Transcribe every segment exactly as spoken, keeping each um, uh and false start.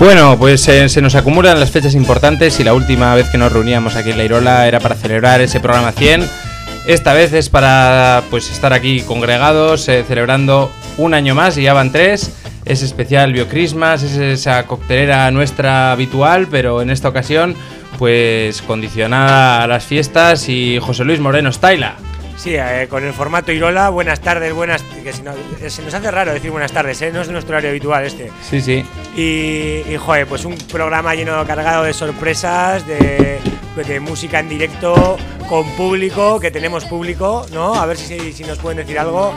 Bueno, pues eh, se nos acumulan las fechas importantes y la última vez que nos reuníamos aquí en La Irola era para celebrar ese programa cien. Esta vez es para pues estar aquí congregados, eh, celebrando un año más, y ya van tres. Es especial Biocrismas, es esa coctelera nuestra habitual, pero en esta ocasión pues condicionada a las fiestas. Y José Luis Moreno Styla. Sí, eh, con el formato Irola, buenas tardes, buenas... que si no, se nos hace raro decir buenas tardes, ¿eh? No es nuestro horario habitual este. Sí, sí. Y, y joder, pues un programa lleno, cargado de sorpresas, de, de música en directo, con público, que tenemos público, ¿no? A ver si, si nos pueden decir algo.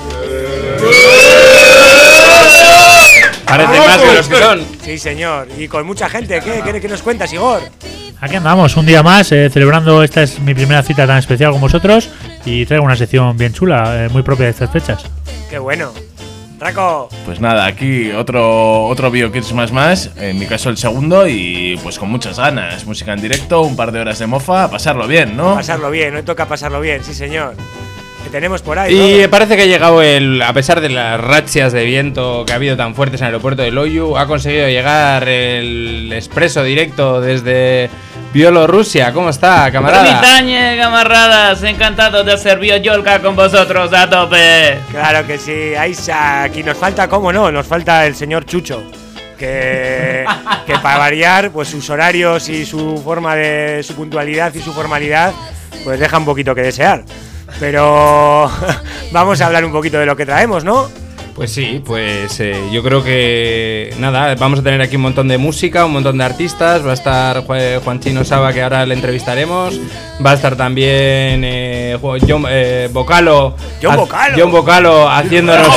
Parece más de los que son. Sí, señor. Y con mucha gente. ¿Qué, qué, qué nos cuentas, Igor? Aquí andamos, un día más, eh, celebrando. Esta es mi primera cita tan especial con vosotros. Y traigo una sección bien chula, eh, muy propia de estas fechas. ¡Qué bueno! ¡Raco! Pues nada, aquí otro otro Biocrismas más, en mi caso el segundo, y pues con muchas ganas. Música en directo, un par de horas de mofa, a pasarlo bien, ¿no? Pasarlo bien, hoy toca pasarlo bien, sí señor. Que tenemos por ahí, y ¿no? Parece que ha llegado el, a pesar de las rachas de viento que ha habido tan fuertes en el aeropuerto de Loiu, ha conseguido llegar el expreso directo desde Bielorrusia. ¿Cómo está, camarada? Permitañe, camaradas, encantado de hacer Biojolka con vosotros a tope. Claro que sí, ahí aquí nos falta, ¿cómo no? Nos falta el señor Chucho. Que, que para variar, pues sus horarios y su forma de su puntualidad y su formalidad, pues deja un poquito que desear. Pero vamos a hablar un poquito de lo que traemos, ¿no? Pues sí, pues eh, yo creo que nada, vamos a tener aquí un montón de música, un montón de artistas. Va a estar Juan Chino Saba, que ahora le entrevistaremos. Va a estar también eh, John eh, Vocalo, John Vocalo. John Vocalo haciéndonos.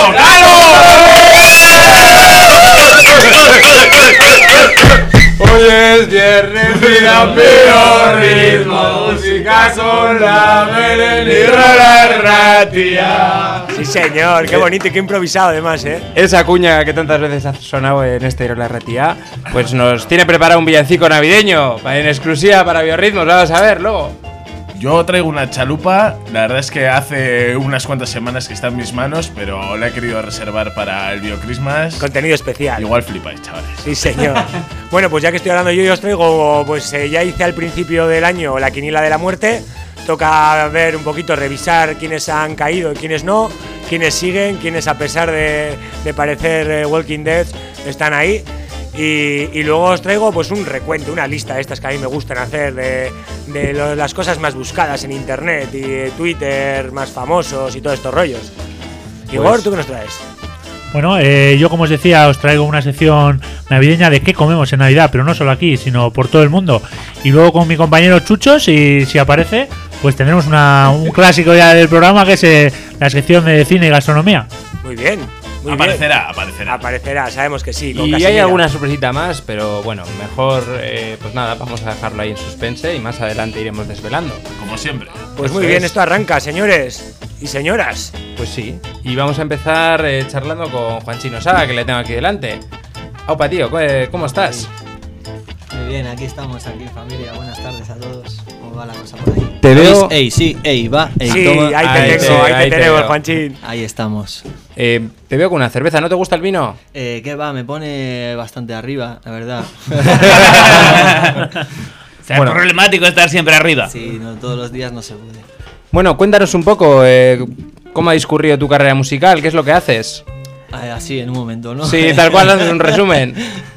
Hoy es viernes y la peor ritmo, música son la melenirra la ratia. Sí señor, qué bonito y qué improvisado además, ¿eh? Esa cuña que tantas veces ha sonado en este la ratia, pues nos tiene preparado un villancico navideño en exclusiva para Biorritmos. Vamos a ver luego. Yo traigo una chalupa, la verdad es que hace unas cuantas semanas que está en mis manos, pero la he querido reservar para el Biocrismas. Contenido especial. Igual flipáis, chavales. Sí, señor. Bueno, pues ya que estoy hablando yo, yo os traigo, pues eh, ya hice al principio del año la quiniela de la muerte. Toca ver un poquito, revisar quiénes han caído y quiénes no, quiénes siguen, quiénes a pesar de, de parecer eh, Walking Dead están ahí. Y, y luego os traigo pues un recuento, una lista de estas que a mí me gustan hacer de, de lo, las cosas más buscadas en internet y de Twitter más famosos y todos estos rollos. Pues, Igor, ¿tú qué nos traes? Bueno, eh, yo como os decía, os traigo una sección navideña de qué comemos en Navidad, pero no solo aquí, sino por todo el mundo. Y luego con mi compañero Chucho, si, si aparece, pues tendremos una, un clásico ya del programa, que es eh, la sección de cine y gastronomía. Muy bien. Muy aparecerá, bien. aparecerá. Aparecerá, sabemos que sí. Con y Casimira. hay alguna sorpresita más, pero bueno, mejor, eh, pues nada, vamos a dejarlo ahí en suspense y más adelante iremos desvelando. Como siempre. Pues muy bien, esto arranca, señores y señoras. Pues sí, y vamos a empezar eh, charlando con Juan Chino Saba, que le tengo aquí delante. Aupa, tío, ¿cómo estás? Muy bien, aquí estamos, aquí en familia. Buenas tardes a todos. ¿Cómo va la cosa por ahí? Te veo. Ey, sí, ey, va. Ey, sí, toma. ahí te Ahí tengo, te- ahí te ahí te tenemos, veo. Juanchín. Ahí estamos. Eh, te veo con una cerveza, ¿no te gusta el vino? Eh, ¿Qué va? Me pone bastante arriba, la verdad. O sea, Bueno. es problemático estar siempre arriba. Sí, no, todos los días no se puede. Bueno, cuéntanos un poco eh, cómo ha discurrido tu carrera musical, qué es lo que haces. Ah, así, en un momento, ¿no? Sí, tal cual, haces un resumen.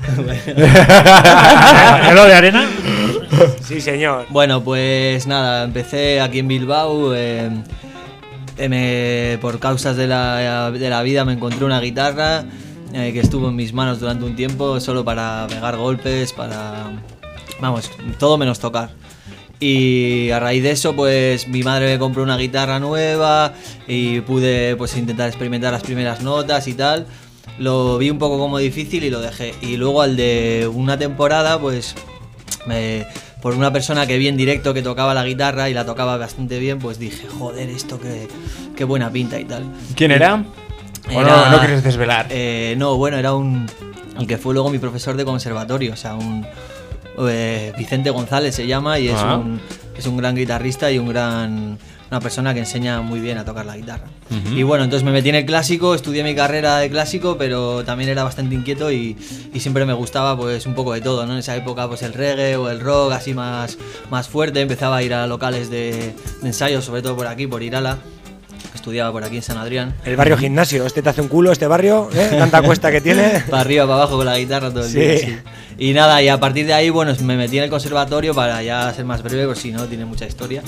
¿Hello de arena? Sí, señor. Bueno, pues nada, empecé aquí en Bilbao. eh, eh, me- por causas de la, de la vida me encontré una guitarra eh, que estuvo en mis manos durante un tiempo solo para pegar golpes, para... Vamos, todo menos tocar. Y a raíz de eso, pues mi madre me compró una guitarra nueva y pude pues intentar experimentar las primeras notas y tal. Lo vi un poco como difícil y lo dejé. Y luego al de una temporada, pues me- por una persona que vi en directo que tocaba la guitarra y la tocaba bastante bien, pues dije, joder, esto qué, qué buena pinta y tal. ¿Quién era? ¿O no, Era- no quieres desvelar? Eh, no, bueno, era un... el que fue luego mi profesor de conservatorio, o sea, un... eh, Vicente González se llama y es, Ah. un, es un gran guitarrista y un gran una persona que enseña muy bien a tocar la guitarra. Ujú. Y bueno, entonces me metí en el clásico, estudié mi carrera de clásico, pero también era bastante inquieto y, y siempre me gustaba pues un poco de todo, ¿no? En esa época pues el reggae o el rock así más, más fuerte, empezaba a ir a locales de, de ensayo, sobre todo por aquí, por Irala. Estudiaba por aquí en San Adrián. El barrio gimnasio, este te hace un culo, este barrio, ¿eh? Tanta cuesta que tiene. Para arriba, para abajo con la guitarra todo el Sí. día. Sí. Y nada, y a partir de ahí, bueno, me metí en el conservatorio para ya ser más breve, porque si no, tiene mucha historia.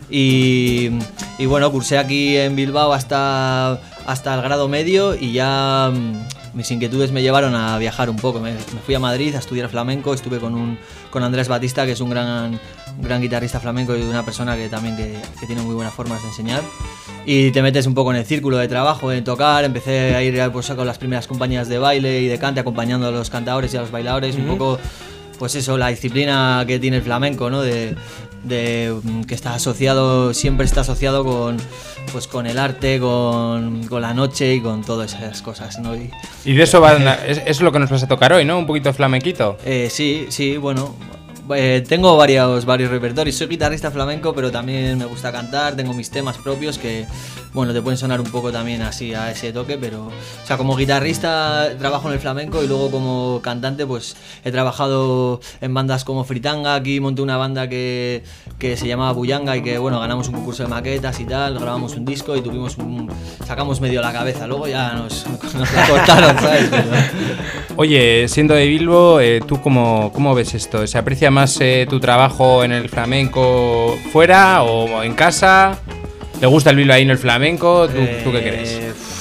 Y, y bueno, cursé aquí en Bilbao hasta, hasta el grado medio y ya mm, mis inquietudes me llevaron a viajar un poco. Me, me fui a Madrid a estudiar flamenco, estuve con, un, con Andrés Batista, que es un gran, un gran guitarrista flamenco y una persona que también que, que tiene muy buenas formas de enseñar. Y te metes un poco en el círculo de trabajo, en tocar, empecé a ir pues, con las primeras compañías de baile y de cante, acompañando a los cantadores y a los bailadores, uh-huh. un poco, pues eso, la disciplina que tiene el flamenco, ¿no? De, de que está asociado, siempre está asociado con, pues, con el arte, con, con la noche y con todas esas cosas, ¿no? Y, y de eso va, es, es lo que nos vas a tocar hoy, ¿no? Un poquito de flamenquito. Eh, sí, sí, bueno... Eh, tengo varios, varios repertorios. Soy guitarrista flamenco, pero también me gusta cantar. Tengo mis temas propios que, bueno, te pueden sonar un poco también así a ese toque, pero, o sea, como guitarrista trabajo en el flamenco y luego como cantante, pues he trabajado en bandas como Fritanga. Aquí monté una banda que, que se llamaba Buyanga y que, bueno, ganamos un concurso de maquetas y tal, grabamos un disco y tuvimos un, sacamos medio la cabeza. Luego ya nos, nos la cortaron, ¿sabes? Pero... Oye, siendo de Bilbo, eh, ¿tú cómo, cómo ves esto? ¿Se aprecia más eh, tu trabajo en el flamenco fuera o en casa? ¿Te gusta el bilbaíno el flamenco? ¿Tú, eh, ¿tú qué crees?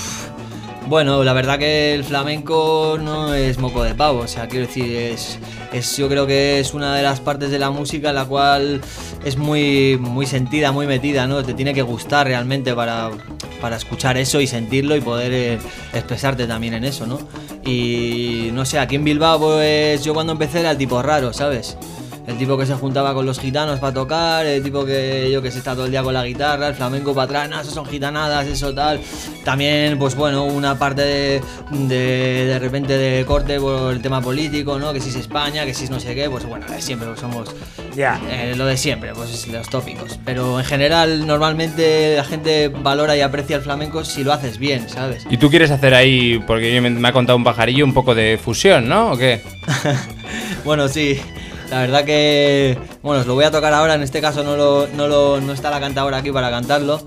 Bueno, la verdad que el flamenco no es moco de pavo, o sea, quiero decir, es, es yo creo que es una de las partes de la música en la cual es muy, muy sentida, muy metida, ¿no? Te tiene que gustar realmente para, para escuchar eso y sentirlo y poder eh, expresarte también en eso, ¿no? Y no sé, aquí en Bilbao, pues yo cuando empecé era el tipo raro, ¿sabes? El tipo que se juntaba con los gitanos para tocar, el tipo que yo que se está todo el día con la guitarra, el flamenco para atrás, no, eso son gitanadas, eso tal. También, pues bueno, una parte de, de, de repente de corte por el tema político, ¿no? Que si es España, que si es no sé qué, pues bueno, de siempre, pues somos ya eh, lo de siempre, pues los tópicos. Pero en general, normalmente la gente valora y aprecia el flamenco si lo haces bien, ¿sabes? ¿Y tú quieres hacer ahí, porque me, me ha contado un pajarillo, un poco de fusión, ¿no? ¿O qué? Bueno, sí. La verdad que, bueno, os lo voy a tocar ahora, en este caso no, lo, no, lo, no está la cantadora aquí para cantarlo,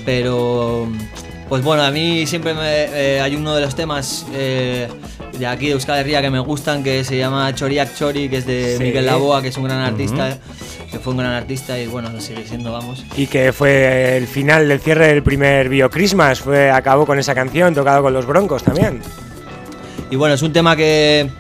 pero pues bueno, a mí siempre me, eh, hay uno de los temas eh, de aquí de Euskal Herria que me gustan, que se llama Choriak Chori, que es de sí. Miguel Laboa, que es un gran artista, uh-huh. que fue un gran artista y bueno, lo sigue siendo, vamos. Y que fue el final del cierre del primer Bio Christmas, fue, acabó con esa canción, tocado con los Broncos también. Y bueno, es un tema que...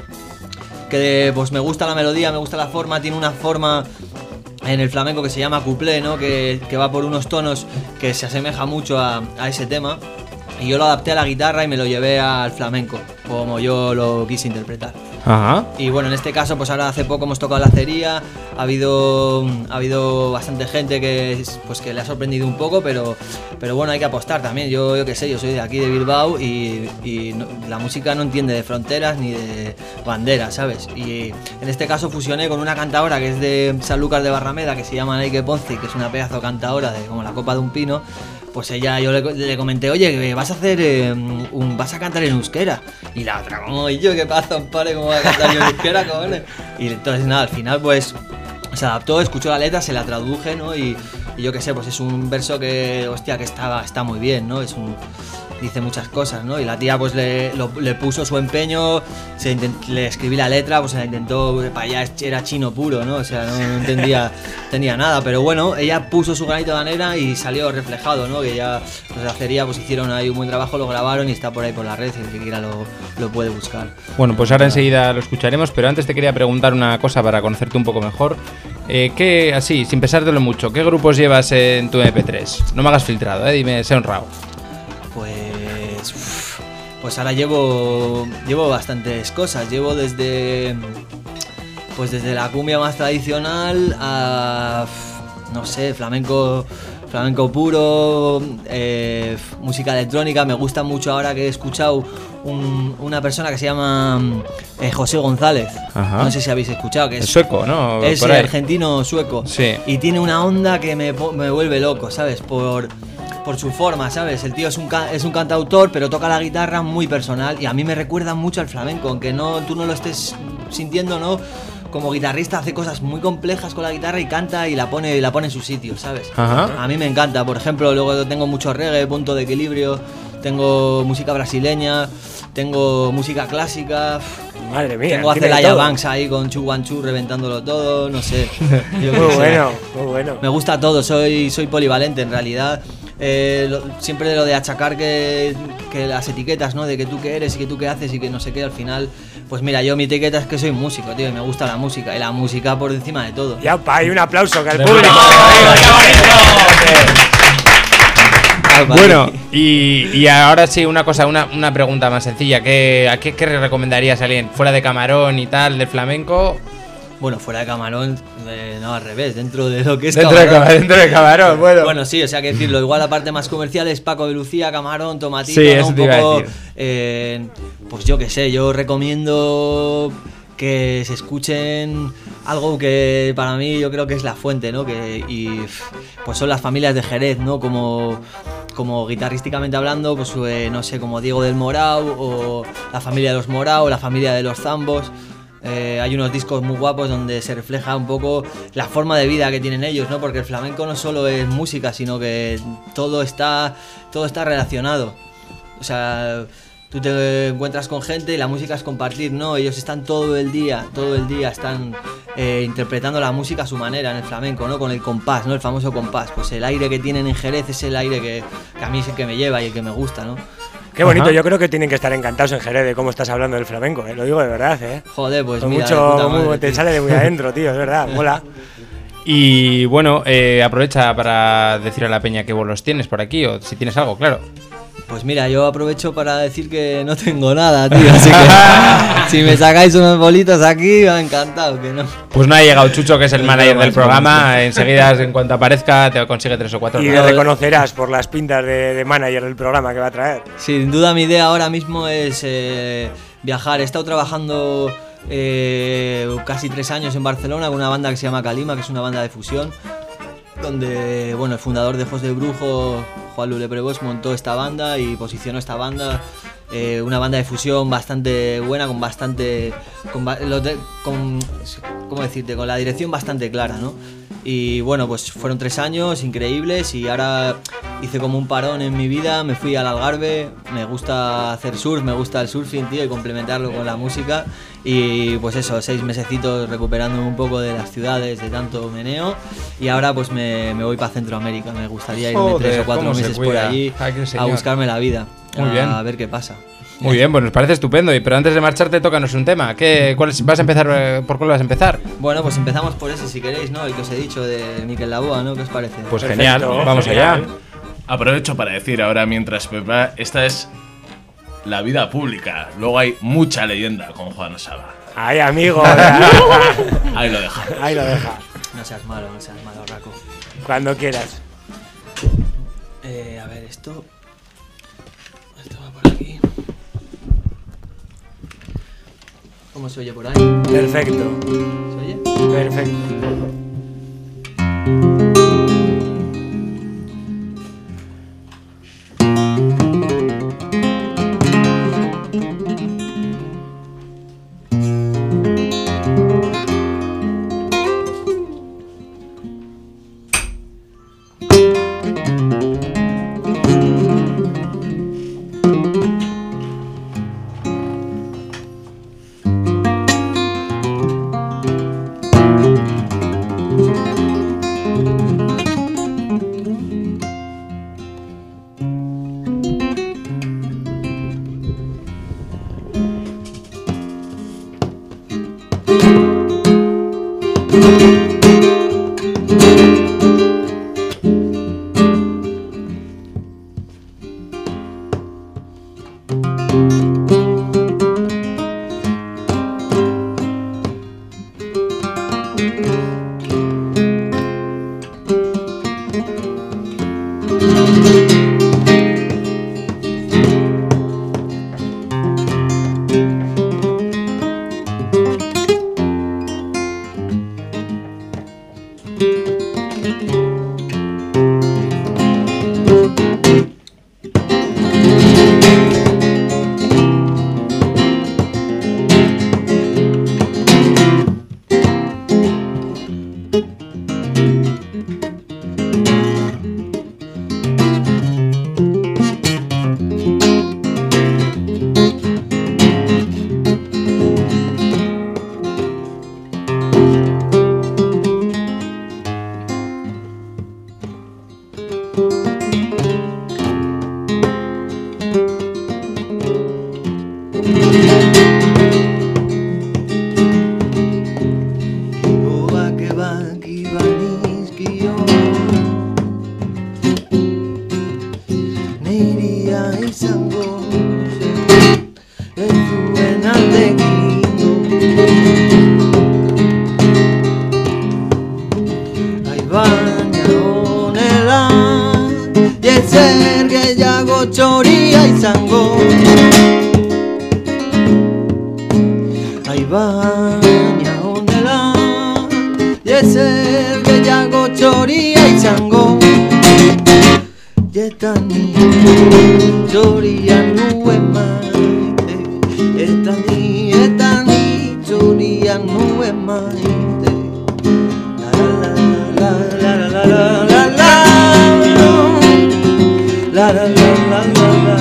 que pues me gusta la melodía, me gusta la forma, tiene una forma en el flamenco que se llama cuplé, ¿no? que, que va por unos tonos que se asemeja mucho a, a ese tema y yo lo adapté a la guitarra y me lo llevé al flamenco como yo lo quise interpretar. Ajá. Y bueno, en este caso, pues ahora hace poco hemos tocado la acería, ha habido, ha habido bastante gente que, pues, que le ha sorprendido un poco, pero, pero bueno, hay que apostar también. Yo, yo qué sé, yo soy de aquí de Bilbao y, y no, la música no entiende de fronteras ni de banderas, ¿sabes? Y en este caso fusioné con una cantadora que es de Sanlúcar de Barrameda, que se llama Neike Ponzi, que es una pedazo cantadora de como la copa de un pino. Pues ella, yo le, le comenté, oye, vas a hacer eh, un, vas a cantar en euskera. Y la otra, como, y yo, qué paso, padre, cómo voy a cantar yo en euskera, cojones. Y entonces nada, al final pues se adaptó, escuchó la letra, se la traduje, ¿no? Y, y yo qué sé, pues es un verso que, hostia, que estaba, está muy bien, ¿no? Es un, dice muchas cosas, ¿no? Y la tía pues le, lo, le puso su empeño, se intent, le escribí la letra, pues se la intentó, para allá era chino puro, ¿no? O sea, no, no entendía, entendía nada, pero bueno, ella puso su granito de arena y salió reflejado, ¿no? Que ya, pues la acería, pues hicieron ahí un buen trabajo, lo grabaron y está por ahí por la red, y el que quiera lo, lo puede buscar. Bueno, pues ahora enseguida lo escucharemos, pero antes te quería preguntar una cosa para conocerte un poco mejor. Eh, ¿qué, así, sin pensártelo mucho, qué grupos llevas en tu eme pe tres? No me hagas filtrado, eh, dime, sé honrado. Pues, pues ahora llevo, llevo bastantes cosas. Llevo desde, pues desde la cumbia más tradicional a, no sé, flamenco, flamenco puro, eh, música electrónica. Me gusta mucho ahora que he escuchado un, una persona que se llama eh, José González. Ajá. No sé si habéis escuchado. Que es, Es sueco, ¿no? es Por ahí. argentino sueco. Sí. Y tiene una onda que me, po- me vuelve loco, ¿sabes? Por, por su forma, ¿sabes? El tío es un, ca- es un cantautor, pero toca la guitarra muy personal. Y a mí me recuerda mucho al flamenco, aunque no, tú no lo estés sintiendo, ¿no? Como guitarrista hace cosas muy complejas con la guitarra y canta y la pone, la pone en su sitio, ¿sabes? Ajá. A mí me encanta. Por ejemplo, luego tengo mucho reggae, punto de equilibrio, tengo música brasileña, tengo música clásica. Madre mía. Tengo a tiene de Celaya todo. Banks ahí con Chu Wan Chu reventándolo todo, no sé. Yo qué Muy sé. bueno, muy bueno. Me gusta todo, soy, soy polivalente en realidad. Eh, lo- siempre lo de achacar que, que las etiquetas, ¿no? De que tú qué eres y que tú qué haces y que no sé qué, al final. Pues mira, yo mi etiqueta es que soy músico, tío, y me gusta la música. Y la música por encima de todo. Ya, pa, y un aplauso que al De público. Ah, vale. Bueno, y, y ahora sí, una cosa, una, una pregunta más sencilla. ¿Qué, a qué, qué le recomendarías a alguien? ¿Fuera de Camarón y tal, del flamenco? Bueno, fuera de Camarón, eh, no, al revés, dentro de lo que es Dentro de, Camarón. Camarón, dentro de Camarón, bueno. Bueno, sí, o sea, que decirlo. Igual la parte más comercial es Paco de Lucía, Camarón, Tomatito, Sí, ¿no? eso Un te iba a poco. decir. eh, pues yo qué sé, yo recomiendo que se escuchen algo que para mí yo creo que es la fuente, ¿no? Que, y pues son las familias de Jerez, ¿no? Como, como guitarrísticamente hablando, pues eh, no sé, como Diego del Morao, o la familia de los Morao, la familia de los Zambos. Eh, hay unos discos muy guapos donde se refleja un poco la forma de vida que tienen ellos, ¿no? Porque el flamenco no solo es música, sino que todo está, todo está relacionado. O sea, tú te encuentras con gente y la música es compartir, ¿no? Ellos están todo el día, todo el día están eh, interpretando la música a su manera en el flamenco, ¿no? Con el compás, ¿no? El famoso compás. Pues el aire que tienen en Jerez es el aire que, que a mí es el que me lleva y el que me gusta, ¿no? Qué bonito, Ajá. yo creo que tienen que estar encantados en Jerez de cómo estás hablando del flamenco, ¿eh? Lo digo de verdad, ¿eh? Joder, pues Con mira, de mucho, puta muy- madre, te tío. sale de muy adentro, tío, es verdad, mola. Y bueno, eh, aprovecha para decir a la peña qué bolos tienes por aquí, o si tienes algo, claro. Pues mira, yo aprovecho para decir que no tengo nada, tío, así que si me sacáis unos bolitos aquí, me ha encantado, que no. Pues no ha llegado Chucho, que es el Es manager broma, del es broma. programa. Enseguida, en cuanto aparezca, te consigue tres o cuatro. Y regalos. le reconocerás por las pintas de, de manager del programa que va a traer. Sin duda mi idea ahora mismo es eh, viajar. He estado trabajando eh, casi tres años en Barcelona con una banda que se llama Calima, que es una banda de fusión, donde bueno, el fundador de Jos de Brujo, Juan Lule Prevos, montó esta banda y posicionó esta banda, eh, una banda de fusión bastante buena, con bastante, con, ba- lo de- con- ¿cómo decirte? Con la dirección bastante clara, ¿no? Y bueno, pues fueron tres años increíbles y ahora hice como un parón en mi vida, me fui al Algarve, me gusta hacer surf, me gusta el surfing, tío, y complementarlo con la música. Y pues eso, seis mesecitos recuperándome un poco de las ciudades, de tanto meneo. Y ahora pues me, me voy para Centroamérica, me gustaría irme Joder, tres o cuatro cómo se meses por cuida. allí Ay, qué a señor. buscarme la vida, Muy a, bien. a ver qué pasa. Muy bien, pues nos parece estupendo. Y pero antes de marcharte, tócanos un tema. ¿Qué, cuál es- vas a empezar? eh, ¿Por cuál vas a empezar? Bueno, pues empezamos por ese si queréis, ¿no? El que os he dicho de Miquel Laboa, ¿no? ¿Qué os parece? Pues Perfecto, genial, vamos genial. allá. Aprovecho para decir ahora mientras Pepa, esta es la vida pública. Luego hay mucha leyenda con Juan Saba. Ay, amigo. Ahí lo dejo. Ahí lo deja. No seas malo, no seas malo, Raco. Cuando quieras. Eh, a ver, esto. Esto va por aquí. ¿Cómo se oye por ahí? Perfecto. ¿Se oye? Perfecto. etani Zorian nuen maite Etani, etani Zorian nuen maite La la la la la la la La la la la la la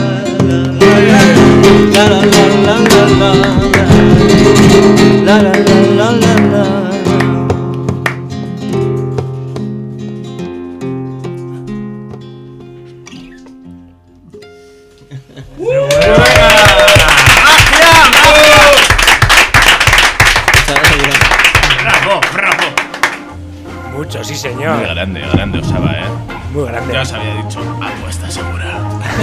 La la la la la la La la la la la la. Bravo, bravo. Mucho, sí Muy señor. grande, grande Osaba, ¿eh? Muy grande. Ya os había dicho, apuesta segura.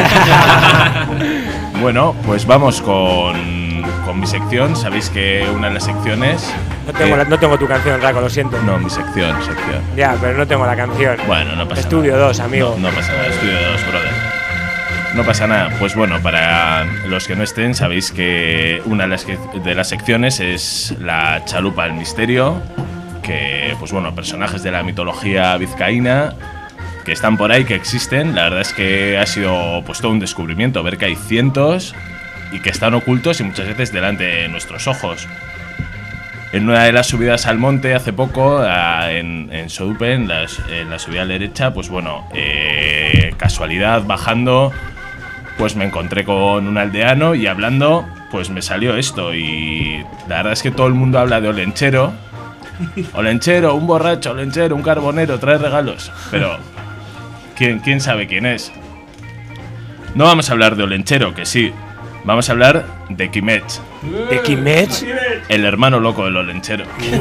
Bueno, pues vamos con, con mi sección. Sabéis que una de las secciones... No tengo, eh, la- no tengo tu canción, Raco, lo siento. No, mi sección, sección. Ya, pero no tengo la canción. Bueno, no pasa Estudio nada. dos, amigo. No, no pasa nada, Estudio dos, brother. No pasa nada. Pues bueno, para los que no estén, sabéis que una de las, que- de las secciones es la chalupa del misterio, que, pues bueno, personajes de la mitología vizcaína que están por ahí, que existen. La verdad es que ha sido pues todo un descubrimiento ver que hay cientos y que están ocultos y muchas veces delante de nuestros ojos. En una de las subidas al monte hace poco, a- en, en Sodupe, en, las- en la subida a la derecha, pues bueno, eh, casualidad, bajando, pues me encontré con un aldeano y hablando, pues me salió esto. Y la verdad es que todo el mundo habla de Olenchero. Olenchero, un borracho, Olenchero, un carbonero, trae regalos. Pero, ¿quién, quién sabe quién es? No vamos a hablar de Olenchero, que sí. Vamos a hablar de Quimet, ¿De Quimet? el hermano loco del Olenchero.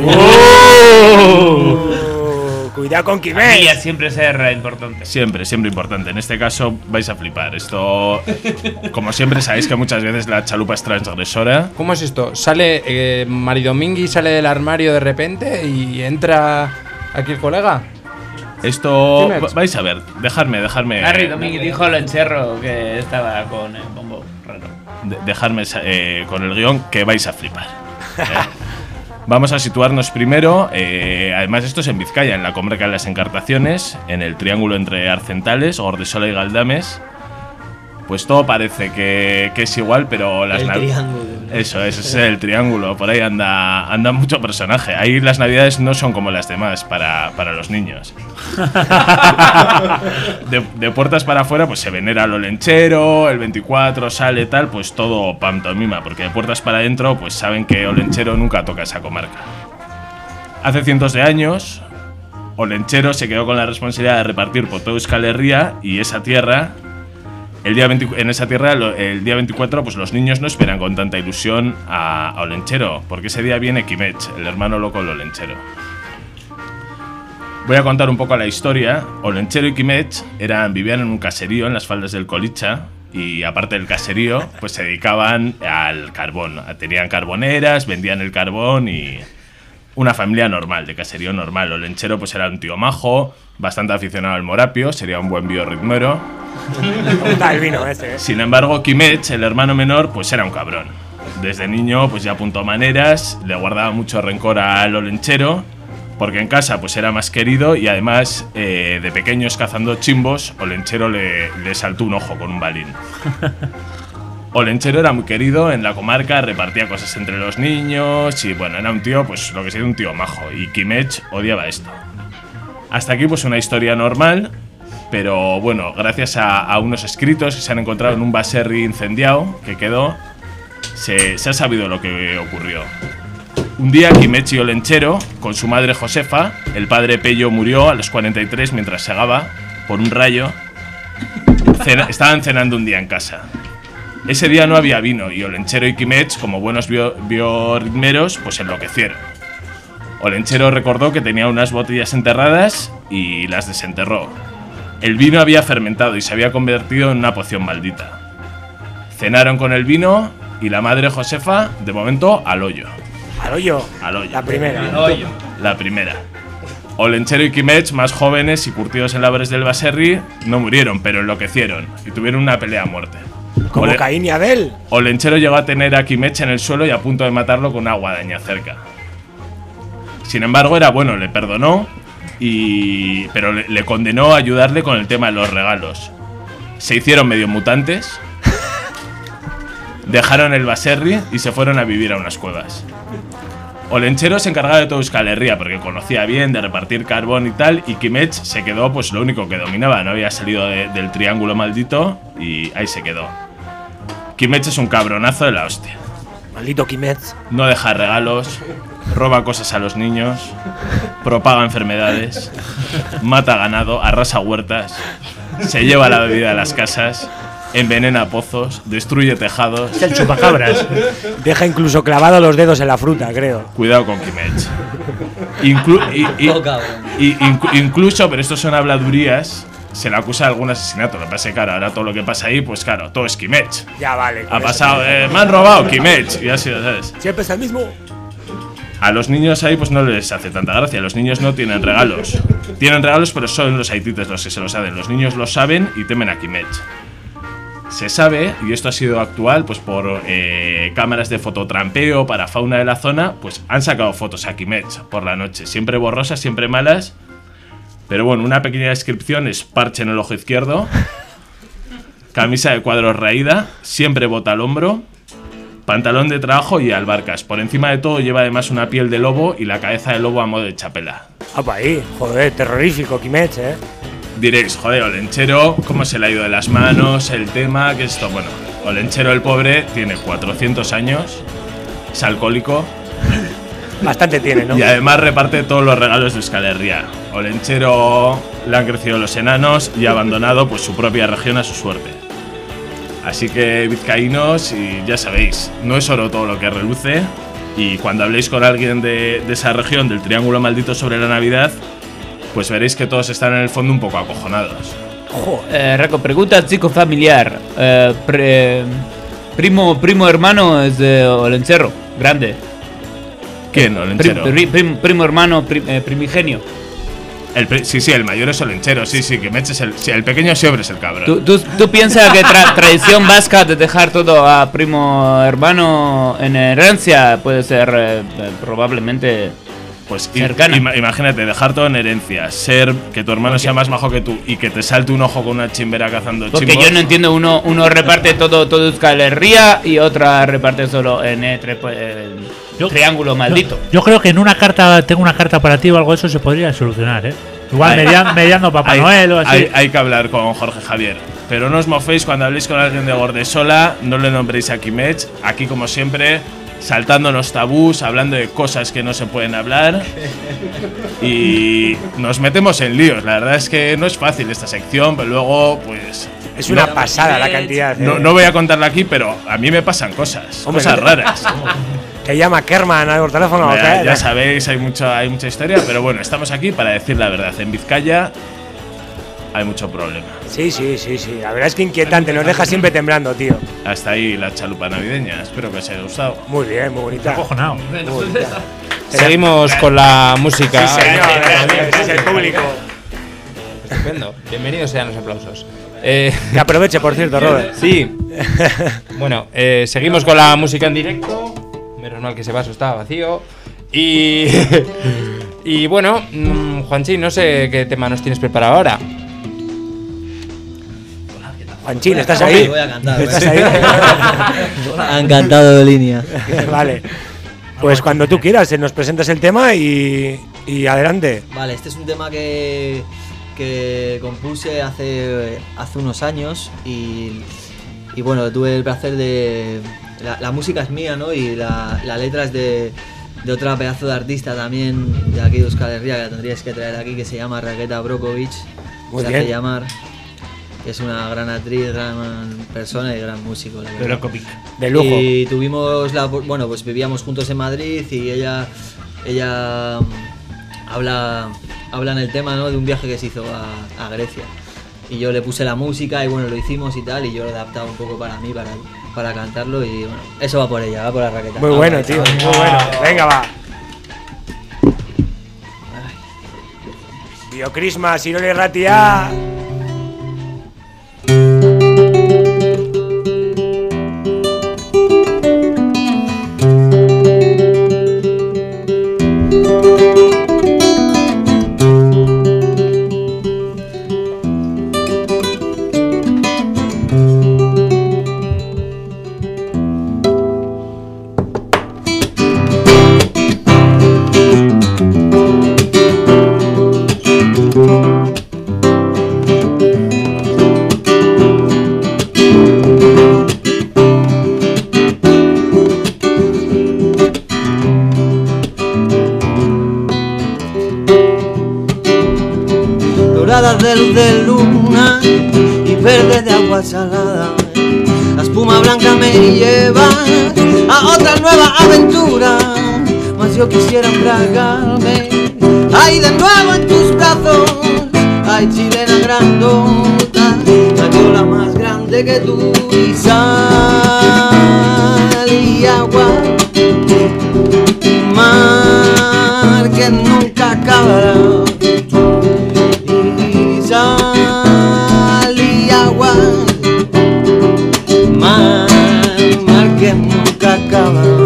Oh, cuidado con Familia Quimet. siempre será importante. Siempre, siempre importante. En este caso vais a flipar. Esto, como siempre, sabéis que muchas veces la chalupa es transgresora. ¿Cómo es esto? Sale eh, Maridomingui, sale del armario de repente y entra aquí el colega. Esto, Dime. va- vais a ver. Dejadme, dejadme. Harry Domínguez dijo lo encerro que estaba con el bombo raro. de- dejarme eh, con el guión que vais a flipar. Eh, Vamos a situarnos primero, eh, además esto es en Vizcaya, en la comarca de las Encartaciones, en el triángulo entre Arcentales, Gordesola y Galdames. Pues todo parece que, que es igual, pero las El nav- triángulo. Eso, ese es el triángulo, por ahí anda, anda mucho personaje. Ahí las navidades no son como las demás para, para los niños. De, de puertas para afuera pues se venera al Olenchero, el veinticuatro sale tal, pues todo pantomima, porque de puertas para adentro pues saben que Olenchero nunca toca esa comarca. Hace cientos de años, Olenchero se quedó con la responsabilidad de repartir por toda Euskal Herria y esa tierra... El día veinte en esa tierra, lo- el día veinticuatro, pues los niños no esperan con tanta ilusión a, a Olenchero, porque ese día viene Quimet, el hermano loco del Olenchero. Voy a contar un poco la historia. Olenchero y Quimet eran, vivían en un caserío en las faldas del Colicha, y aparte del caserío, pues se dedicaban al carbón. Tenían carboneras, vendían el carbón y... Una familia normal, de caserío normal. Olenchero pues era un tío majo, bastante aficionado al morapio, sería un buen biorritmero. Está el vino ese, ¿eh? Sin embargo, Quimet, el hermano menor, pues era un cabrón. Desde niño, pues ya apuntó maneras, le guardaba mucho rencor al Olenchero, porque en casa pues era más querido y además eh, de pequeños cazando chimbos, Olenchero le, le saltó un ojo con un balín. Olenchero era muy querido en la comarca, repartía cosas entre los niños y bueno, era un tío, pues lo que sería un tío majo, y Quimet odiaba esto. Hasta aquí pues una historia normal, pero bueno, gracias a, a unos escritos que se han encontrado en un baserri incendiado que quedó, se, se ha sabido lo que ocurrió. Un día Quimet y Olenchero, con su madre Josefa, el padre Pello murió a los cuarenta y tres mientras segaba por un rayo, cena- estaban cenando un día en casa. Ese día no había vino y Olenchero y Quimet, como buenos bio- bioritmeros, pues enloquecieron. Olenchero recordó que tenía unas botellas enterradas y las desenterró. El vino había fermentado y se había convertido en una poción maldita. Cenaron con el vino y la madre Josefa, de momento, al hoyo. Al hoyo. Al hoyo. La primera. La primera. Olenchero y Quimet, más jóvenes y curtidos en labores del baserri, no murieron, pero enloquecieron y tuvieron una pelea a muerte. Como Ole- Caín y Abel. Olenchero llegó a tener a Quimet en el suelo y a punto de matarlo con una guadaña cerca. Sin embargo, era bueno, le perdonó, y... pero le, le condenó a ayudarle con el tema de los regalos. se hicieron medio mutantes, dejaron el baserri y se fueron a vivir a unas cuevas. Olenchero se encargaba de todo Euskal Herria porque conocía bien de repartir carbón y tal, y Kimech se quedó pues lo único que dominaba, no había salido de, del triángulo maldito y ahí se quedó. Kimech es un cabronazo de la hostia. Maldito Kimech. No deja regalos, roba cosas a los niños, propaga enfermedades, mata ganado, arrasa huertas, se lleva la bebida a las casas, envenena pozos, destruye tejados. Es el chupacabras. Deja incluso clavados los dedos en la fruta, creo. Cuidado con Kimech. Inclu y, y, y, inclu incluso, pero esto son habladurías, se le acusa de algún asesinato. Lo que pasa es que, claro, ahora todo lo que pasa ahí, pues claro, todo es Kimech. Ya vale. Ha pasado, eh, me han robado Kimech. Y así, ¿sabes? Siempre es el mismo. A los niños ahí pues no les hace tanta gracia. Los niños no tienen regalos. Tienen regalos, pero son los haitites los que se los hacen. Los niños lo saben y temen a Kimech. Se sabe, y esto ha sido actual, pues por eh, cámaras de fototrampeo para fauna de la zona, pues han sacado fotos a Kimech por la noche. Siempre borrosas, siempre malas. Pero bueno, una pequeña descripción es parche en el ojo izquierdo, camisa de cuadros raída, siempre bota al hombro, pantalón de trabajo y albarcas. Por encima de todo lleva además una piel de lobo y la cabeza de lobo a modo de chapela. ¡Apa ahí! Joder, terrorífico Kimech, eh. Diréis, joder, Olenchero, ¿cómo se le ha ido de las manos el tema? Que esto, bueno, Olenchero el pobre tiene cuatrocientos años, es alcohólico. Bastante tiene, ¿no? Y además reparte todos los regalos de Euskal Herria. Olenchero le han crecido los enanos y ha abandonado pues su propia región a su suerte. Así que vizcaínos, y ya sabéis, no es oro todo lo que reluce. Y cuando habléis con alguien de, de esa región, del Triángulo Maldito sobre la Navidad, pues veréis que todos están en el fondo un poco acojonados. Eh, Raco, pregunta chico familiar. Eh, pre, primo, primo hermano es de Olenchero, grande. ¿Quién, Olenchero? Prim, prim, primo hermano prim, eh, primigenio. El pri sí, sí, el mayor es Olenchero, sí, sí, que me eches el. Sí, el pequeño siempre es el cabrón. ¿Tú, tú, tú piensas que tra tradición vasca de dejar todo a primo hermano en herencia puede ser eh, probablemente. Pues im imagínate, dejar todo en herencia, ser que tu hermano sea más majo que tú y que te salte un ojo con una chimbera cazando chimbos. Porque yo no entiendo, uno uno reparte todo todo Euskal Herria y otra reparte solo en el yo, triángulo maldito. Yo, yo creo que en una carta, tengo una carta para ti o algo de eso se podría solucionar, ¿eh? Igual mediando, mediando Papá hay, Noel o así. Hay, hay que hablar con Jorge Javier. Pero no os moféis cuando habléis con alguien de Gordesola, no le nombréis a Kimech. Aquí, como siempre, saltándonos tabús, hablando de cosas que no se pueden hablar y nos metemos en líos. La verdad es que no es fácil esta sección, pero luego pues es una no, pasada la cantidad. No, no voy a contarla aquí, pero a mí me pasan cosas, Hombre, cosas raras. Te llama Kerman al teléfono. Ya, ya sabéis, hay mucha, hay mucha historia, pero bueno, estamos aquí para decir la verdad. En Vizcaya hay mucho problema. Sí, sí, sí, sí. La verdad es que inquietante, nos deja siempre temblando, tío. Hasta ahí la chalupa navideña. Espero que os haya gustado. Muy bien, muy bonita. Acojonado. Seguimos con la música. Sí, señor. Ese es el público. Estupendo. Bienvenidos sean los aplausos. Eh, que aproveche, por cierto, Robert. Sí. Bueno, eh, seguimos con la música en directo. Menos mal que ese vaso estaba vacío. Y. Y bueno, mmm, Juanchi, no sé qué tema nos tienes preparado ahora. Juanchín, ¿estás ahí? Voy a cantar. ¿Estás ahí? Han cantado de línea. Vale. Pues cuando tú quieras, nos presentas el tema y, y adelante. Vale, este es un tema que, que compuse hace, hace unos años y, y bueno, tuve el placer de... La, la música es mía, ¿no? Y la, la letra es de, de otra pedazo de artista también de aquí de Euskal Herria, que la tendríais que traer aquí, que se llama Raqueta Brokovic. Muy se bien. hace llamar... Es una gran actriz, gran persona y gran músico, la verdad. De lujo. Y tuvimos la, bueno, pues vivíamos juntos en Madrid y ella, ella habla, habla en el tema, ¿no? De un viaje que se hizo a, a Grecia. Y yo le puse la música y bueno, lo hicimos y tal, y yo lo he adaptado un poco para mí, para, para cantarlo y bueno, eso va por ella, va por la Raqueta. Muy ah, bueno, vale, tío, vale. muy bueno. Venga, va. Biocrisma, Sirole Ratia. horas de luz de luna y verde de agua salada. La espuma blanca me lleva a otra nueva aventura, mas yo quisiera embriagarme ahí de nuevo en tus brazos. Ay, chilena grandota, la viola más grande que tú, y sal y agua, mar que nunca acabará. Y sal y agua, mar, mar que nunca acabará.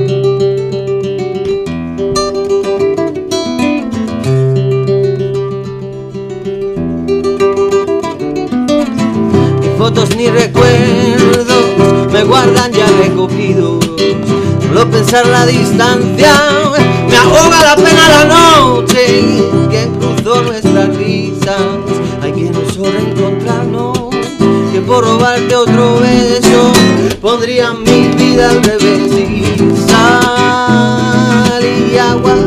Fotos ni recuerdos me guardan ya recogidos. Solo pensar la distancia me ahoga la pena la noche que cruzó nuestras risas. Hay que no solo encontrarnos, que por robarte otro beso pondría mi vida al revés. Y sal y agua,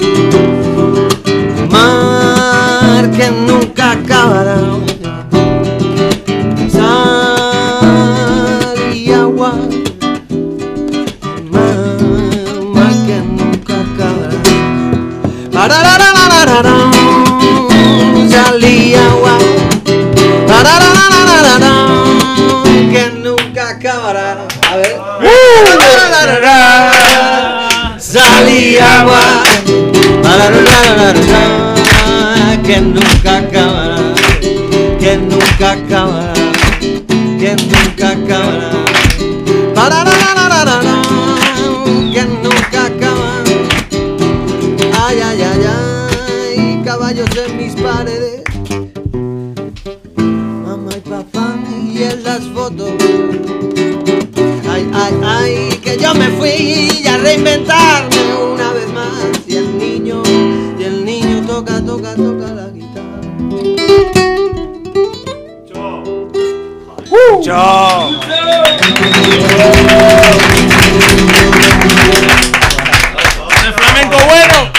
mar que nunca acabará. Salí agua, que nunca acabará. A ver. Salí agua, que nunca acabará, que nunca acabará, que nunca acabará. Que nunca acabará. Ay, ay, ay, ay, caballos en mis paredes, mamá y papá y en las fotos. Ay, ay, ay, que yo me fui a reinventarme una vez más. Y el niño, y el niño toca, toca, toca la guitarra. ¡Uh! ¡Chao! ¡El flamenco bueno!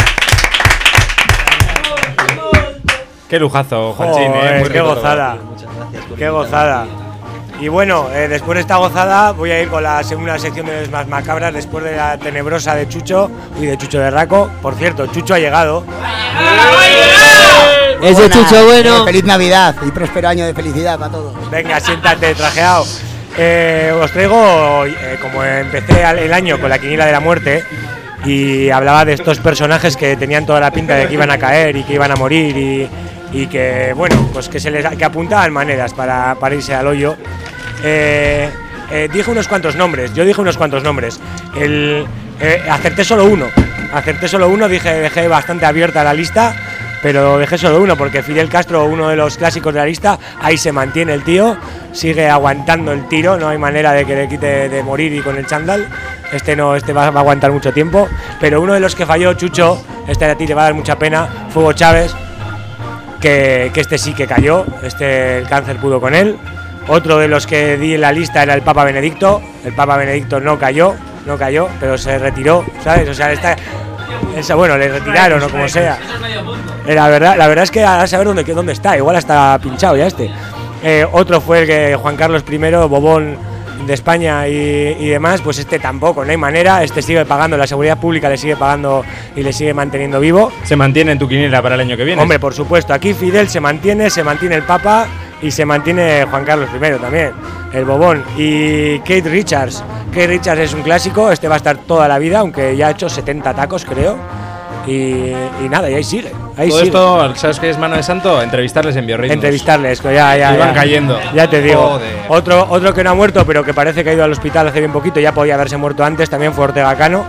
Qué lujazo, Juanchín, Joder, eh, muy qué rico gozada. Muchas gracias por Qué invitarme. gozada. Y bueno, eh, después de esta gozada voy a ir con la segunda sección de las más macabras, después de la tenebrosa de Chucho y de Chucho de Raco. Por cierto, Chucho ha llegado. Ese Buenas, Chucho bueno. eh, feliz Navidad y próspero año de felicidad para todos. Venga, siéntate, trajeado. Eh, os traigo, eh, como empecé el año con la quiniela de la muerte y hablaba de estos personajes que tenían toda la pinta de que iban a caer y que iban a morir y, y que, bueno, pues que se les que apuntaban maneras para, para irse al hoyo. Eh, eh, dije unos cuantos nombres, yo dije unos cuantos nombres. El, eh, acerté solo uno, acerté solo uno, dije, dejé bastante abierta la lista, pero dejé solo uno porque Fidel Castro, uno de los clásicos de la lista, ahí se mantiene el tío, sigue aguantando el tiro, no hay manera de que le quite de morir y con el chándal. Este no, este va, va a aguantar mucho tiempo, pero uno de los que falló, Chucho, este a ti te va a dar mucha pena, fue Hugo Chávez, que, que este sí que cayó, este el cáncer pudo con él. Otro de los que di en la lista era el Papa Benedicto, el Papa Benedicto no cayó, no cayó, pero se retiró, ¿sabes? O sea, está, esa, bueno, le retiraron o como sea. La verdad, la verdad es que a saber dónde, dónde está, igual está pinchado ya este. Eh, otro fue el que Juan Carlos primero, Bobón de España y, y demás, pues este tampoco, no hay manera, este sigue pagando, la seguridad pública le sigue pagando y le sigue manteniendo vivo. Se mantiene en tu quiniela para el año que viene. Hombre, por supuesto, aquí Fidel se mantiene, se mantiene el Papa y se mantiene Juan Carlos primero también, el Bobón. Y Kate Richards, Kate Richards es un clásico, este va a estar toda la vida, aunque ya ha hecho setenta tacos creo. Y, y nada, y ahí sigue. Ahí todo sigue. esto, ¿sabes qué es mano de santo? Entrevistarles en Biorritmos. Entrevistarles, que ya, ya, Iban ya. cayendo. Ya te digo. Joder. Otro, otro que no ha muerto, pero que parece que ha ido al hospital hace bien poquito, ya podía haberse muerto antes, también fue Ortega Cano.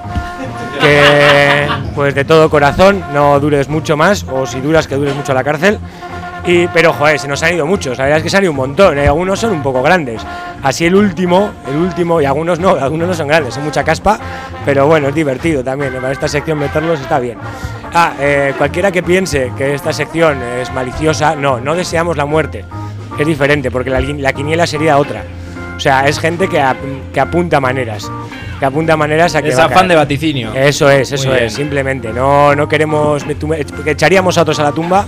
Que, pues de todo corazón, no dures mucho más, o si duras, que dures mucho a la cárcel. Y, pero, joder, se nos han ido muchos, la verdad es que se han ido un montón, ¿eh? Algunos son un poco grandes. Así el último, el último, y algunos no, algunos no son grandes, son mucha caspa, pero bueno, es divertido también, para esta sección meterlos está bien. Ah, eh, cualquiera que piense que esta sección es maliciosa, no, no deseamos la muerte, es diferente, porque la, la quiniela sería otra. O sea, es gente que, ap que apunta maneras, que apunta maneras a que Es va a afán caer. de vaticinio. Eso es, eso Muy es, bien. simplemente. No, no queremos, que echaríamos a otros a la tumba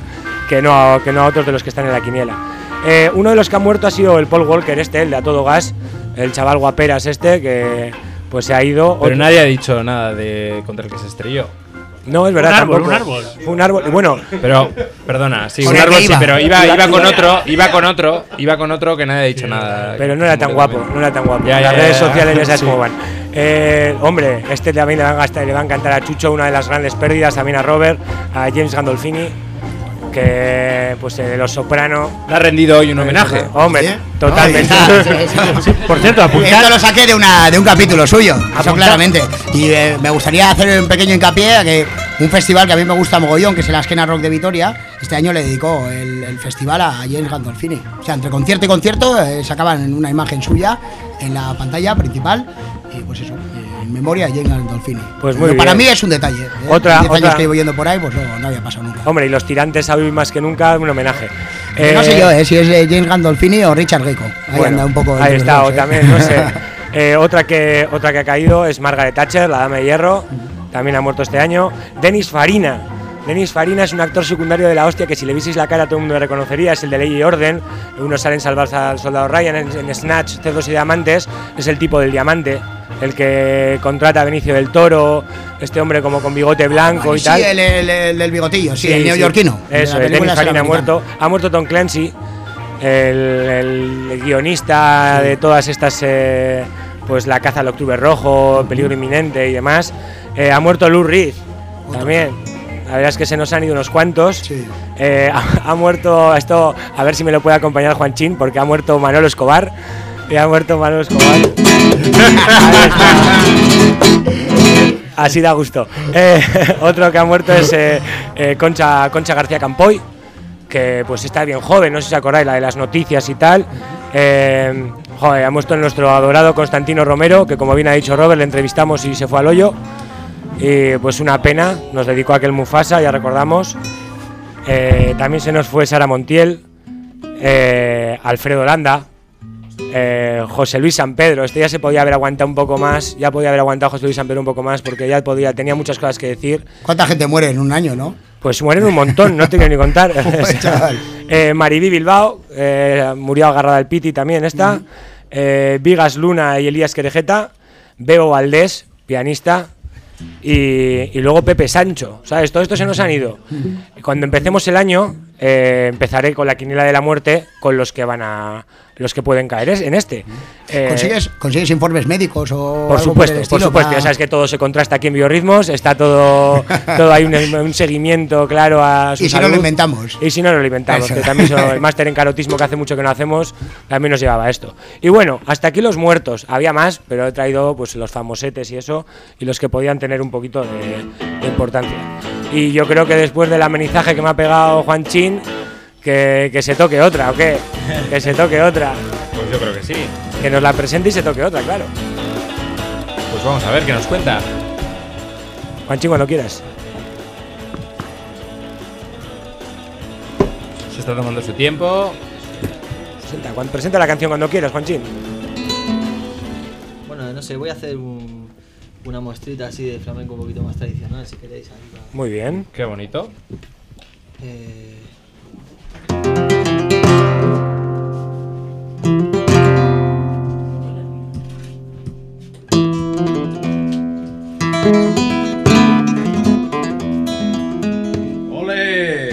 que no, que no a otros de los que están en la quiniela. Eh, uno de los que ha muerto ha sido el Paul Walker este, el de A Todo Gas, el chaval guaperas este, que pues se ha ido. Pero Otro- nadie ha dicho nada de contra el que se estrelló. No, es verdad, Un árbol, tampoco. un árbol. Fue un árbol. Y bueno, Pero, perdona, sí, O un sea, árbol que sí, iba. pero iba, Iba- iba con iba- otro, iba con otro, iba con otro que nadie ha dicho nada. pero no era tan guapo, no era tan guapo. Ya, Las ya, redes ya, sociales ya sabes sí. cómo van. Eh, hombre, este también le va, a gastar, le va a encantar a Chucho, una de las grandes pérdidas, también a Robert, a James Gandolfini, que pues eh, de Los Soprano. Le ha rendido hoy un homenaje. Hombre, ¿Sí? totalmente. No, sí, sí, sí. Por cierto, apuntar. Esto lo saqué de, una, de un capítulo suyo, eso Apunta- claramente. Y eh, me gustaría hacer un pequeño hincapié a que un festival que a mí me gusta mogollón, que es el Askena Rock de Vitoria, este año le dedicó el, el festival a James Gandolfini. O sea, entre concierto y concierto eh, sacaban una imagen suya en la pantalla principal y pues eso, eh, en memoria a James Gandolfini. Pues muy Pero para bien. mí es un detalle. ¿eh? Otra- Diez años otra- que llevo yendo por ahí, pues no, no había pasado nunca. Hombre, y los tirantes hoy más que nunca, un homenaje. no Eh, sé yo, eh, si es eh, James Gandolfini o Richard Gecko. Ahí Bueno, anda un poco. ahí entre los está, dos, o eh. también, no sé. Eh, otra, que, otra que ha caído es Margaret Thatcher, la dama de hierro, también ha muerto este año. Denis Farina. Denis Farina es un actor secundario de la hostia que si le vieseis la cara todo el mundo le reconocería, es el de Ley y Orden. Uno sale en Salvar al Soldado Ryan, en, en Snatch, Cerdos y Diamantes, es el tipo del diamante, el que contrata a Benicio del Toro, este hombre como con bigote blanco y Sí, tal. el, el, el del bigotillo, sí, Sí, el sí. neoyorquino. de Eso, la el película Denis Farina ha americana. muerto. Ha muerto Tom Clancy, el, el guionista de todas estas, eh, pues La caza al octubre rojo, Peligro inminente y demás. Eh, ha muerto Lou Reed, también. La verdad es que se nos han ido unos cuantos. Sí. Eh, ha, ha muerto, esto, a ver si me lo puede acompañar Juanchín, porque ha muerto Manolo Escobar. Y ha muerto Manolo Escobar. Ahí está. Así da gusto. Eh, otro que ha muerto es eh, eh, Concha, Concha García Campoy, que pues está bien joven, no sé si os acordáis, la de las noticias y tal. Eh, joder, ha muerto nuestro adorado Constantino Romero, que como bien ha dicho Robert, le entrevistamos y se fue al hoyo. Y pues una pena, nos dedicó a aquel Mufasa, ya recordamos. Eh, también se nos fue Sara Montiel, eh, Alfredo Landa, eh, José Luis San Pedro. Este ya se podía haber aguantado un poco más, ya podía haber aguantado José Luis San Pedro un poco más, porque ya podía, tenía muchas cosas que decir. ¿Cuánta gente muere en un año, no? Pues mueren un montón, no te quiero ni contar. Joder, chaval. eh, Maribí Bilbao, eh, murió agarrada al Piti también esta. Eh, Vigas Luna y Elías Querejeta. Bebo Valdés, pianista. Y, y luego Pepe Sancho, ¿sabes? Todo esto se nos han ido. Cuando empecemos el año, eh, empezaré con la quiniela de la muerte, con los que van a. Los que pueden caer es- en este. Eh, ¿Consigues, ¿Consigues informes médicos o por algo supuesto, el por estilo supuesto, para- ya sabes que todo se contrasta aquí en Biorritmos, está todo, todo hay un, un seguimiento claro a su Y si no salud. lo inventamos. Y si no, no lo inventamos, Eso. que también son- el máster en carotismo que hace mucho que no hacemos, también nos llevaba a esto. Y bueno, hasta aquí los muertos, había más, pero he traído pues los famosetes y eso, y los que podían tener un poquito de, de importancia. Y yo creo que después del amenizaje que me ha pegado Juanchín, que, que se toque otra, ¿o qué? Que se toque otra. Pues yo creo que sí. Que nos la presente y se toque otra, claro. Pues vamos a ver qué nos cuenta. Juanchín, cuando quieras. Se está tomando su tiempo. Presenta, cuando, presenta la canción cuando quieras, Juanchín. Bueno, no sé, voy a hacer un- una muestrita así de flamenco un poquito más tradicional, si queréis. ahí para- Muy bien. Qué bonito. Eh, ¡Ole!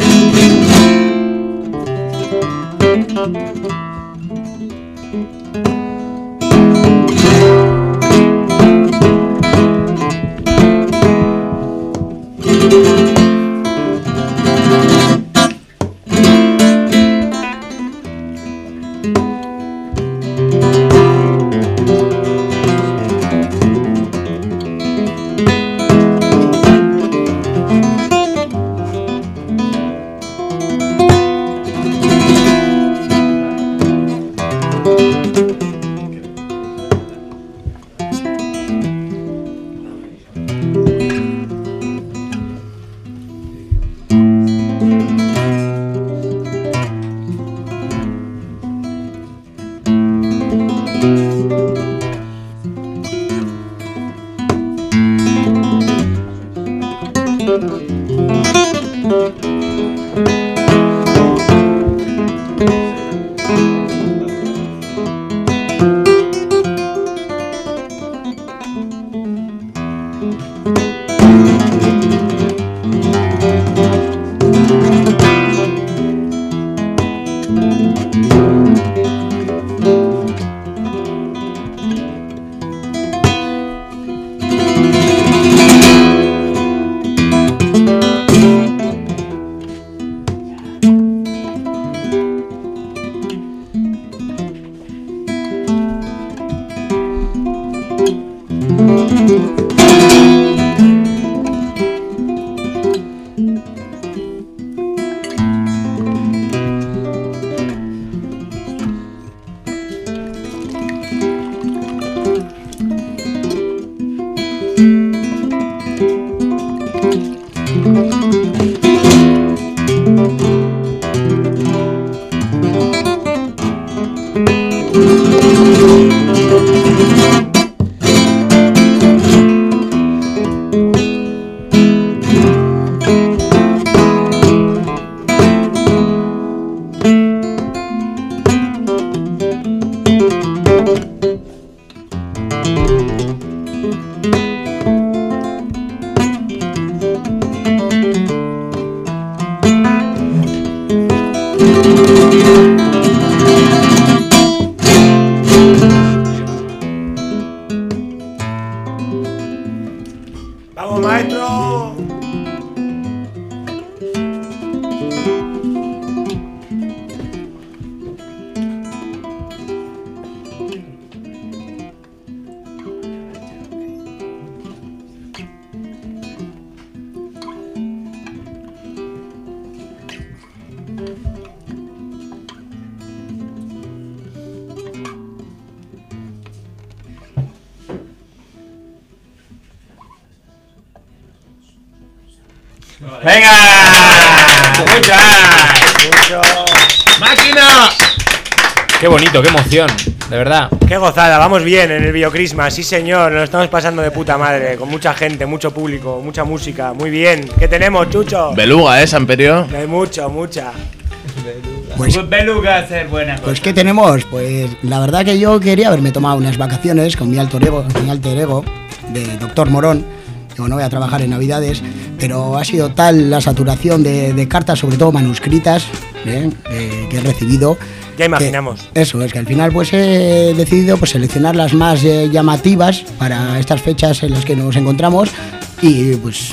¡Venga! ¡Mucho! ¡Máquina! Qué bonito, qué emoción, de verdad. Qué gozada, vamos bien en el Biocrisma, sí señor, nos lo estamos pasando de puta madre, con mucha gente, mucho público, mucha música, muy bien. ¿Qué tenemos, Chucho? Beluga, ¿eh, Samperio? Hay mucho, mucha. Pues, Beluga hacer buena pues ¿qué tenemos? Pues la verdad que yo quería haberme tomado unas vacaciones con mi alter ego, mi alter ego de Doctor Morón. Digo, no voy a trabajar en Navidades, pero ha sido tal la saturación de, de cartas, sobre todo manuscritas, ¿eh? eh, que he recibido. Ya imaginamos. Eso, es que al final pues he decidido pues seleccionar las más eh, llamativas para estas fechas en las que nos encontramos y pues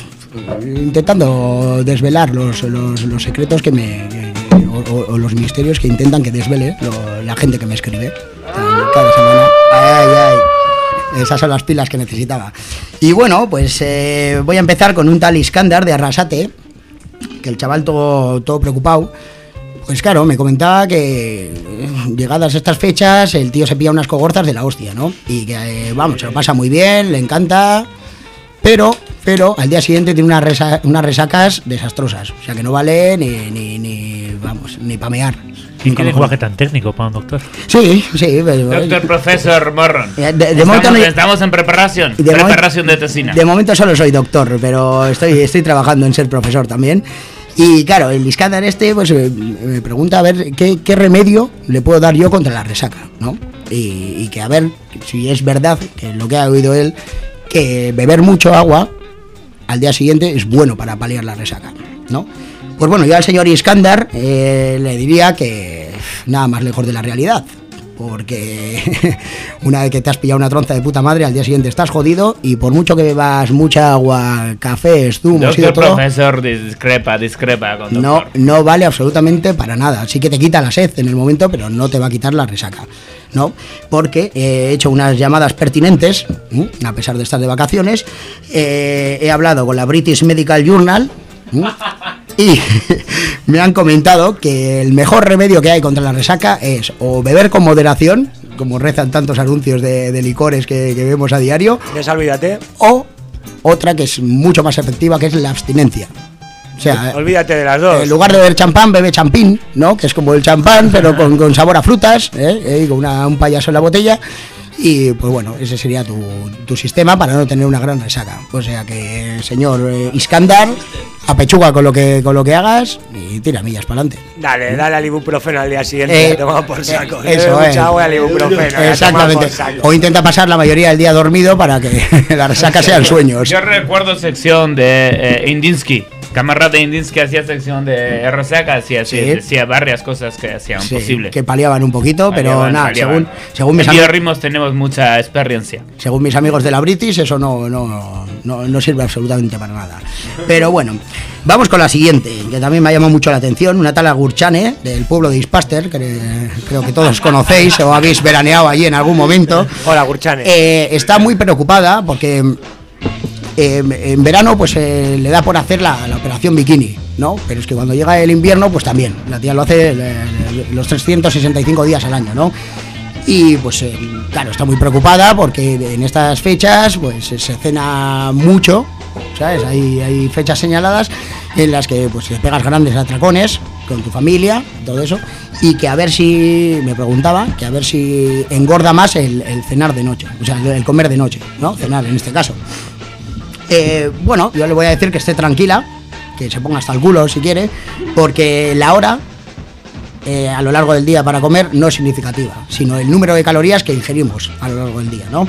intentando desvelar los, los, los secretos que me o, o, o los misterios que intentan que desvele lo, la gente que me escribe cada semana. Ay, ay. Esas son las pilas que necesitaba. Y bueno, pues eh, voy a empezar con un tal Iskandar de Arrasate, que el chaval todo, todo preocupado. Pues claro, me comentaba que eh, llegadas estas fechas el tío se pilla unas cogorzas de la hostia, ¿no? Y que, eh, vamos, se lo pasa muy bien, le encanta, pero, pero al día siguiente tiene unas, resa unas resacas desastrosas. O sea que no vale ni, ni, ni vamos, ni pamear. ¿Y qué lenguaje tan técnico para un doctor? Sí, sí. Pero, Doctor Profesor Morron. De, de estamos, momento no, estamos en preparación. de preparación momen, de tesina. De momento solo soy doctor, pero estoy, estoy trabajando en ser profesor también. Y claro, el Iskandar este pues me pregunta a ver qué, qué remedio le puedo dar yo contra la resaca, ¿no? Y, y que a ver si es verdad que lo que ha oído él, que beber mucho agua al día siguiente es bueno para paliar la resaca, ¿no? Pues bueno, yo al señor Iskandar eh, le diría que nada más lejos de la realidad, porque una vez que te has pillado una tronza de puta madre, al día siguiente estás jodido y por mucho que bebas mucha agua, cafés, zumos y de Doctor todo, Profesor discrepa, discrepa con no, doctor. no vale absolutamente para nada. Sí que te quita la sed en el momento, pero no te va a quitar la resaca, ¿no? Porque eh, he hecho unas llamadas pertinentes, ¿eh? A pesar de estar de vacaciones, eh, he hablado con la British Medical Journal, ¿eh? Y me han comentado que el mejor remedio que hay contra la resaca es o beber con moderación, como rezan tantos anuncios de, de licores que, que vemos a diario, Desolvídate. o otra que es mucho más efectiva, que es la abstinencia. O sea, olvídate de las dos. En lugar de beber champán, bebe champín, ¿no? Que es como el champán, pero con, con sabor a frutas, ¿eh? ¿Eh? Con una, un payaso en la botella. Y pues bueno, ese sería tu, tu sistema para no tener una gran resaca. O sea que, señor eh, Iskandar, apechuga con lo que con lo que hagas y tira millas para adelante. Dale, dale al ibuprofeno al día siguiente, Eh, toma por saco. eh, eso Bebe es. mucha agua al ibuprofeno. Exactamente. O intenta pasar la mayoría del día dormido para que la resaca sean sueños. Yo recuerdo sección de eh, Indinsky. Camarada de Indinsky hacía sección de resaca, hacía, Sí. decía varias cosas que hacían Sí, posible. que paliaban un poquito, pero Paliaban, nada, paliaban. según, según, mis En ami- biorritmos tenemos mucha experiencia. según mis amigos de la British, eso no, no, no, no sirve absolutamente para nada. Pero bueno, vamos con la siguiente, que también me ha llamado mucho la atención, una tal Agurchane, del pueblo de Ispaster, que creo que todos conocéis o habéis veraneado allí en algún momento. Hola, Gurchane. Eh, está muy preocupada porque eh, en verano pues eh, le da por hacer la, la operación bikini, ¿no? Pero es que cuando llega el invierno pues también, la tía lo hace eh, los trescientos sesenta y cinco días al año, ¿no? Y pues eh, claro, está muy preocupada porque en estas fechas pues se cena mucho, ¿sabes? Hay, hay fechas señaladas en las que pues te pegas grandes atracones con tu familia, todo eso, y que a ver si, me preguntaba, que a ver si engorda más el, el cenar de noche, o sea, el, el comer de noche, ¿no? Cenar en este caso. Eh, bueno, yo le voy a decir que esté tranquila, que se ponga hasta el culo si quiere, porque la hora eh, a lo largo del día para comer no es significativa, sino el número de calorías que ingerimos a lo largo del día, ¿no?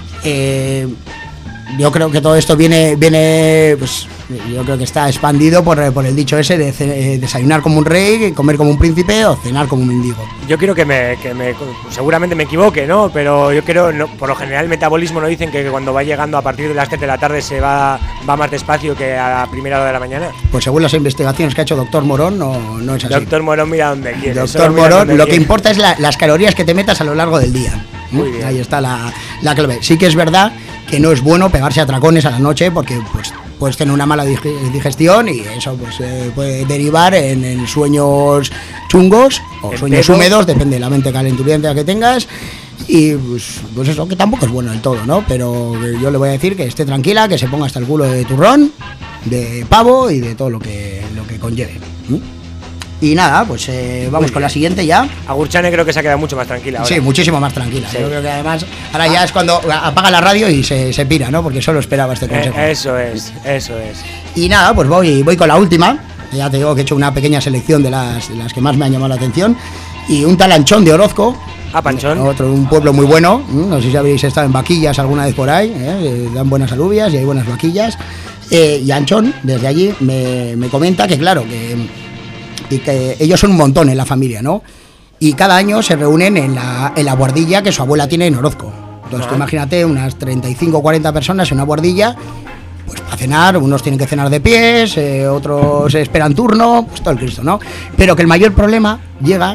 Eh, yo creo que todo esto viene, viene pues yo creo que está expandido por, por el dicho ese de ce- desayunar como un rey, comer como un príncipe o cenar como un mendigo. Yo quiero que me, que me. Seguramente me equivoque, ¿no? Pero yo creo. No, por lo general, el metabolismo no dicen que cuando va llegando a partir de las tres de la tarde se va, va más despacio que a la primera hora de la mañana. Pues según las investigaciones que ha hecho doctor Morón, no, no es así. Doctor Morón, mira donde quiere. Doctor solo mira Morón, donde lo que quiere. importa es la- las calorías que te metas a lo largo del día. Muy bien. Ahí está la, la clave. Sí que es verdad que no es bueno pegarse atracones a la noche porque pues puedes tener una mala dig- digestión y eso pues eh, puede derivar en, en sueños chungos o ¿En sueños pedo? húmedos, depende de la mente calenturienta que tengas. Y pues, pues eso, que tampoco es bueno del todo, ¿no? Pero yo le voy a decir que esté tranquila, que se ponga hasta el culo de turrón, de pavo y de todo lo que, lo que conlleve. ¿Mm? Y nada, pues eh, vamos con la siguiente ya. Agurchane creo que se ha quedado mucho más tranquila ahora. Sí, muchísimo más tranquila. Sí. Yo creo que además ahora ya es cuando apaga la radio y se, se pira, ¿no? Porque solo esperaba este consejo. Eh, eso es, eso es. Y nada, pues voy, voy con la última. Ya te digo que he hecho una pequeña selección de las, de las que más me han llamado la atención. Y un tal Anchón de Orozco. Ah, Panchón. Otro, un pueblo muy bueno. No sé si habéis estado en vaquillas alguna vez por ahí. ¿eh? Dan buenas alubias y hay buenas vaquillas. Eh, y Anchón, desde allí, me, me comenta que, claro, que, y que ellos son un montón en la familia, ¿no? Y cada año se reúnen en la, en la guardilla que su abuela tiene en Orozco. Entonces, tú imagínate unas treinta y cinco o cuarenta personas en una guardilla. Pues para cenar, unos tienen que cenar de pies, eh, otros esperan turno, pues todo el Cristo, ¿no? Pero que el mayor problema llega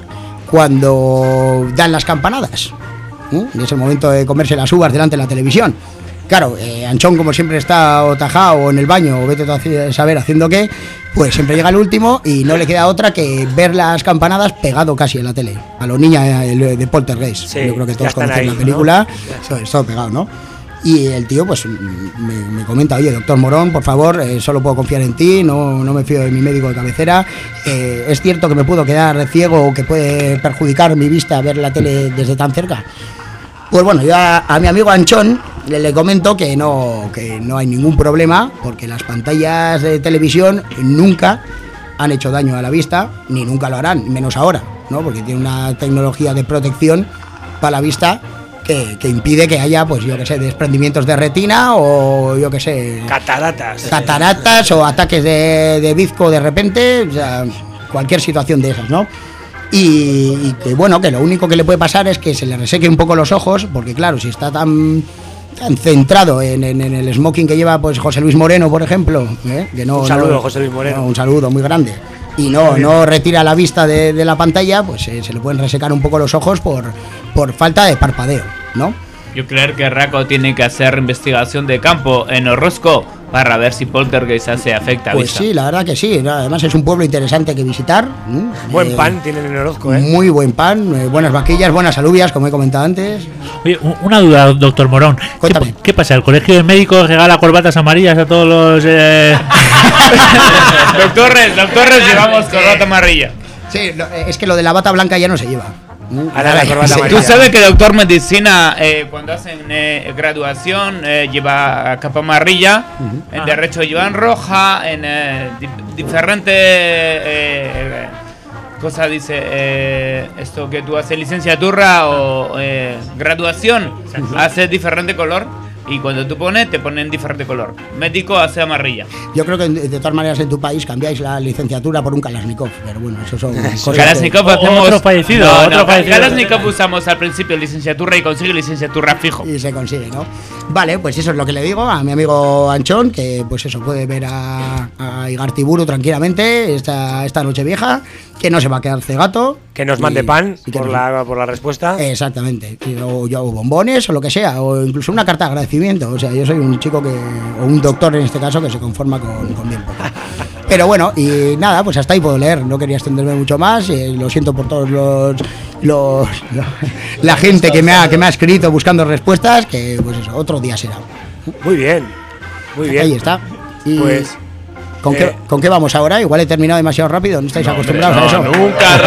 cuando dan las campanadas, ¿eh? En ese momento de comerse las uvas delante de la televisión. Claro, eh, Anchón, como siempre está o tajado o en el baño o vete a saber haciendo qué, pues siempre llega el último y no le queda otra que ver las campanadas pegado casi en la tele. A los niños de, de Poltergeist. Sí, yo creo que ya todos están conocen ahí, la ¿no? película, todo, todo pegado, ¿no? Y el tío pues me, me comenta, oye, doctor Morón, por favor, eh, solo puedo confiar en ti, no, no me fío de mi médico de cabecera. Eh, es cierto que me puedo quedar ciego o que puede perjudicar mi vista ver la tele desde tan cerca. Pues bueno, yo a, a mi amigo Anchón le, le comento que no, que no hay ningún problema, porque las pantallas de televisión nunca han hecho daño a la vista, ni nunca lo harán, menos ahora, ¿no? Porque tiene una tecnología de protección para la vista que, que impide que haya, pues yo que sé, desprendimientos de retina o yo que sé, Cataratas. cataratas o ataques de, de bizco de repente, o sea, cualquier situación de esas, ¿no? Y, y que bueno, que lo único que le puede pasar es que se le reseque un poco los ojos, porque claro, si está tan, tan centrado en, en, en el smoking que lleva pues José Luis Moreno, por ejemplo, ¿eh? Que no, Un saludo, no- José Luis Moreno. no, un saludo muy grande. Y no, no retira la vista de, de la pantalla, pues eh, se le pueden resecar un poco los ojos por, por falta de parpadeo, ¿no? Yo creo que Raco tiene que hacer investigación de campo en Orozco para ver si Poltergeist se afecta a Pues vista. sí, la verdad que sí. Además es un pueblo interesante que visitar. ¿m? Buen Eh, pan tienen en Orozco, ¿eh? Muy buen pan, eh, buenas vaquillas, buenas alubias, como he comentado antes. Oye, u- una duda, doctor Morón. ¿Qué, Cuéntame. pa- ¿Qué pasa? ¿El colegio de médicos regala corbatas amarillas a todos los...? Eh... Doctores, doctores, llevamos corbata amarilla. Sí, lo- eh, es que lo de la bata blanca ya no se lleva. ¿m? Ahora la corbata Sí. amarilla. Tú sabes que doctor medicina, eh, cuando hacen eh, graduación, eh, lleva capa amarilla, en derecho llevan roja, en eh, di- diferentes eh, cosas, dice, eh, esto que tú haces licenciatura o eh, graduación, hace diferente color. Y cuando tú pones, te ponen diferente color. Médico hace amarilla. Yo creo que de de todas maneras en tu país cambiáis la licenciatura por un Kalashnikov, pero bueno, eso son cosas que- Kalashnikov O- hacemos... otro fallecido, No, otro no, fallecido. Kalashnikov usamos al principio licenciatura y consigue licenciatura fijo. y se consigue, ¿no? Vale, pues eso es lo que le digo a mi amigo Anchón, que pues eso, puede ver a, a Igartiburu tranquilamente esta, esta noche vieja, que no se va a quedar cegato. Que nos y- mande pan y que por nos- la, por la respuesta. Exactamente, y- o, yo- o bombones o lo que sea, o incluso una carta de agradecimiento. O sea, yo soy un chico que, o un doctor en este caso, que se conforma con, con bien poco. Pero bueno, y nada, pues hasta ahí puedo leer, no quería extenderme mucho más, y lo siento por todos los, los la gente que me ha que me ha escrito buscando respuestas, que pues eso, otro día será. Muy bien. Muy bien. Ahí está. Y Pues. ¿con, eh, qué, ¿con qué vamos ahora? Igual he terminado demasiado rápido, no estáis acostumbrados a eso. No, nunca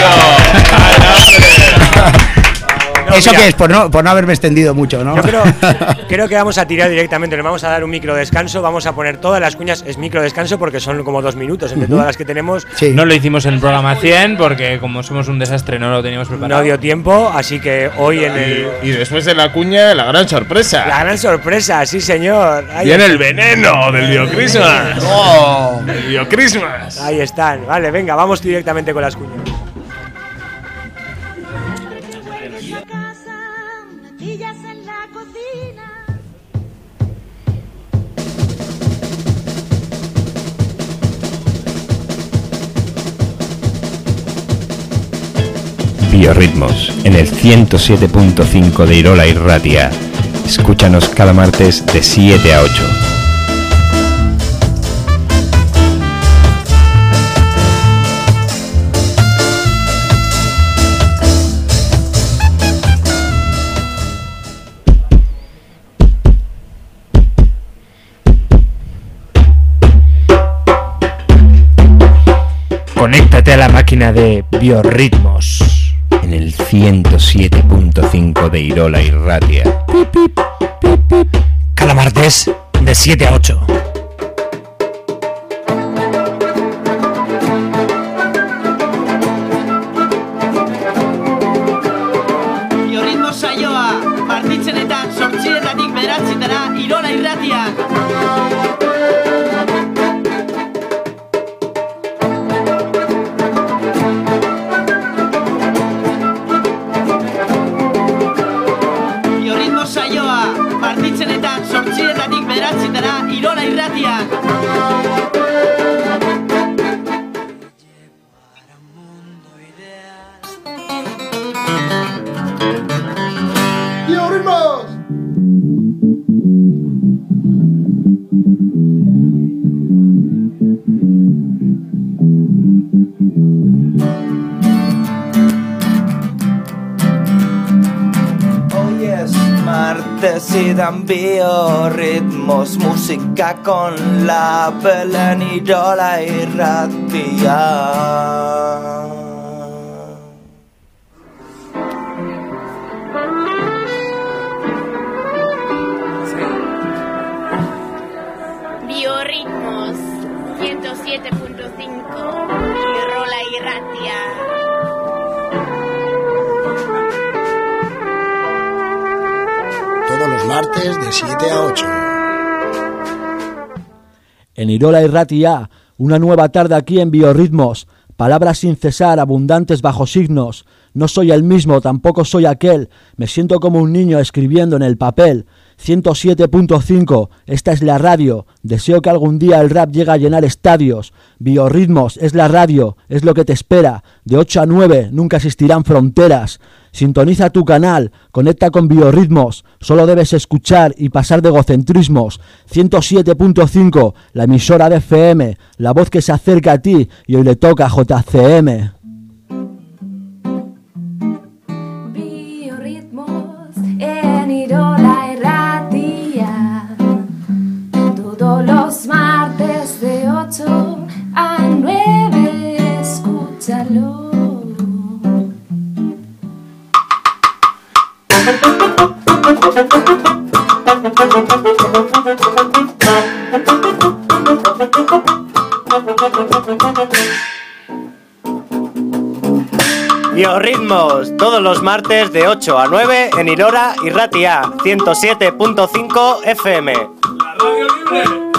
rápido. no, ¿Eso mira, qué es? Por no, por no haberme extendido mucho, ¿no? Yo creo, creo que vamos a tirar directamente, le vamos a dar un micro descanso, vamos a poner todas las cuñas, es micro descanso porque son como dos minutos entre todas las que tenemos. Sí. No lo hicimos en el programa cien porque como somos un desastre no lo teníamos preparado. No dio tiempo, así que hoy en el... Y después de la cuña, la gran sorpresa. La gran sorpresa, sí señor. Ahí, Viene el veneno del Biocrismas. ¡Oh! El Biocrismas. ahí están, vale, venga, vamos directamente con las cuñas. casa, natillas en la cocina. Biorritmos, en el ciento siete punto cinco de Irola y Ratia. Escúchanos cada martes de siete a ocho. conéctate a la máquina de Biorritmos. En el ciento siete punto cinco de Irola y Ratia. Cada martes de siete a ocho. Biorritmos saioa, partitzenetan sortzietatik bederatzietara Irola irratian. Biorritmos saioa, partitzenetan sortzietatik bederatzietara Irola irratian. Decidan biorritmos, música con la Belén Irola y Ratia. Biorritmos ciento siete punto cinco Irola y Ratia. Todos los martes de siete a ocho. En Irola y Ratia, una nueva tarde aquí en Biorritmos. Palabras sin cesar, abundantes bajo signos. No soy el mismo, tampoco soy aquel. Me siento como un niño escribiendo en el papel. ciento siete punto cinco, esta es la radio. Deseo que algún día el rap llegue a llenar estadios. Biorritmos es la radio, es lo que te espera. De ocho a nueve nunca existirán fronteras. Sintoniza tu canal, conecta con Biorritmos. Solo debes escuchar y pasar de egocentrismos. ciento siete punto cinco, la emisora de F M, la voz que se acerca a ti y hoy le toca a J C M. Biorritmos en Irola y Ratia. Todos los martes de ocho a nueve, escúchalo. Biorritmos, todos los martes de ocho a nueve en Irola y Ratia, ciento siete punto cinco F M. La radio libre.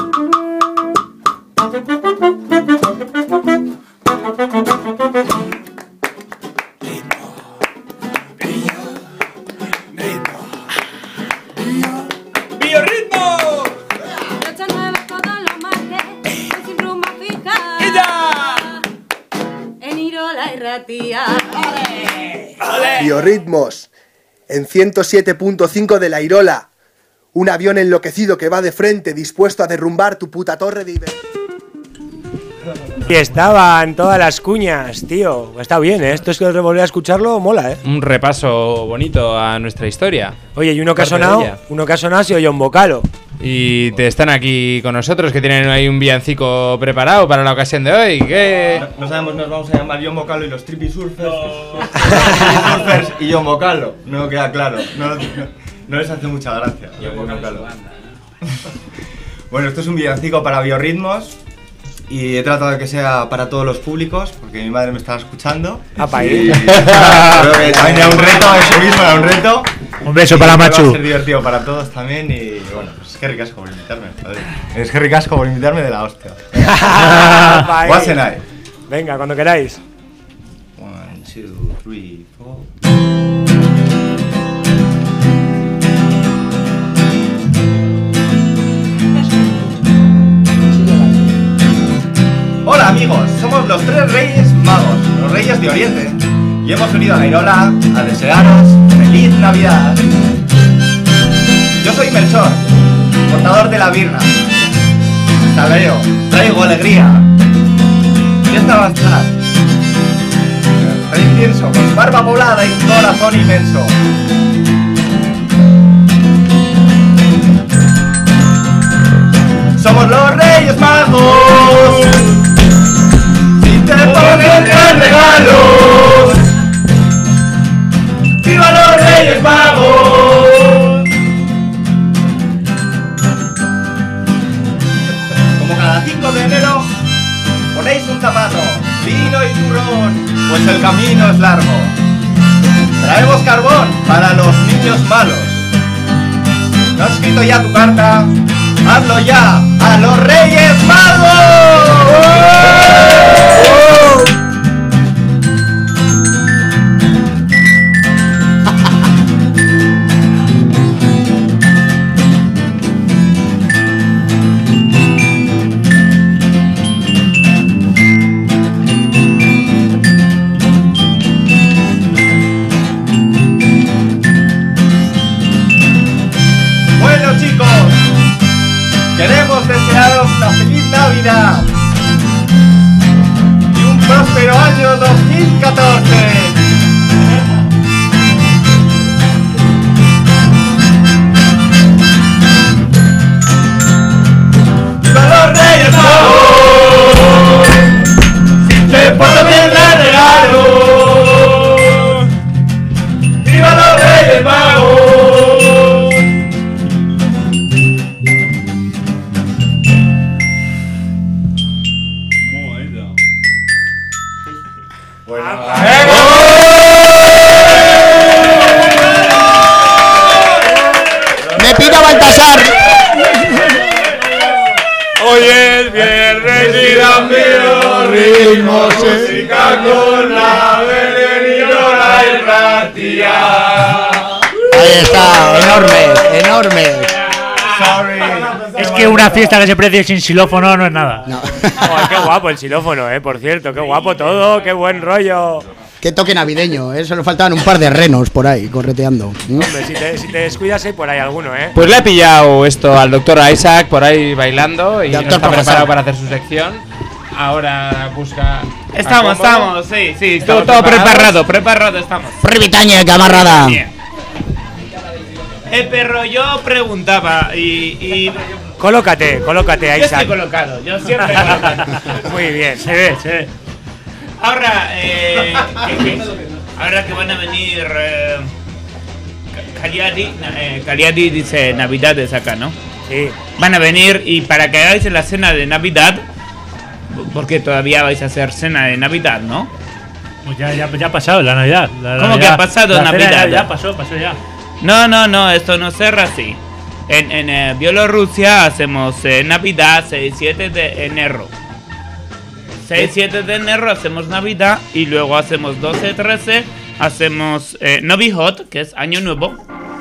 Biorritmos en ciento siete punto cinco de la Irola. Un avión enloquecido que va de frente, dispuesto a derrumbar tu puta torre de Iber. Y estaban todas las cuñas, tío. Está bien, ¿eh? Esto es que volver a escucharlo mola, ¿eh? Un repaso bonito a nuestra historia. Oye, y uno que ha sonado, uno que ha sonado ha sido John Vocalo. Y te están aquí con nosotros, que tienen ahí un villancico preparado para la ocasión de hoy. ¿Qué? No, no sabemos, nos vamos a llamar John Vocalo y los Trippy Surfers. No. Surfers y John Vocalo. No queda claro. No, no, no les hace mucha gracia. John Vocalo. Bueno, esto es un villancico para Biorritmos. Y he tratado de que sea para todos los públicos, porque mi madre me estaba escuchando. Ah, para ir. Creo que también era un reto, eso mismo era un reto. Un beso para Machu. Va a ser divertido para todos también y bueno, pues es que ricasco por invitarme. Joder. Es que ricasco por invitarme de la hostia. What's an eye? Venga, cuando queráis. One, two, three, four. Hola amigos, somos los tres Reyes Magos, los Reyes de Oriente, y hemos venido a Irola a desearos feliz Navidad. Yo soy Melchor, portador de la birra. Saleo, traigo alegría. Fiesta avanzar. Rey incienso, con barba poblada y un corazón inmenso. Somos los Reyes Magos. Si te pones vino y turrón, pues el camino es largo. Traemos carbón para los niños malos. ¿No has escrito ya tu carta? ¡Hazlo ya a los Reyes Magos! Queremos desearos una feliz Navidad y un próspero año dos mil catorce. ¡Viva los Reyes Magos! ¡Se portan bien de regalos! ¡Viva los Reyes Magos! ¡Me pido Baltasar! Hoy es viernes y dan ritmos, música con la Belenirola y Ratia. Ahí está, enorme, enorme. Es que una fiesta que se precie sin xilófono no es nada. No. Oh, qué guapo el xilófono, eh, por cierto, qué guapo todo, qué buen rollo. Qué toque navideño, ¿eh? Solo faltaban un par de renos por ahí, correteando. Hombre, si te, si te descuidas hay por ahí alguno, ¿eh? Pues le ha pillado esto al doctor Isaac por ahí bailando y no Doctor está profesor. preparado para hacer su sección. Ahora busca... Estamos, acomodo. estamos, sí, sí, ¿Estamos todo, todo preparados? preparado, preparado estamos. Privitaña, camarada. Bien. Eh, pero yo preguntaba y... y Colócate, colócate, yo Isaac. estoy colocado, yo siempre colocado. Muy bien. Se ve, se ve. Ahora, eh, que, que, ahora que van a venir eh, Cagliari, eh, Cagliari dice Navidades acá, ¿no? Sí. Van a venir y para que hagáis la cena de Navidad, porque todavía vais a hacer cena de Navidad, ¿no? Pues ya, ya, ya ha pasado la Navidad. La ¿Cómo Navidad, que ha pasado la cena Navidad? Ya, ya pasó, pasó ya. No, no, no, esto no cierra así. En, en eh, Bielorrusia hacemos eh, Navidad seis siete de enero. seis siete de enero hacemos Navidad y luego hacemos doce trece, hacemos eh, Novi Hod, que es Año Nuevo.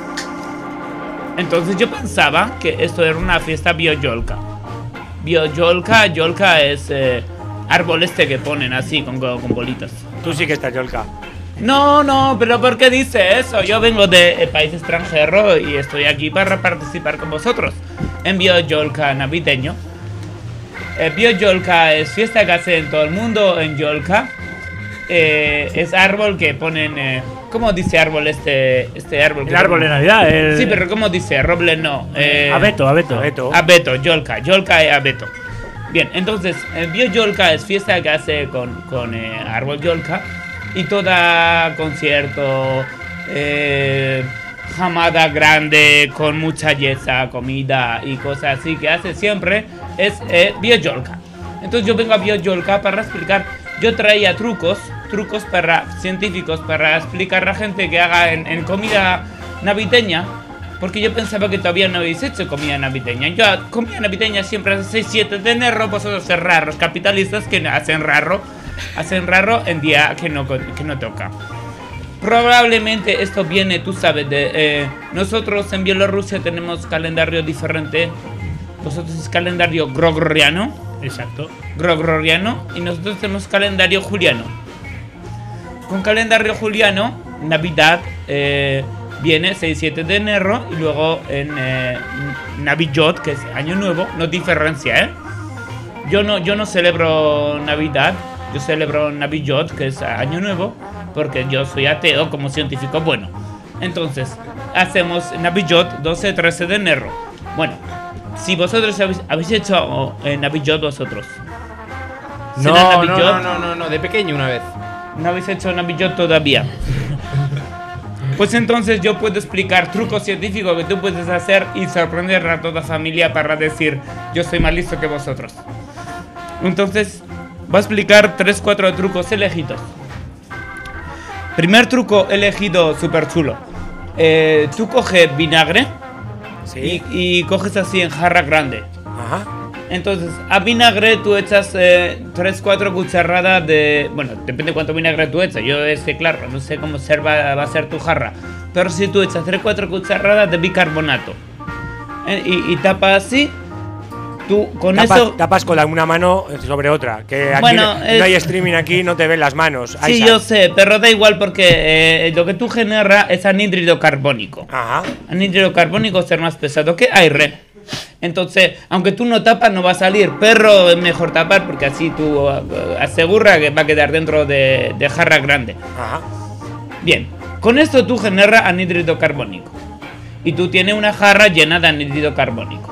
Entonces yo pensaba que esto era una fiesta biojolka. Biojolka, yolka es eh, árbol este que ponen así con, con bolitas. Tú sí que estás yolka. No, no, pero ¿por qué dice eso? Yo vengo de eh, país extranjero y estoy aquí para participar con vosotros en biojolka navideño. Eh, biojolka es fiesta que hace en todo el mundo en Yolka. Eh, es árbol que ponen... Eh, ¿Cómo dice árbol este, este árbol? El que árbol de ponen? Navidad. El... Sí, pero ¿cómo dice? Roble no. Eh, abeto, abeto. Abeto. Abeto, Yolka. Yolka y abeto. Bien, entonces, el biojolka es fiesta que hace con, con eh, árbol Yolka. Y toda concierto, eh, jamada grande, con mucha yesa, comida y cosas así que hace siempre, es eh, biojolka. Entonces yo vengo a biojolka para explicar, yo traía trucos, trucos para científicos para explicar a la gente que haga en, en comida navideña, porque yo pensaba que todavía no habéis hecho comida navideña. Yo comida navideña siempre hace seis siete de enero, vosotros sois raros capitalistas que hacen raro. Hacen raro en día que no, que no toca. Probablemente esto viene, tú sabes, de eh, nosotros en Bielorrusia tenemos calendario diferente. Vosotros es calendario gregoriano. Exacto. Gregoriano. Y nosotros tenemos calendario juliano. Con calendario juliano, Navidad eh, viene seis siete de enero y luego en eh, Navijot, que es Año Nuevo, no diferencia, ¿eh? Yo no, yo no celebro Navidad. Yo celebro Navijot, que es Año Nuevo, porque yo soy ateo como científico bueno. Entonces, hacemos Navijot doce trece de enero. Bueno, si vosotros habéis, habéis hecho eh, Navijot vosotros. No, ¿Cena no, Navijot? no, no, no, no, de pequeño una vez. No habéis hecho Navijot todavía. Pues entonces yo puedo explicar trucos científicos que tú puedes hacer y sorprender a toda familia para decir, yo soy más listo que vosotros. Entonces... voy a explicar tres cuatro trucos elegidos. Primer truco elegido súper chulo. Eh, tú coges vinagre sí. y, y coges así en jarra grande. Ajá. Entonces, a vinagre tú echas eh, tres cuatro cucharadas de... Bueno, depende cuánto vinagre tú echas. Yo es que, claro, no sé cómo ser, va, va a ser tu jarra. Pero si tú echas tres cuatro cucharadas de bicarbonato eh, y, y tapas así, tú con tapas, eso... Tapas con la, una mano sobre otra. Que aquí bueno, no, es... no hay streaming aquí, no te ven las manos. Ahí Sí, sale. yo sé, pero da igual porque eh, lo que tú generas es anhídrido carbónico. Ajá. Anhídrido carbónico es ser más pesado que aire. Entonces, aunque tú no tapas, no va a salir. Pero es mejor tapar porque así tú uh, asegura que va a quedar dentro de, de jarra grande. Ajá. Bien, con esto tú generas anhídrido carbónico. Y tú tienes una jarra llena de anhídrido carbónico.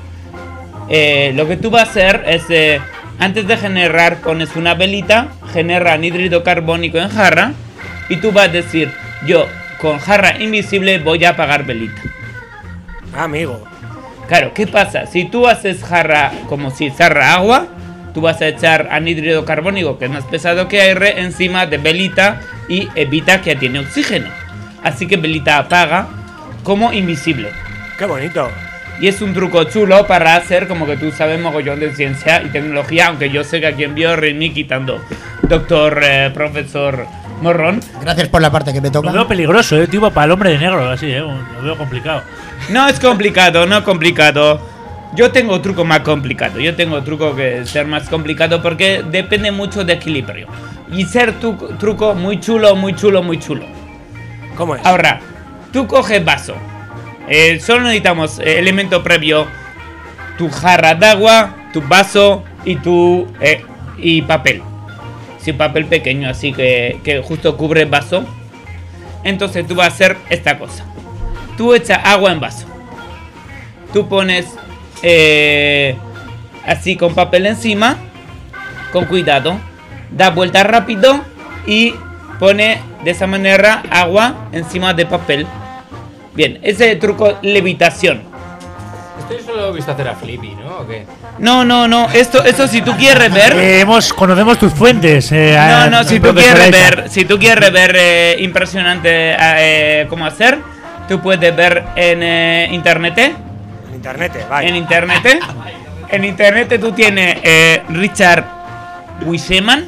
Eh, lo que tú vas a hacer es, eh, antes de generar, pones una velita, genera anhídrido carbónico en jarra. Y tú vas a decir, yo con jarra invisible voy a apagar velita. Ah, amigo. Claro, ¿qué pasa? Si tú haces jarra como si jarra agua, tú vas a echar anhídrido carbónico, que es más pesado que aire, encima de velita y evita que tiene oxígeno. Así que velita apaga como invisible. ¡Qué bonito! Y es un truco chulo para hacer como que tú sabes mogollón de ciencia y tecnología, aunque yo sé que aquí en BioRhythm, quitando doctor, eh, profesor Morrón. Gracias por la parte que me toca. Lo veo peligroso, eh, tipo para el hombre de negro, así, eh, lo veo complicado. No es complicado, no es complicado. Yo tengo truco más complicado. Yo tengo truco que ser más complicado porque depende mucho de equilibrio. Y ser tu truco muy chulo, muy chulo, muy chulo. ¿Cómo es? Ahora, tú coges vaso. Eh, solo necesitamos eh, elemento previo: tu jarra de agua, tu vaso y tu eh, y papel. Sí, papel pequeño, así que, que justo cubre el vaso. Entonces tú vas a hacer esta cosa. Tú echas agua en vaso. Tú pones eh, así con papel encima, con cuidado. Da vuelta rápido y pone de esa manera agua encima de papel. Bien, ese es el truco levitación. Esto yo solo lo he visto hacer a Flippy, ¿no? ¿O qué? No, no, no. Esto, esto si tú quieres ver. Eh, hemos, conocemos tus fuentes. Eh, No, no, a- si tú profesora quieres Isa. ver, si tú quieres ver eh, impresionante eh, cómo hacer, tú puedes ver en eh, internet. En internet, vaya. En internet. En internet tú tienes eh, Richard Wiseman.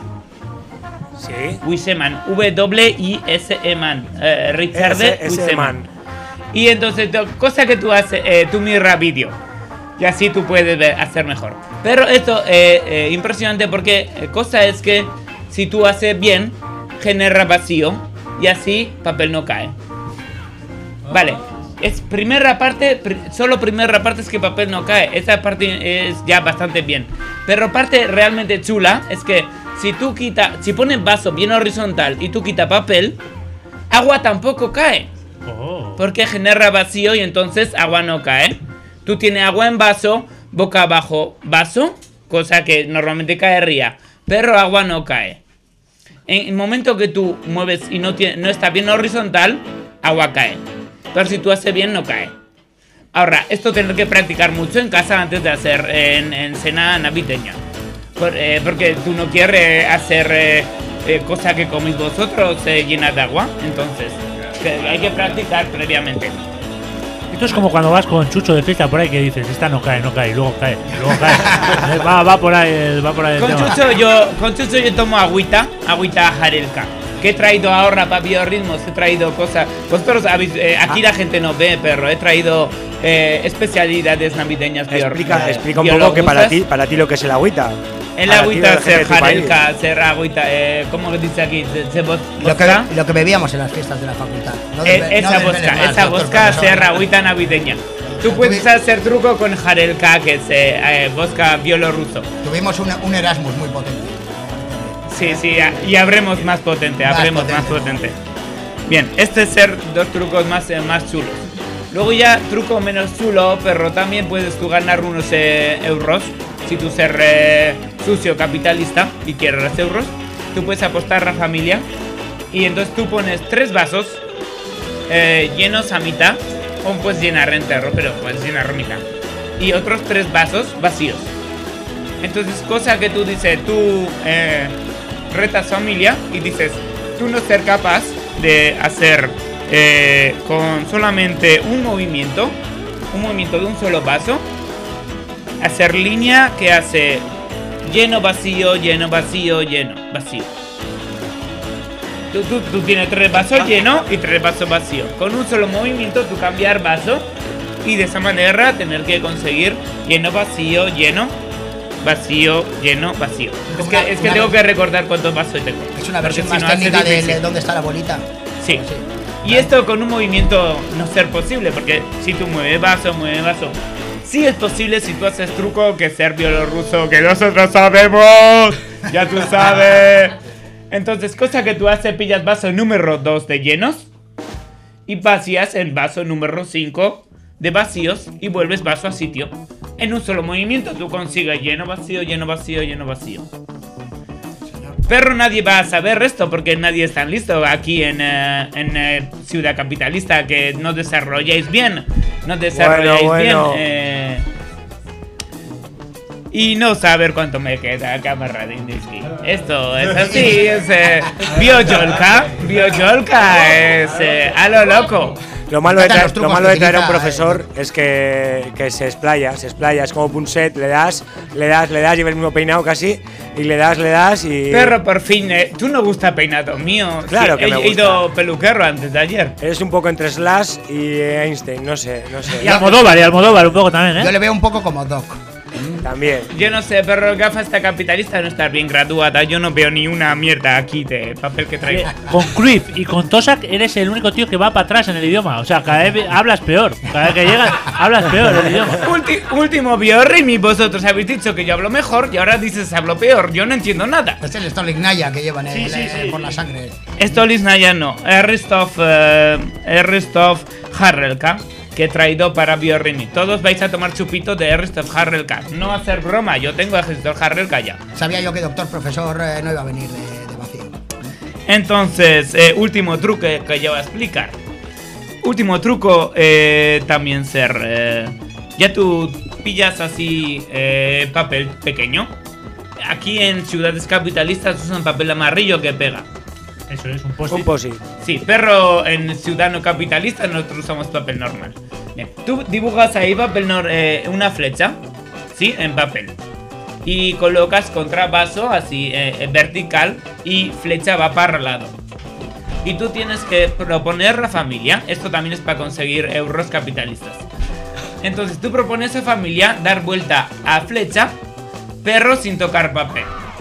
Sí. Wiseman. W I S E man. Eh, Richard S- S- Wiseman. man. Y entonces, to- cosa que tú haces, eh, tú miras vídeo. Y así tú puedes ver- hacer mejor. Pero esto es eh, eh, impresionante porque eh, cosa es que si tú haces bien, genera vacío y así papel no cae. Vale, es primera parte, pri- solo primera parte es que papel no cae. Esa parte es ya bastante bien. Pero parte realmente chula es que si tú quitas, si pones vaso bien horizontal y tú quitas papel, agua tampoco cae. Porque genera vacío y entonces agua no cae. Tú tienes agua en vaso, boca abajo vaso, cosa que normalmente caería, pero agua no cae. En el momento que tú mueves y no, tiene, no está bien horizontal, agua cae. Pero si tú haces bien, no cae. Ahora, esto tendré que practicar mucho en casa antes de hacer en, en cena navideña. Por, eh, porque tú no quieres hacer eh, eh, cosas que coméis vosotros eh, llenas de agua. Entonces, que hay que practicar previamente. Esto es como cuando vas con Chucho de fiesta por ahí que dices, esta no cae, no cae, y luego cae, y luego cae. va, va por ahí, el- va por ahí el Con tema. Chucho yo, con Chucho yo tomo agüita, agüita jarelka. Que he traído ahora para biorritmos, he traído cosas. Vosotros habéis, eh, aquí la gente no ve, pero he traído eh, especialidades navideñas. bior- Explica, eh, explica un poco que para ti, biológicas. para ti lo que es el agüita. El Para ti, agüita, la gente ser de tu país. jarelka, ser agüita, eh, ¿cómo lo dice aquí? Se, se vo- Lo que, vodka. lo que bebíamos en las fiestas de la facultad. No Eh, desve- esa no desveles vodka, más, esa doctor vodka profesor. ser agüita navideña. Tú puedes hacer truco con jarelka, que es eh, eh, vodka bielorruso. Tuvimos un, un Erasmus muy potente. Sí, sí, a- y habremos más potente, Más habremos potente. más potente. Bien, este es ser dos trucos más, eh, más chulos. Luego ya truco menos chulo, pero también puedes tú ganar unos eh, euros. Si tú ser eh, sucio capitalista y quieres euros, tú puedes apostar a la familia. Y entonces tú pones tres vasos eh, llenos a mitad, o puedes llenar entero, pero puedes llenar a mitad. Y otros tres vasos vacíos. Entonces, cosa que tú dices, tú eh, retas familia y dices, tú no ser capaz de hacer eh, con solamente un movimiento, un movimiento de un solo vaso, hacer línea que hace lleno, vacío, lleno, vacío, lleno, vacío. Tú, tú, tú tienes tres vasos llenos y tres vasos vacíos. Con un solo movimiento tú cambiar vaso y de esa manera tener que conseguir lleno, vacío, lleno, vacío, lleno, vacío. Es que, es que tengo que recordar cuántos vasos tengo. Es una versión más técnica de, de dónde está la bolita. Sí. Y esto con un movimiento no ser posible, porque si tú mueves vaso, mueves vaso. Sí es posible si tú haces truco que ser bielorruso, que nosotros sabemos. Ya tú sabes. Entonces, cosa que tú haces, pillas vaso número dos de llenos y vacías el vaso número cinco de vacíos y vuelves vaso a sitio. En un solo movimiento tú consigues lleno, vacío, lleno, vacío, lleno, vacío. Pero nadie va a saber esto porque nadie está listo aquí en, uh, en uh, Ciudad Capitalista, que no desarrolláis bien. No desarrolláis bueno, bueno. bien. Eh, y no saber cuánto me queda, camarada Indiski. Esto es así, es eh, Biojolka. Biojolka es eh, a lo loco. Lo malo de traer, lo malo de traer a un profesor es que, que se explaya, se explaya, es como Punset, le das, le das, le das, lleva el mismo peinado casi, y le das, le das y... Pero por fin, eh, tú no gusta peinado mío. Claro sí, que he, me gusta. He ido peluquero antes de ayer. Eres un poco entre Slash y Einstein, no sé, no sé. Y Almodóvar, y Almodóvar un poco también, ¿eh? Yo le veo un poco como Doc. También. Yo no sé, pero el gafa esta capitalista no está bien graduada. Yo no veo ni una mierda aquí de papel que traigo. Con Cruyff y con Tosak eres el único tío que va para atrás en el idioma. O sea, cada vez hablas peor. Cada vez que llegas, hablas peor el idioma. Ulti último biorrimi, vosotros habéis dicho que yo hablo mejor y ahora dices hablo peor. Yo no entiendo nada. Es el Stolignaya que llevan sí, el, sí, sí. por la sangre. Stolignaya no. Eristov, uh, Eristov Harrelka, que he traído para Biorrimi. Todos vais a tomar chupito de Eristov Harrelka. No hacer broma, yo tengo a Eristov Harrelka ya. Sabía yo que doctor profesor eh, no iba a venir de, de vacío. Entonces, eh, último truco que yo voy a explicar. Último truco eh, también ser... Eh, ya tú pillas así eh, papel pequeño. Aquí en ciudades capitalistas usan papel amarillo que pega. Eso es, un post-it. Un post-it. Sí, pero en ciudad no capitalista nosotros usamos papel normal. Bien, tú dibujas ahí papel nor eh, una flecha, ¿sí? En papel. Y colocas contra vaso así eh, vertical y flecha va para el lado. Y tú tienes que proponer la familia. Esto también es para conseguir euros capitalistas. Entonces tú propones a familia dar vuelta a flecha, pero sin tocar papel.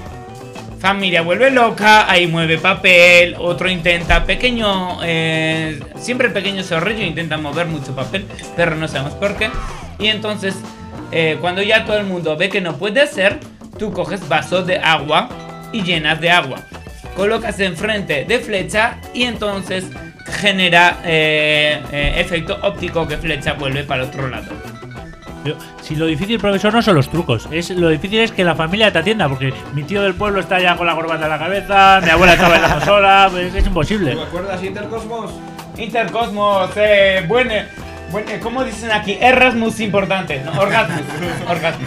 Familia vuelve loca, ahí mueve papel, otro intenta pequeño, eh, siempre el pequeño zorrillo intenta mover mucho papel, pero no sabemos por qué. Y entonces, eh, cuando ya todo el mundo ve que no puede hacer, tú coges vasos de agua y llenas de agua. Colocas enfrente de flecha y entonces genera eh, eh, efecto óptico que flecha vuelve para el otro lado. Pero, si lo difícil, profesor, no son los trucos, es lo difícil es que la familia te atienda, porque mi tío del pueblo está ya con la corbata en la cabeza, mi abuela está bailando sola, pues es imposible. ¿Te acuerdas Intercosmos? Intercosmos, eh, buen, buen, ¿cómo dicen aquí? Erasmus importante, ¿no? Orgasmus, orgasmus.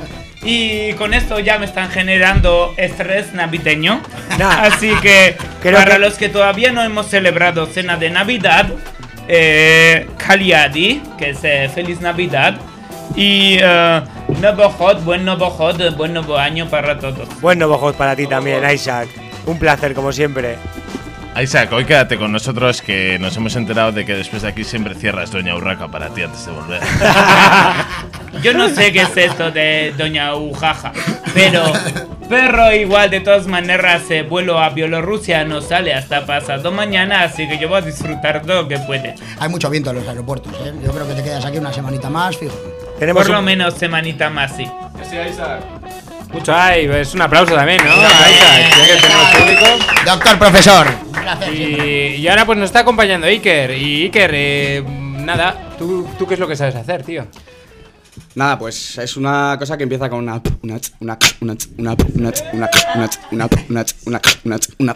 Y con esto ya me están generando estrés navideño. Nah. Así que Creo para que... los que todavía no hemos celebrado cena de Navidad, eh, Kaliadi, que es eh, Feliz Navidad. Y uh, Novohod, buen Novohod, buen nuevo año para todos. Buen Novohod para ti también, Isaac. Un placer, como siempre. Isaac, hoy quédate con nosotros, que nos hemos enterado de que después de aquí siempre cierras Doña Urraca para ti antes de volver. Yo no sé qué es esto de Doña Ujaja, pero pero igual de todas maneras eh, vuelo a Bielorrusia no sale hasta pasado mañana, así que yo voy a disfrutar todo lo que puede. Hay mucho viento en los aeropuertos, ¿eh? Yo creo que te quedas aquí una semanita más, fijo. Tenemos Por lo un... menos semanita más, sí. Sí, Isaac. Mucho hay, es un aplauso también, ¿no? A Isaac, ya que tenemos público. Doctor profesor. Gracias. Y, y ahora pues nos está acompañando Iker. Y Iker, eh, nada, ¿tú, ¿tú qué es lo que sabes hacer, tío? Nada, pues es una cosa que empieza con una una una una una una una una una una una una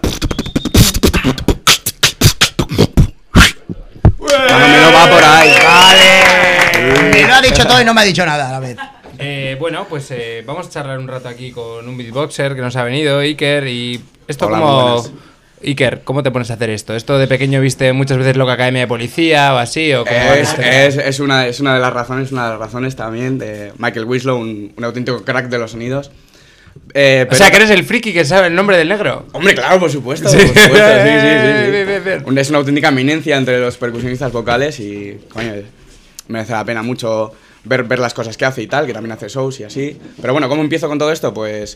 Más o menos va por ahí. Vale. Me lo ha dicho todo y no me ha dicho nada a la vez. Eh, bueno, pues eh, vamos a charlar un rato aquí con un beatboxer que nos ha venido, Iker, y esto Hola, como... buenas. Iker, ¿cómo te pones a hacer esto? ¿Esto de pequeño viste muchas veces Loca Academia de Policía o así? ¿O cómo Es, es, es, una, es una de las razones, una de las razones también de Michael Winslow, un, un auténtico crack de los sonidos. Eh, O sea, que eres el friki que sabe el nombre del negro. Hombre, claro, por supuesto. Sí. Por supuesto, sí, sí, sí, sí. Bien, bien, bien. Un- Es una auténtica eminencia entre los percusionistas vocales y, coño, merece la pena mucho ver, ver las cosas que hace y tal, que también hace shows y así. Pero bueno, ¿cómo empiezo con todo esto? Pues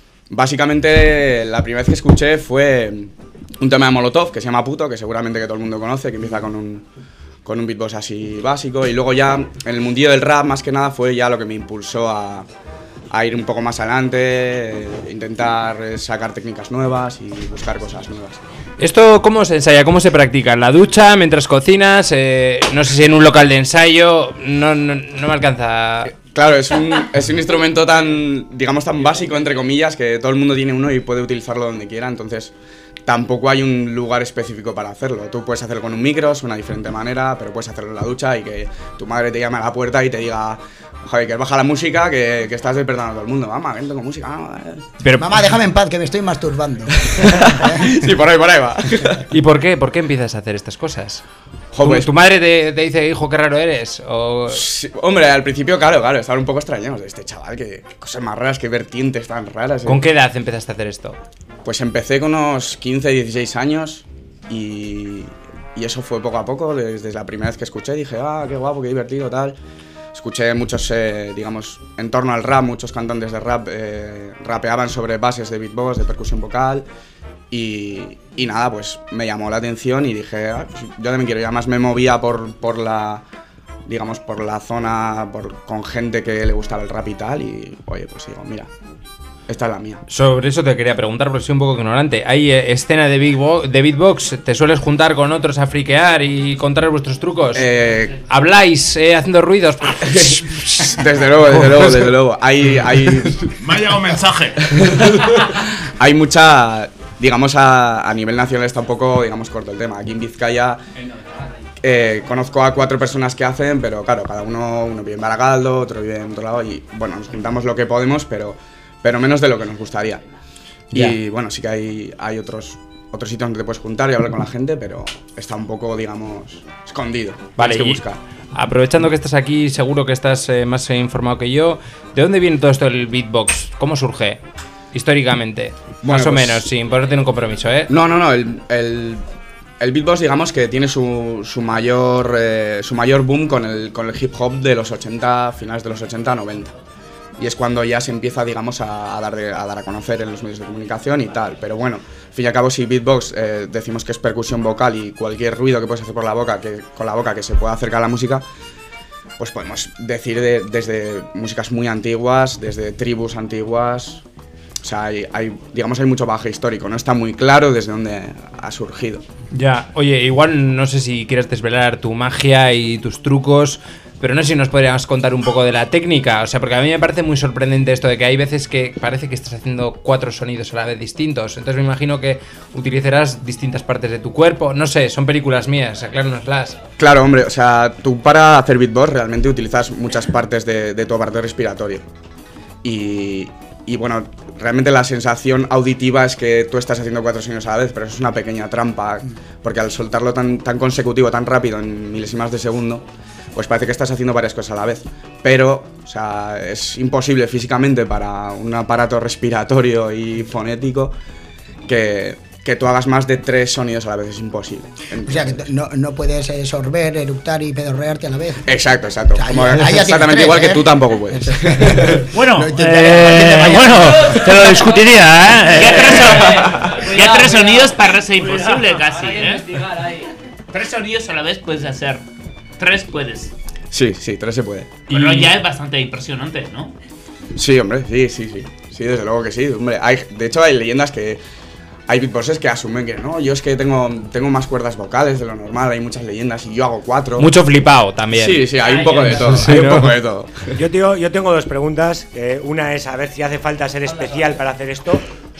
básicamente la primera vez que escuché fue un tema de Molotov que se llama Puto, que seguramente que todo el mundo conoce, que empieza con un, con un beatbox así básico. Y luego ya en el mundillo del rap, más que nada, fue ya lo que me impulsó a, a ir un poco más adelante, eh, intentar eh, sacar técnicas nuevas y buscar cosas nuevas. ¿Esto cómo se ensaya? ¿Cómo se practica? ¿En la ducha? ¿Mientras cocinas? Eh, no sé si en un local de ensayo. No, no, no me alcanza. Claro, es un, es un instrumento tan, digamos, tan básico, entre comillas, que todo el mundo tiene uno y puede utilizarlo donde quiera, entonces tampoco hay un lugar específico para hacerlo. Tú puedes hacerlo con un micro, es una diferente manera, pero puedes hacerlo en la ducha y que tu madre te llame a la puerta y te diga: Javi, que baja la música, que, que estás despertando a todo el mundo. Mamá, ven, tengo música. Mamá, eh. Pero, Mamá, déjame en paz, que me estoy masturbando. Sí, por ahí, por ahí va. ¿Y por qué? ¿Por qué empiezas a hacer estas cosas? Jo, ¿Tu, pues- tu madre te, te dice, hijo, qué raro eres? O... Sí, hombre, al principio, claro, claro, estaban un poco extrañados de este chaval, que, que cosas más raras, que vertientes tan raras. eh. ¿Con qué edad empezaste a hacer esto? Pues empecé con unos quince, dieciséis años y, y eso fue poco a poco. Desde la primera vez que escuché dije: ah, qué guapo, qué divertido, tal. Escuché muchos, eh, digamos, en torno al rap, muchos cantantes de rap eh, rapeaban sobre bases de beatbox, de percusión vocal. Y, y nada, pues me llamó la atención y dije: ah, pues yo también quiero. Y además me movía por, por la, digamos, por la zona, por, con gente que le gustaba el rap y tal. Y oye, pues digo, mira, esta es la mía. Sobre eso te quería preguntar porque soy un poco ignorante. ¿Hay eh, escena de, big bo- de beatbox? ¿Te sueles juntar con otros a friquear y contar vuestros trucos? Eh, ¿Habláis eh, haciendo ruidos? Desde luego, desde luego, desde luego. Hay, hay, Me ha llegado un mensaje. hay mucha, digamos, a, a nivel nacional está un poco, digamos, corto el tema. Aquí en Vizcaya eh, conozco a cuatro personas que hacen, pero claro, cada uno, uno vive en Baragaldo, otro vive en otro lado y bueno, nos juntamos lo que podemos, pero, pero menos de lo que nos gustaría. Ya. Y bueno, sí que hay, hay otros, otros sitios donde te puedes juntar y hablar con la gente, pero está un poco, digamos, escondido. Vale, Tienes y que buscar. aprovechando que estás aquí, seguro que estás eh, más eh, informado que yo. ¿De dónde viene todo esto del beatbox? ¿Cómo surge? Históricamente. Bueno, más o pues- menos, sin ponerte en un compromiso, ¿eh? No, no, no. El, el, el beatbox, digamos que tiene su, su mayor eh, su mayor boom con el, con el hip hop de los ochenta, finales de los ochenta, noventa. Y es cuando ya se empieza, digamos, a, a, dar, de- a dar a conocer en los medios de comunicación y tal. Pero bueno, al fin y al cabo, si beatbox eh, decimos que es percusión vocal y cualquier ruido que puedes hacer por la boca, que, con la boca que se pueda acercar a la música, pues podemos decir de- desde músicas muy antiguas, desde tribus antiguas. O sea, hay, hay, digamos, hay mucho bagaje histórico, no está muy claro desde dónde ha surgido. Ya, oye, igual no sé si quieres desvelar tu magia y tus trucos, pero no sé si nos podrías contar un poco de la técnica. O sea, porque a mí me parece muy sorprendente esto de que hay veces que parece que estás haciendo cuatro sonidos a la vez distintos. Entonces me imagino que utilizarás distintas partes de tu cuerpo. No sé, son películas mías, acláranoslas. Claro, hombre, o sea, tú para hacer beatbox realmente utilizas muchas partes de, de tu aparato respiratorio. Y, y bueno, realmente la sensación auditiva es que tú estás haciendo cuatro sonidos a la vez, pero eso es una pequeña trampa, porque al soltarlo tan, tan consecutivo, tan rápido, en milésimas de segundo, pues parece que estás haciendo varias cosas a la vez. Pero, o sea, es imposible físicamente para un aparato respiratorio y fonético que, que tú hagas más de tres sonidos a la vez, es imposible. O sea, que t- no, no puedes eh, sorber, eructar y pedorrearte a la vez. Exacto, exacto. O sea, Como- ahí ya tienes exactamente tres, igual que ¿eh? tú tampoco puedes. Bueno, No, eh, intentaría- bueno, te lo discutiría, ¿eh? Ya tres, son- ya tres sonidos parece imposible casi, ¿eh? Tres sonidos a la vez puedes hacer. Tres puedes. Sí, sí, tres se puede. Pero ya es bastante impresionante, ¿no? Sí, hombre, sí, sí, sí. Sí, desde luego que sí. Hombre, hay, de hecho, hay leyendas que. Hay beatboxers que asumen que no, yo es que tengo, tengo más cuerdas vocales de lo normal, hay muchas leyendas y yo hago cuatro. Mucho flipado también. Sí, sí, hay un poco de todo. Sí, hay un ¿no? poco de todo. Yo, tío, yo tengo dos preguntas. Eh, una es a ver si hace falta ser especial para hacer esto. O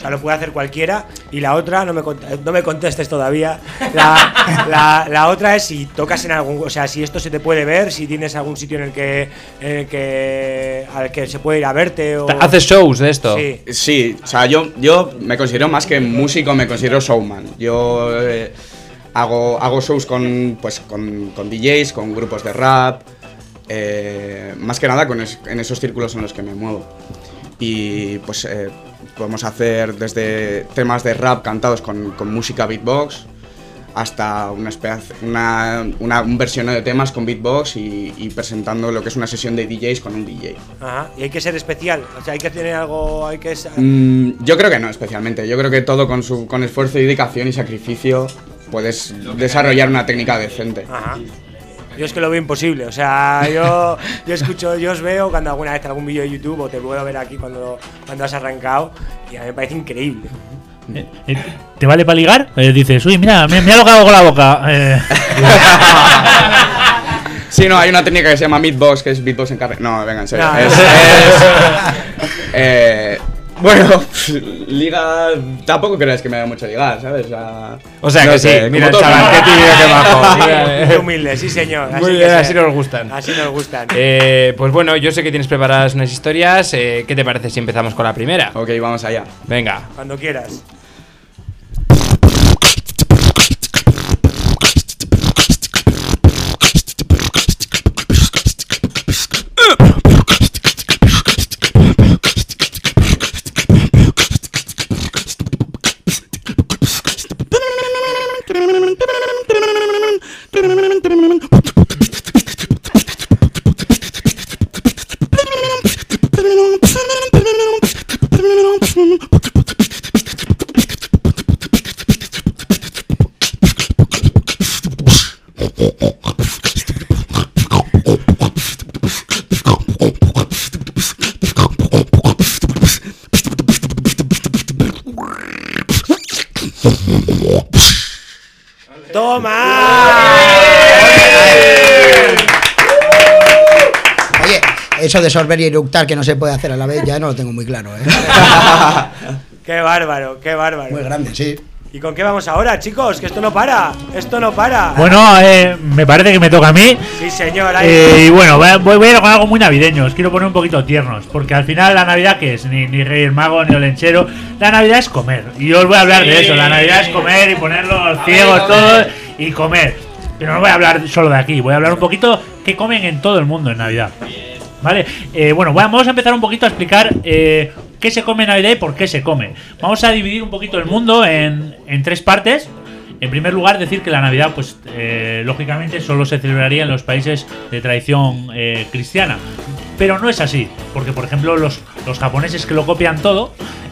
sea, lo puede hacer cualquiera. Y la otra, no me, cont- no me contestes todavía. La, la, la otra es si tocas en algún, o sea, si esto se te puede ver, si tienes algún sitio en el que, en el que al que se puede ir a verte o... ¿Haces shows de esto? Sí. Sí, o sea, yo, yo me considero más que músico, me considero showman. Yo eh, hago, hago shows con, pues, con, con D Js, con grupos de rap, eh, más que nada con es, en esos círculos en los que me muevo. Y pues eh, podemos hacer desde temas de rap cantados con, con música beatbox hasta una, especie, una, una un versión de temas con beatbox y, y presentando lo que es una sesión de D Js con un D J. Ajá. Y hay que ser especial, o sea, hay que tener algo, hay que... Mm, yo creo que no, especialmente. Yo creo que todo con, su, con esfuerzo y dedicación y sacrificio puedes desarrollar una técnica decente. Ajá. Yo es que lo veo imposible, o sea, yo, yo escucho, yo os veo cuando alguna vez algún vídeo de YouTube o te puedo ver aquí cuando, cuando has arrancado y a mí me parece increíble. Eh, eh, ¿Te vale para ligar? Eh, dices, uy, mira, mira, mira lo que hago con la boca. Eh. Sí, no, hay una técnica que se llama beatbox, que es beatbox en carne. No, venga, en serio. No, es, no. es, eh, bueno, liga. Tampoco crees que me da mucho ligar, ¿sabes? O sea, o sea no que sé, sí, mira el todo chaval, qué tímido, qué bajo. Sí, qué humilde, sí señor. Así Muy que bien, sea. así nos gustan. Así nos gustan. Eh, pues bueno, yo sé que tienes preparadas unas historias. Eh, ¿Qué te parece si empezamos con la primera? Ok, vamos allá. Venga. Cuando quieras. Oye, eso de sorber y eructar que no se puede hacer a la vez ya no lo tengo muy claro, ¿eh? Qué bárbaro, qué bárbaro. Muy grande, sí. ¿Y con qué vamos ahora, chicos? Que esto no para, esto no para. Bueno, eh, me parece que me toca a mí. Sí, señor. Ahí. Eh, y bueno, voy, voy, voy a ir con algo muy navideño. Os quiero poner un poquito tiernos. Porque al final la Navidad, ¿qué es? Ni, ni Reyes Magos, ni Olenchero. La Navidad es comer. Y yo os voy a hablar Sí. de eso. La Navidad es comer y poner los ciegos todos y comer. Pero no voy a hablar solo de aquí. Voy a hablar un poquito qué comen en todo el mundo en Navidad. Vale, eh, bueno, vamos a empezar un poquito a explicar eh, qué se come en Navidad y por qué se come. Vamos a dividir un poquito el mundo en, en tres partes. En primer lugar, decir que la Navidad, pues eh, lógicamente solo se celebraría en los países de tradición eh, cristiana. Pero no es así, porque por ejemplo los, los japoneses que lo copian todo,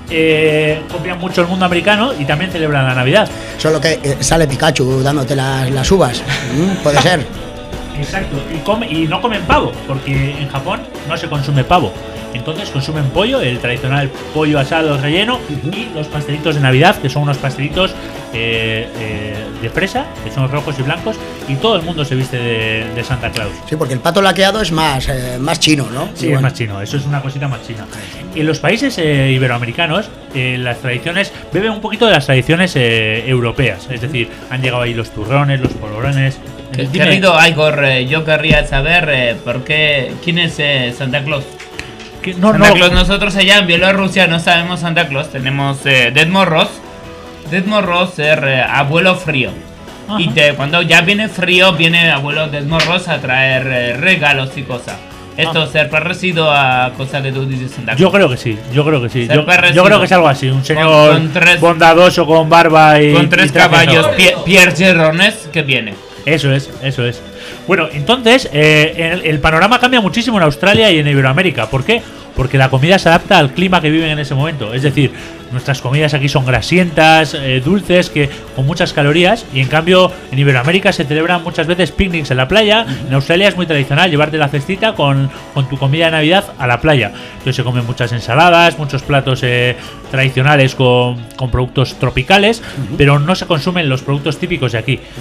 eh, copian mucho el mundo americano y también celebran la Navidad. Solo que eh, sale Pikachu dándote las, las uvas. Mm, puede ser. Exacto, y, come, y no comen pavo, porque en Japón no se consume pavo. Entonces consumen pollo, el tradicional pollo asado relleno, y los pastelitos de Navidad, que son unos pastelitos eh, eh, de fresa, que son rojos y blancos, y todo el mundo se viste de, de Santa Claus. Sí, porque el pato laqueado es más, eh, más chino, ¿no? Sí, Igual. es más chino, eso es una cosita más china. En los países eh, iberoamericanos, eh, las tradiciones beben un poquito de las tradiciones eh, europeas, es decir, han llegado ahí los turrones, los polvorones. Que- Dime. Querido Igor, eh, yo querría saber eh, por qué, quién es eh, Santa Claus. Que- no, Santa no. Claus, nosotros allá en Bielorrusia no sabemos Santa Claus, tenemos eh, Ded Moroz. Ded Moroz es eh, abuelo frío. Ajá. Y te- cuando ya viene frío, viene abuelo Ded Moroz a traer eh, regalos y cosas. Esto Ah. ser parecido a cosas de tú dices Santa Claus. Yo creo que sí, yo creo que sí. Ser Yo, parecido. yo creo que es algo así, un señor con tres- bondadoso con barba y Con tres y traje caballos, rojo. Pie- Pierre Gerrones, que viene. Eso es, eso es. Bueno, entonces eh, el, el panorama cambia muchísimo en Australia y en Iberoamérica. ¿Por qué? Porque la comida se adapta al clima que viven en ese momento. Es decir, nuestras comidas aquí son grasientas, eh, dulces, que con muchas calorías. Y en cambio, en Iberoamérica se celebran muchas veces picnics en la playa. En Australia es muy tradicional llevarte la cestita con, con tu comida de Navidad a la playa. Entonces se comen muchas ensaladas, muchos platos eh, tradicionales con, con productos tropicales, pero no se consumen los productos típicos de aquí.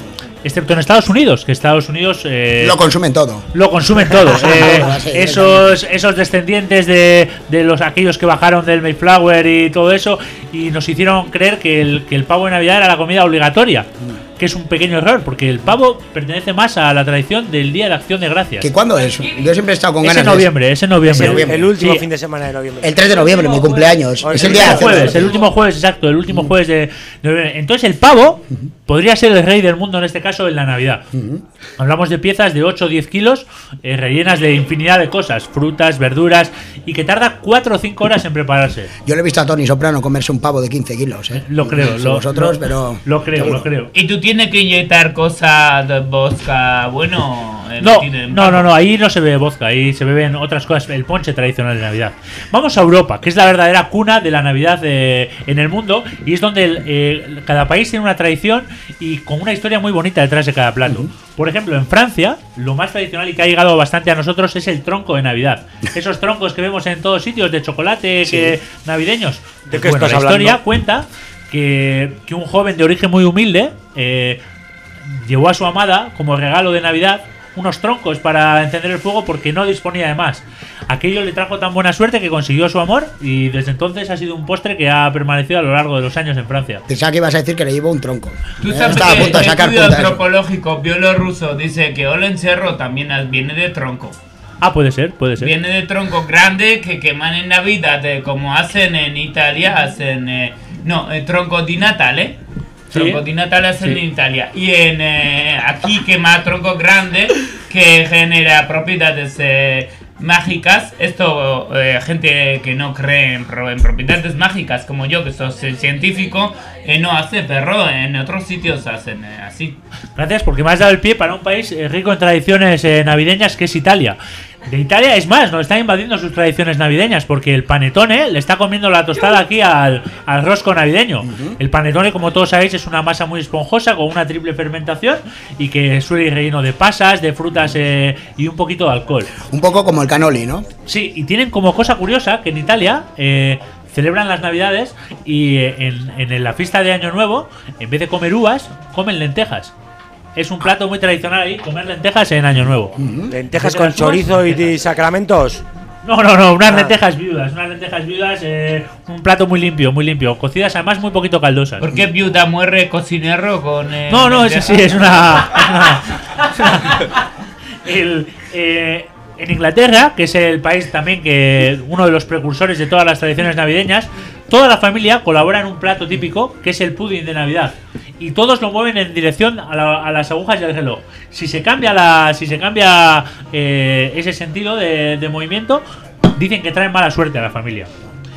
excepto en Estados Unidos, que Estados Unidos eh, Lo consumen todo. lo consumen todo. Eh, Sí, esos esos descendientes de, de los aquellos que bajaron del Mayflower y todo eso, y nos hicieron creer que el, que el pavo de Navidad era la comida obligatoria, que es un pequeño error, porque el pavo pertenece más a la tradición del Día de Acción de Gracias. ¿Que cuándo es? Yo siempre he estado con Es ganas en de eso. noviembre, es en noviembre. Es el, el último Sí. fin de semana de noviembre. El tres de noviembre, mi cumpleaños. Es el día de El acción de jueves, gracias. el último jueves, exacto, el último jueves de de noviembre. Entonces el pavo podría ser el rey del mundo en este caso en la Navidad. Hablamos de piezas de ocho o diez kilos eh, rellenas de infinidad de cosas, frutas, verduras, y que tarda cuatro o cinco horas en prepararse. Yo le he visto a Tony Soprano comerse un pavo de quince kilos, ¿eh? Lo creo, No sé lo, vosotros, lo- pero... lo creo, seguro. lo creo. Y tú tienes que inyectar cosas de vodka, bueno. eh, No, metido en no, pavo. no, no, ahí no se bebe vodka, ahí se beben otras cosas, el ponche tradicional de Navidad. Vamos a Europa, que es la verdadera cuna de la Navidad eh, en el mundo, y es donde el, eh, cada país tiene una tradición y con una historia muy bonita detrás de cada plato. Por ejemplo, en Francia, lo más tradicional y que ha llegado bastante a nosotros es el tronco de Navidad. Esos troncos que vemos en todos sitios de chocolate que, navideños. ¿De qué Bueno, estás la hablando? historia cuenta que, que un joven de origen muy humilde eh, llevó a su amada como regalo de Navidad unos troncos para encender el fuego porque no disponía de más. Aquello le trajo tan buena suerte que consiguió su amor, y desde entonces ha sido un postre que ha permanecido a lo largo de los años en Francia. Pensaba que ibas a decir que le llevo un tronco. Tú Eh, sabes Estaba a que punto de el sacar estudio punta de eso. antropológico bielorruso dice que el encerro también viene de tronco. Ah, puede ser, puede ser. Viene de tronco grande que queman en Navidad, eh, como hacen en Italia, hacen... eh, no, eh, tronco di Natale. Sí. Tronco di Natale hacen Sí. en Italia. Y en eh, aquí quema tronco grande que genera propiedades eh, mágicas. Esto, eh, gente que no cree en, pro- en propiedades mágicas como yo, que soy eh, científico, eh, no hace, pero en otros sitios hacen eh, así. Gracias, porque me has dado el pie para un país eh, rico en tradiciones eh, navideñas, que es Italia. De Italia es más, nos están invadiendo sus tradiciones navideñas, porque el panetone le está comiendo la tostada aquí al, al rosco navideño. El panetone, como todos sabéis, es una masa muy esponjosa con una triple fermentación y que suele ir relleno de pasas, de frutas eh, y un poquito de alcohol. Un poco como el canoli, ¿no? Sí, y tienen como cosa curiosa que en Italia eh, celebran las Navidades y eh, en, en la fiesta de Año Nuevo, en vez de comer uvas, comen lentejas. Es un plato muy tradicional ahí, comer lentejas en Año Nuevo. ¿Lentejas con chorizo y, y sacramentos? No, no, no, unas Ah. lentejas viudas, unas lentejas viudas, eh, un plato muy limpio, muy limpio, cocidas además muy poquito caldosas. ¿Por qué viuda muere cocinero con... eh, No, no, ese lentejas? sí, es una... es una- es una- el, eh, en Inglaterra, que es el país también que uno de los precursores de todas las tradiciones navideñas, toda la familia colabora en un plato típico que es el pudding de Navidad, y todos lo mueven en dirección a, la- a las agujas del reloj. Si se cambia la, si se cambia eh, ese sentido de, de movimiento, dicen que traen mala suerte a la familia.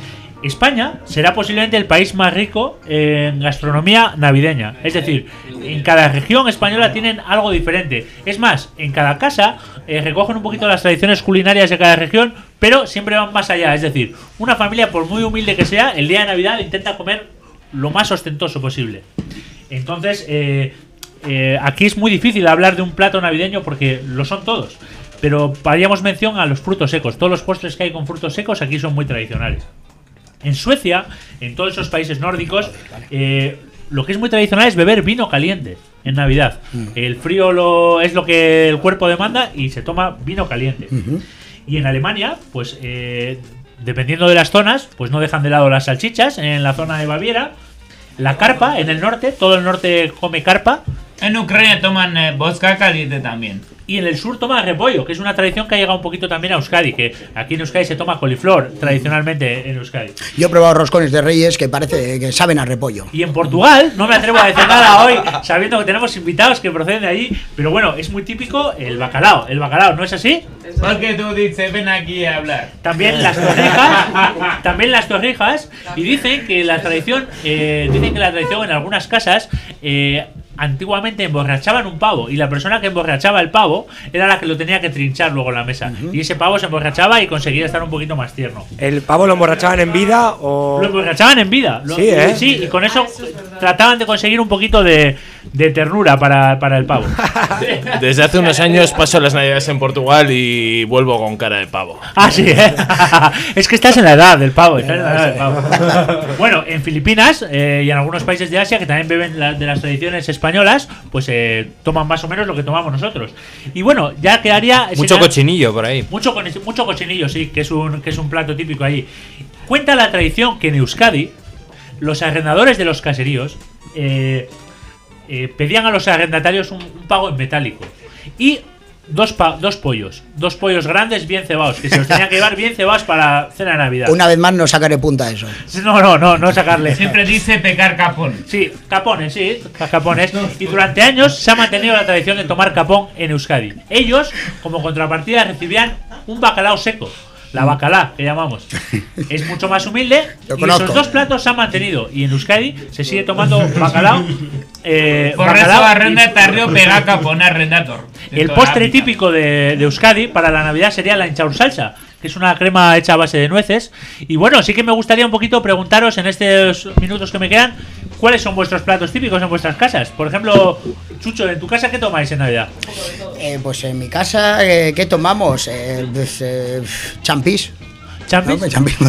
España será posiblemente el país más rico en gastronomía navideña. Es decir, en cada región española tienen algo diferente. Es más, en cada casa eh, recogen un poquito las tradiciones culinarias de cada región, pero siempre van más allá. Es decir, una familia, por muy humilde que sea, el día de Navidad intenta comer lo más ostentoso posible. Entonces, eh, eh, aquí es muy difícil hablar de un plato navideño porque lo son todos. Pero haríamos mención a los frutos secos. Todos los postres que hay con frutos secos aquí son muy tradicionales. En Suecia, en todos esos países nórdicos, eh, lo que es muy tradicional es beber vino caliente en Navidad. El frío lo, es lo que el cuerpo demanda y se toma vino caliente. Y en Alemania, pues eh, dependiendo de las zonas, pues no dejan de lado las salchichas. En la zona de Baviera, la carpa, en el norte, todo el norte come carpa. En Ucrania toman eh, vodka caliente también. Y en el sur toma repollo, que es una tradición que ha llegado un poquito también a Euskadi, que aquí en Euskadi se toma coliflor tradicionalmente en Euskadi. Yo he probado roscones de Reyes que parece que saben a repollo. Y en Portugal, no me atrevo a decir nada hoy, sabiendo que tenemos invitados que proceden de allí, pero bueno, es muy típico el bacalao. El bacalao, ¿no es así? Porque tú dices, ven aquí a hablar. También las torrijas, también las torrijas, y dicen que la tradición, eh, dicen que la tradición en algunas casas eh, antiguamente emborrachaban un pavo y la persona que emborrachaba el pavo era la que lo tenía que trinchar luego en la mesa. Y ese pavo se emborrachaba y conseguía estar un poquito más tierno. ¿El pavo lo emborrachaban en vida o...? Lo emborrachaban en vida. Lo- Sí, ¿eh? Sí, y con eso trataban de conseguir un poquito de, de ternura para, para el pavo. Desde hace unos años paso las navidades en Portugal y vuelvo con cara de pavo. Ah, sí, ¿eh? Es que estás en la edad del pavo. Estás en la edad del pavo. Bueno, en Filipinas eh, y en algunos países de Asia que también beben la- de las tradiciones españolas, españolas, pues eh, toman más o menos lo que tomamos nosotros. Y bueno, ya quedaría... Mucho señal- cochinillo por ahí. Mucho, con- mucho cochinillo, sí, que es un que es un plato típico allí. Cuenta la tradición que en Euskadi los arrendadores de los caseríos eh, eh, pedían a los arrendatarios un, un pago en metálico y dos, pa- dos pollos, dos pollos grandes bien cebados, que se los tenían que llevar bien cebados para la cena de Navidad. Una vez más no sacaré punta a eso. No, no, no, no sacarle. Siempre dice pecar capón. Sí, capones, sí, capones. Y durante años se ha mantenido la tradición de tomar capón en Euskadi. Ellos, como contrapartida, recibían un bacalao seco. La bacalá, que llamamos. Es mucho más humilde. Lo Y conozco. esos dos platos se han mantenido. Y en Euskadi se sigue tomando bacalao. Eh, Por eso bacalao y- arrendatario pega capón arrendator. De El toda la postre vida. típico de, de Euskadi para la Navidad sería la hinchaur salsa, que es una crema hecha a base de nueces. Y bueno, sí que me gustaría un poquito preguntaros en estos minutos que me quedan, ¿cuáles son vuestros platos típicos en vuestras casas? Por ejemplo, Chucho, ¿en tu casa qué tomáis en Navidad? Eh, pues en mi casa, eh, ¿qué tomamos? Eh, pues, eh, champis. ¿Champis? No, pues, champis.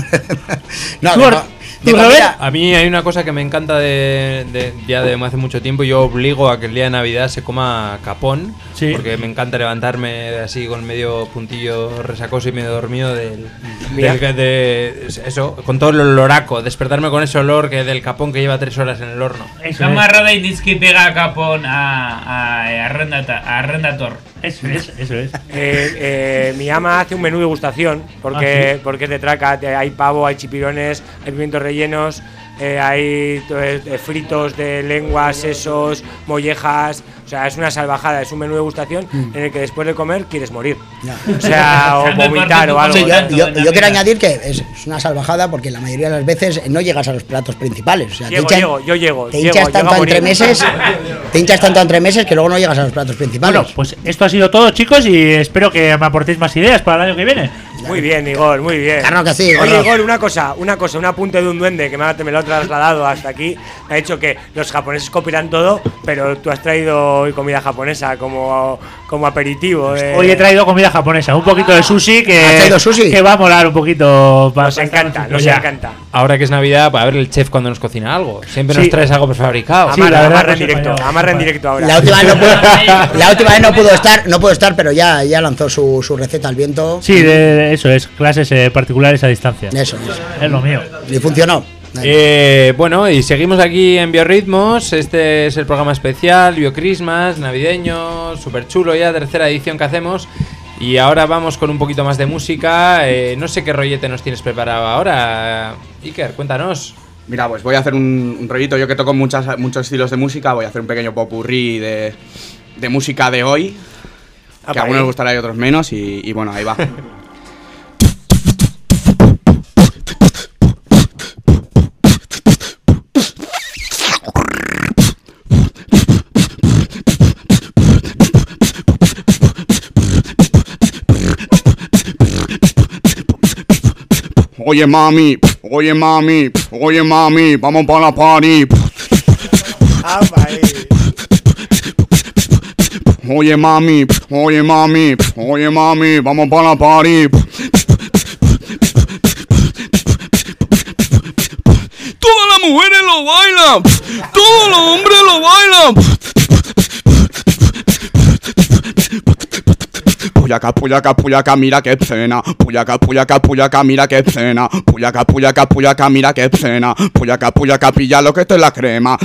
no, ¿Tú, de, Or- co- de tú, comida- Robert? A mí hay una cosa que me encanta de, de- ya de hace mucho tiempo. Yo obligo a que el día de Navidad se coma capón. Sí. Porque me encanta levantarme así con medio puntillo resacoso y medio dormido del, Mira. del- de, eso, con todo el oloraco. Despertarme con ese olor que del capón que lleva tres horas en el horno. Eso Camarada y dice que pega capón a, a, arrendata- a arrendator. es, eso es, eso es. Eh, eh, mi ama hace un menú de gustación porque, Ah, ¿sí? porque es de traca. te- Hay pavo, hay chipirones, hay pimientos rellenos, eh, hay eh, eh, fritos de lengua, sesos, mollejas. O sea, es una salvajada, es un menú de gustación en el que después de comer quieres morir. O sea, o vomitar o algo. Sí, yo, yo- yo quiero añadir que es, es una salvajada porque la mayoría de las veces no llegas a los platos principales. O sea, Llego, te hinchan- llego, yo llego. te llego, hinchas llego tanto a a morir. entremeses, te hinchas tanto a entremeses que luego no llegas a los platos principales. Bueno, pues esto ha sido todo, chicos, y espero que me aportéis más ideas para el año que viene. Muy bien, Igor, muy bien. Claro que sí, Oye, gordo. Igor, una cosa, una cosa, un apunte de un duende que me, ha- me lo ha trasladado hasta aquí. Me ha dicho que los japoneses copiarán todo, pero tú has traído hoy comida japonesa como, como aperitivo. eh. Hoy he traído comida japonesa, un poquito de sushi que, ¿Has traído sushi? que va a molar un poquito. para- Nos encanta, nos Ya. encanta. Ahora que es Navidad, para ver el chef cuando nos cocina algo. Siempre Sí. nos traes algo prefabricado. Sí, Amarra, la verdad amarra en que sí, directo, vaya. amarra en directo ahora. La última vez no pudo, la última vez no pudo estar, no pudo estar, pero ya, ya lanzó su, su receta al viento. Sí, de- eso es, clases eh, particulares a distancia. Eso, eso. Es lo mío. Y funcionó. Eh, bueno, y seguimos aquí en Biorritmos. Este es el programa especial, Biocrismas, navideño, súper chulo ya, tercera edición que hacemos. Y ahora vamos con un poquito más de música. Eh, no sé qué rollete nos tienes preparado ahora. Iker, cuéntanos. Mira, pues voy a hacer un, un rollito. Yo que toco muchas, muchos estilos de música, voy a hacer un pequeño popurrí de, de música de hoy. Ah, Que a pa' algunos ahí. les gustará y a otros menos. Y, y bueno, ahí va. Oye mami, oye mami, oye mami, vamos para la party. Ah, pa' ahí. Oye mami, oye mami, oye mami, vamos para la party. Todas las mujeres lo bailan, todos los hombres lo bailan. Puyaca, puyaca, puyaca, mira qué escena. Puyaca, puyaca, puyaca, mira qué escena. Puyaca, puyaca, puyaca, mira qué escena. Puyaca, puyaca, pilla lo que esto es la crema.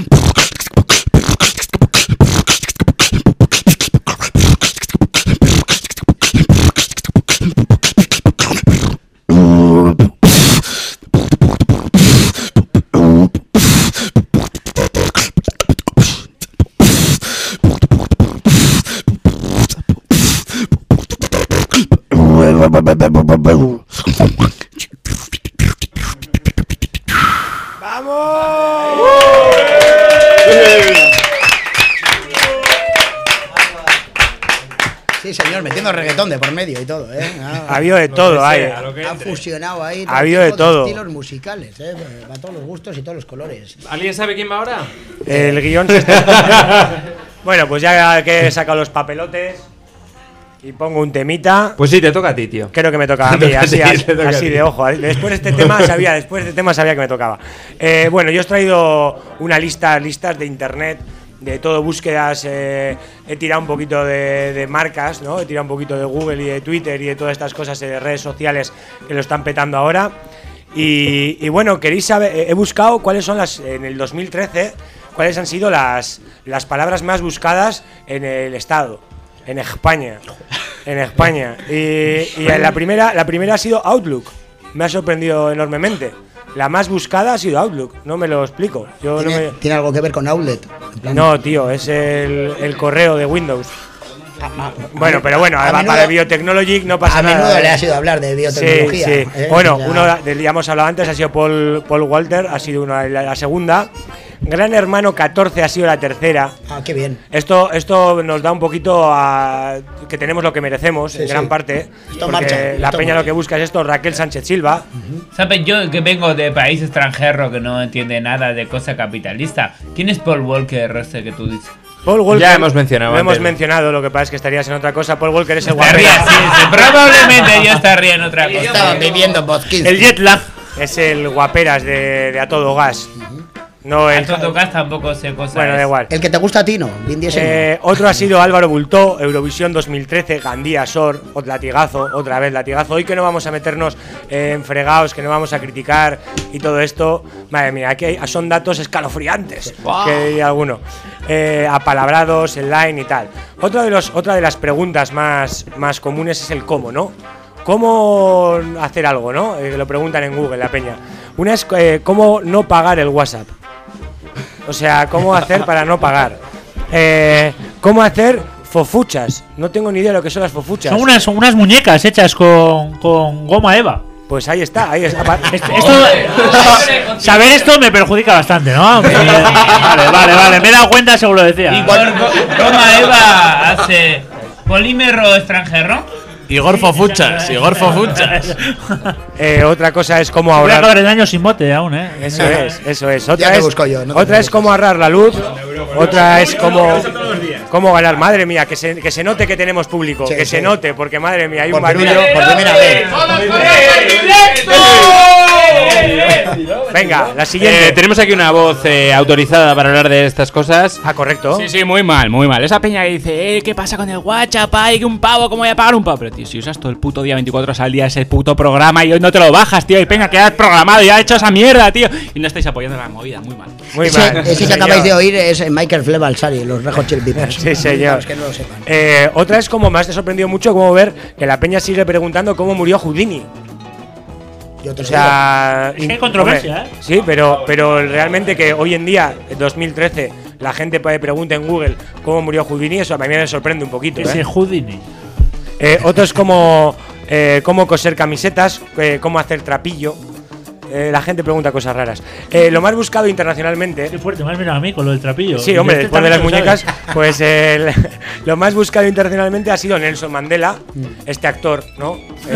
Sí, señor, metiendo reggaetón de por medio y todo, ¿eh? Ah, Ha habido de Lo todo, que hay. sea, lo que ha entre. fusionado ahí Ha habido de tipo todo. estilos musicales, ¿eh? Para todos los gustos y todos los colores. ¿Alguien sabe quién va ahora? El guión se está... Bueno, pues ya que he sacado los papelotes y pongo un temita. Pues sí, te toca a ti, tío. Creo que me tocaba a Te mí, toca a así, ti, así, te toca a así ti. de ojo. Después de este tema sabía, después de este tema sabía que me tocaba. Eh, bueno, yo os he traído una lista, listas de internet de todo búsquedas, eh, he tirado un poquito de, de marcas, ¿no? He tirado un poquito de Google y de Twitter y de todas estas cosas de redes sociales que lo están petando ahora. Y, y bueno, queréis saber, he buscado cuáles son las, en el dos mil trece, cuáles han sido las, las palabras más buscadas en el estado, en España, en España. Y, y la primera, la primera ha sido Outlook, me ha sorprendido enormemente. La más buscada ha sido Outlook, no me lo explico. Yo ¿Tiene, no me... ¿Tiene algo que ver con Outlet? No, tío, es el, el correo de Windows. Bueno, pero bueno, a para menudo, Biotechnology no pasa a nada. A menudo ¿eh? le has ido a hablar de biotecnología. Sí, sí. ¿eh? Bueno, ya. uno del ya hemos hablado antes ha sido Paul, Paul Walter, ha sido una, la, la segunda. Gran Hermano catorce ha sido la tercera. Ah, qué bien. Esto, esto nos da un poquito a que tenemos lo que merecemos, Sí, en gran sí. parte. Esto porque marcha, la esto peña marcha. lo que busca es esto, Raquel Sánchez Silva. ¿Sabes? Yo que vengo de país extranjero que no entiende nada de cosa capitalista. ¿Quién es Paul Walker, este que tú dices? Paul Walker, Ya hemos mencionado Lo hemos antes. mencionado, lo que pasa es que estarías en otra cosa. Paul Walker es el Estaría, guapera. sí, sí, probablemente yo estaría en otra cosa. Estaban viviendo en Bosquín. El jet lag es el guaperas de, de A Todo Gas. No A el todo gas tampoco sé cosas. Bueno, da igual. El que te gusta a ti, ¿no? Vin Diesel. Eh, otro ha sido Álvaro Bultó, Eurovisión dos mil trece, Gandía, Sor, otro latigazo, otra vez latigazo. Hoy que no vamos a meternos eh, en fregados, que no vamos a criticar y todo esto. Madre mía, aquí hay- son datos escalofriantes, Wow. que diría alguno. Eh, apalabrados, online y tal. Otra de, los, otra de las preguntas más, más comunes es el cómo, ¿no? ¿Cómo hacer algo, no? Eh, lo preguntan en Google, la peña. Una es eh, cómo no pagar el WhatsApp. O sea, ¿cómo hacer para no pagar? Eh, ¿Cómo hacer fofuchas? No tengo ni idea de lo que son las fofuchas. Son unas, son unas muñecas hechas con, con goma eva. Pues ahí está, ahí está. Esto, esto- saber esto me perjudica bastante, ¿no? Vale, vale, vale, me he dado cuenta, seguro decía. Igor Go- Goma Eva hace polímero extranjero. Igor Fofuchas, Igor Fofuchas. Eh, otra cosa es cómo Voy a ahorrar. acabar el año sin mote aún, ¿eh? Eso es, eso es. Ya Otra te es, busco yo, no te otra es preocupes. cómo ahorrar la luz. Otra es cómo, cómo ganar. Madre mía, que se, que se note que tenemos público. Sí, que sí. se note, porque madre mía, hay Por un barullo. primera- por primera vez. Venga, la siguiente. Eh, tenemos aquí una voz eh, autorizada para hablar de estas cosas. Ah, correcto. Sí, sí, muy mal, muy mal. Esa peña que dice, eh, ¿qué pasa con el WhatsApp? Ay, que un pavo, ¿cómo voy a pagar un pavo? Pero tío, si usas todo el puto día veinticuatro horas al día ese puto programa y hoy no te lo bajas, tío, y peña, que has programado y has hecho esa mierda, tío. Y no estáis apoyando la movida, muy mal. Muy ese, mal. ese que señor. acabáis de oír es Michael Flebalsari, los Red Hot Chili Peppers. Sí, señor. Los que no lo sepan. Eh, otra es como me ha sorprendido mucho como ver que la peña sigue preguntando cómo murió Houdini. Yo te O lo sea, Es que hay in- controversia, hombre, ¿eh? Sí, pero, pero realmente que hoy en día, en dos mil trece, la gente puede preguntar en Google cómo murió Houdini, eso a mí me sorprende un poquito. Ese ¿eh? Houdini. Eh, otro es como eh, cómo coser camisetas, eh, cómo hacer trapillo. Eh, la gente pregunta cosas raras. Eh, lo más buscado internacionalmente. Qué fuerte, me has mirado a mí con lo del trapillo. Sí, hombre, Este después de las también lo muñecas, sabes. pues el- lo más buscado internacionalmente ha sido Nelson Mandela, este actor, ¿no? El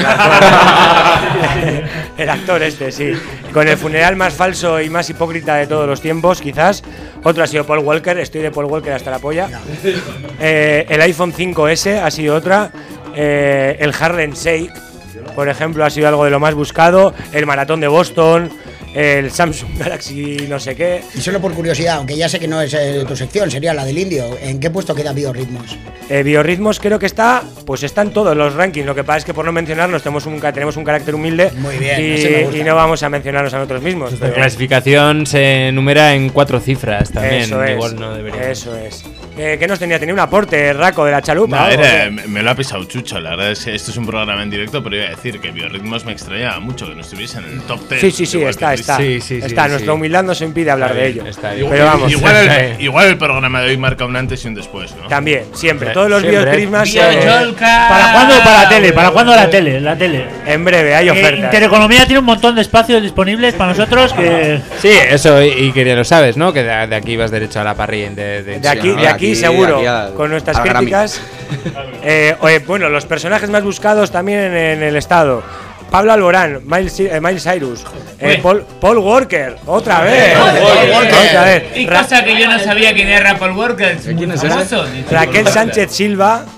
actor, el actor este, sí. Con el funeral más falso y más hipócrita de todos los tiempos, quizás. Otro ha sido Paul Walker, estoy de Paul Walker hasta la polla. Eh, el iPhone cinco ese ha sido otra. Eh, el Harlem Shake, por ejemplo, ha sido algo de lo más buscado. El maratón de Boston. El Samsung Galaxy no sé qué. Y solo por curiosidad, aunque ya sé que no es eh, tu sección, sería la del indio. ¿En qué puesto queda Biorritmos? Eh, Biorritmos creo que está, pues está en todos los rankings. Lo que pasa es que por no mencionarnos tenemos un, ca- tenemos un carácter humilde. Muy bien, y, ese me gusta. y no vamos a mencionarnos a nosotros mismos. La pero- clasificación se numera en cuatro cifras también. Eso es, Igual no debería. eso es. Eh, ¿Qué nos tenía? Tenía un aporte, Raco, de la chalupa. No, ¿o era- qué? me me lo ha pisado Chucho. La verdad es que esto es un programa en directo, pero iba a decir que Biorritmos me extrañaba mucho que no estuviese en el top diez. Sí, sí, sí, igual está, que está. Sí, sí, sí, está. sí. Nuestra humildad nos impide hablar Está de bien, ello. está bien. Pero vamos. Igual está el, bien. igual el programa de hoy marca un antes y un después, ¿no? También, siempre. Sí, Todos los siempre. vídeos Christmas. Bio eh, Yolka. ¿Para cuándo para la tele? ¿Para cuándo la tele? La tele. en breve, hay Eh, ofertas. Intereconomía tiene un montón de espacios disponibles para nosotros que... Sí, eso, y, y que ya lo sabes, ¿no? Que de, de aquí vas derecho a la parrilla. De, de, De aquí, ¿no? de aquí, seguro, aquí al- con nuestras al Grammy. críticas. Eh, oye, bueno, los personajes más buscados también en, en el estado. Pablo Alborán, Miles, eh, Miles Cyrus, eh, Uy. Paul, Paul Walker, otra vez. Walker. Otra vez. Y Ra- cosa que yo no sabía quién era Paul Walker. ¿Quién es famoso, dice. Raquel Sánchez Silva,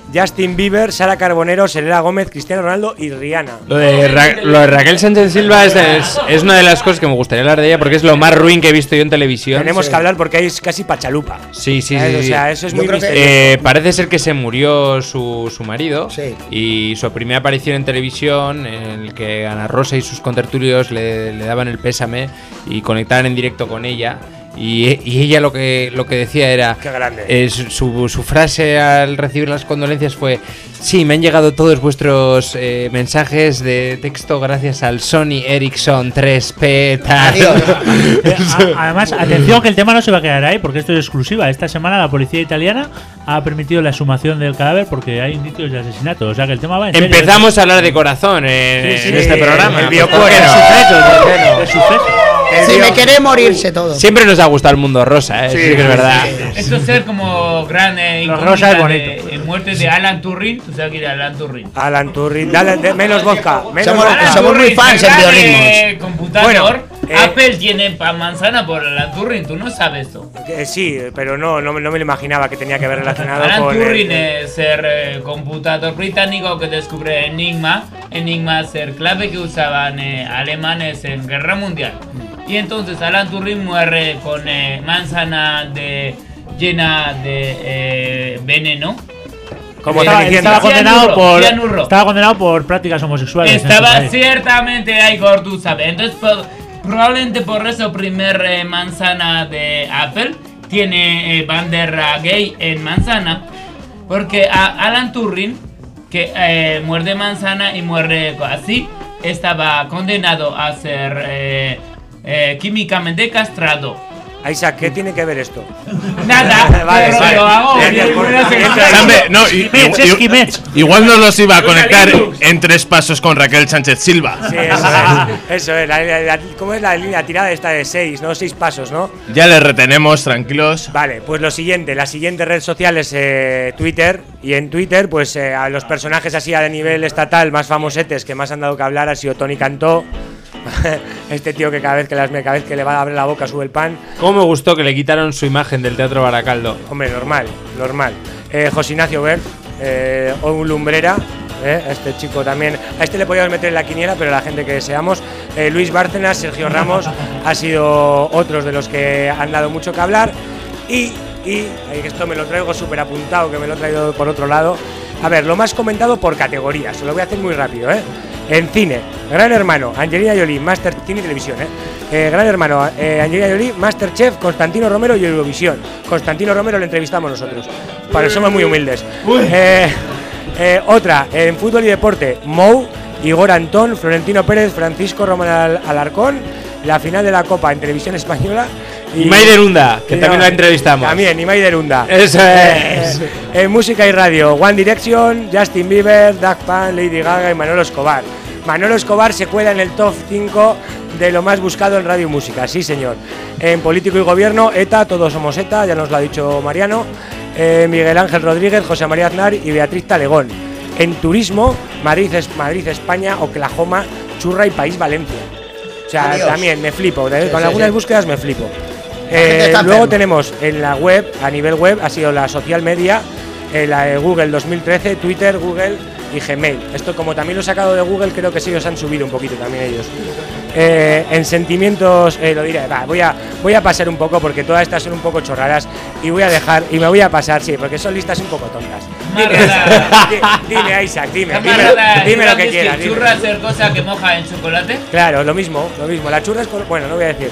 Justin Bieber, Sara Carbonero, Selena Gómez, Cristiano Ronaldo y Rihanna. Lo de, Ra lo de Raquel Sánchez Silva es, es, es una de las cosas que me gustaría hablar de ella porque es lo más ruin que he visto yo en televisión. Tenemos sí. que hablar porque es casi pachalupa. Sí, sí, ¿sabes? sí. O sea, eso es yo muy misterioso. eh, Parece ser que se murió su, su marido sí. y su primera aparición en televisión en el que Ana Rosa y sus contertulios le, le daban el pésame y conectaban en directo con ella. Y, y ella lo que lo que decía era Qué grande. eh, su, su, su frase al recibir las condolencias fue: sí, me han llegado todos vuestros eh, mensajes de texto gracias al Sony Ericsson tres P tal. Además, atención que el tema no se va a quedar ahí porque esto es exclusiva. Esta semana la policía italiana ha permitido la exhumación del cadáver porque hay indicios de asesinato. O sea que el tema va en serio. Empezamos a hablar de corazón en, sí, sí, en este sí, programa. el biocuero. De suceso. Si me quiere morirse todo. Siempre nos ha gustado el mundo rosa, ¿eh? Sí, sí, que es verdad. Esto es ser como gran eh, Los incógnita rosas es de, bonito. de muerte de Alan Turing. ¿Tú sabes quién es Alan Turing? Alan Turing, dale, de, menos vodka. Menos Somos- vodka. Alan somos muy Turing, fans en gran, Biorritmos. eh, computador. Bueno, eh, Apple tiene pa manzana por Alan Turing. Tú no sabes esto. Eh, sí, pero no, no, me- no me lo imaginaba que tenía que ver relacionado Alan con. Turing el- es ser eh, computador británico que descubre Enigma. Enigma es el clave que usaban eh, alemanes en Guerra Mundial. Y entonces Alan Turing muere con eh, manzana de, llena de eh, veneno. Como estaba, Cenicienta. estaba condenado Cianuro, por cianuro. estaba condenado por prácticas homosexuales. en su Estaba país. ciertamente ahí, tú sabes. Entonces, por- probablemente por eso, primer eh, manzana de Apple tiene eh, bandera gay en manzana. Porque a Alan Turing, que eh, muerde manzana y muerde así, estaba condenado a ser eh, eh, químicamente castrado. Isaac, ¿qué tiene que ver esto? Nada, Vale, pero vale. lo hago. Gracias y por- me lo hace- Sambe, no, y- Esquimets, y- esquimets. igual no los iba a conectar en tres pasos con Raquel Sánchez Silva. Sí, eso es. Eso es. La, la- la- ¿Cómo es la línea tirada esta de seis, no? Seis pasos, ¿no? Ya le retenemos, tranquilos. Vale, pues lo siguiente, la siguiente red social es eh, Twitter. Y en Twitter, pues eh, a los personajes así a nivel estatal más famosetes que más han dado que hablar ha sido Tony Cantó. Este tío que cada vez que, las, cada vez que le va a abrir la boca sube el pan. ¿Cómo me gustó que le quitaron su imagen del Teatro Baracaldo? Hombre, normal, normal. Eh, José Ignacio Bert, eh, un lumbrera. Eh, este chico también. A este le podíamos meter en la quiniela, pero la gente que deseamos. Eh, Luis Bárcenas, Sergio Ramos, ha sido otros de los que han dado mucho que hablar. Y, y eh, esto me lo traigo súper apuntado, que me lo he traído por otro lado. A ver, lo más comentado por categorías. Se lo voy a hacer muy rápido, ¿eh? En cine, Gran Hermano, Angelina Jolie, Master Cine y Televisión, ¿eh? Eh, Gran Hermano, eh, Angelina Jolie, Masterchef, Constantino Romero y Eurovisión. Constantino Romero lo entrevistamos nosotros. Para eso somos muy humildes. Eh, eh, otra, en fútbol y deporte, Mou, Igor Antón, Florentino Pérez, Francisco Román Al- Alarcón, la final de la Copa en Televisión Española. Y Maider Unda, que y también no, la entrevistamos. También, y Maider Unda. Eso es. Eh, en música y radio, One Direction, Justin Bieber, Daft Punk, Lady Gaga y Manolo Escobar. Manolo Escobar se cuela en el top cinco de lo más buscado en radio y música, sí señor. En político y gobierno, ETA, todos somos ETA, ya nos lo ha dicho Mariano. Eh, Miguel Ángel Rodríguez, José María Aznar y Beatriz Talegón. En turismo, Madrid, es- Madrid, España, Oklahoma, Churra y País Valencia. O sea, Adiós. también me flipo, ¿eh? Sí, con sí, algunas sí. búsquedas me flipo. gente Eh, está luego enferma. tenemos en la web, a nivel web, ha sido la social media, eh, la de Google dos mil trece, Twitter, Google y Gmail. Esto, como también lo he sacado de Google, creo que sí os han subido un poquito también ellos. Eh, en sentimientos, eh, lo diré, va, voy, a, voy a pasar un poco porque todas estas son un poco chorradas y voy a dejar, y me voy a pasar, sí, porque son listas un poco tontas. Dime, di- dime Isaac, dime, dime, Camarada, dime lo ¿sabes que quieras. dime. churra hacer cosa que moja en chocolate? Claro, lo mismo, lo mismo. La churra es con... Bueno, no voy a decir.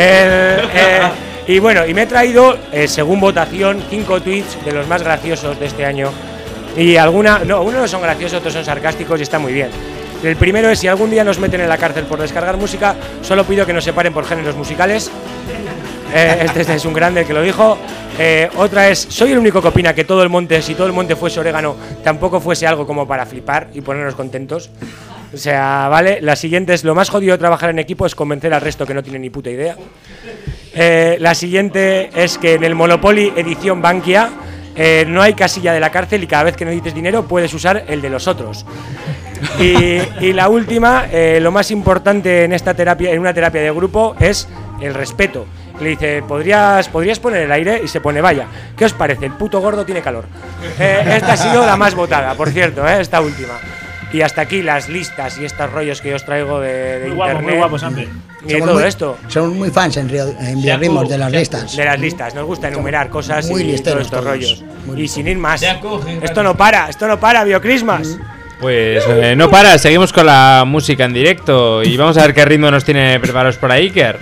El, eh, y bueno, y me he traído, eh, según votación, cinco tweets de los más graciosos de este año. Y alguna... No, unos son graciosos, otros son sarcásticos y está muy bien. El primero es, si algún día nos meten en la cárcel por descargar música, solo pido que nos separen por géneros musicales. Eh, este, este es un grande el que lo dijo. Eh, otra es, soy el único que opina que todo el monte, si todo el monte fuese orégano, tampoco fuese algo como para flipar y ponernos contentos. O sea, vale. La siguiente es, lo más jodido de trabajar en equipo es convencer al resto que no tiene ni puta idea. Eh, la siguiente es que en el Monopoly edición Bankia eh, no hay casilla de la cárcel y cada vez que necesites dinero puedes usar el de los otros. Y, y la última, eh, lo más importante en esta terapia, en una terapia de grupo, es el respeto. Le dice, ¿podrías, ¿podrías poner el aire? Y se pone, vaya, ¿qué os parece? El puto gordo tiene calor. Eh, esta ha sido la más votada, por cierto, eh, esta última. Y hasta aquí las listas y estos rollos que yo os traigo de, de muy guapo, internet. muy guapo, Sampe. Y de Somos todo muy- esto. Somos muy fans en, Río- en Biorritmos de las listas. De las listas, nos gusta enumerar cosas Muy y listeros todos estos todos. rollos. Y sin ir más, esto no para, esto no para, Biocrismas. Pues eh, no para, seguimos con la música en directo y vamos a ver qué ritmo nos tiene preparados por ahí, Iker.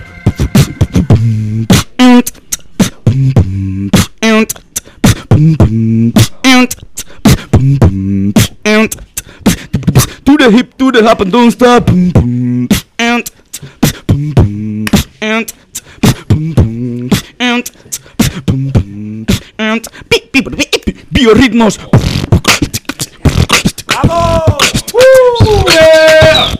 To the hip, to the hop and don't stop. Boom, boom, and boom, boom, and boom, boom, and boom, boom, and beep, beep, beep, beep, Biorritmos. ¡Vamos! ¡Uh! Yeah.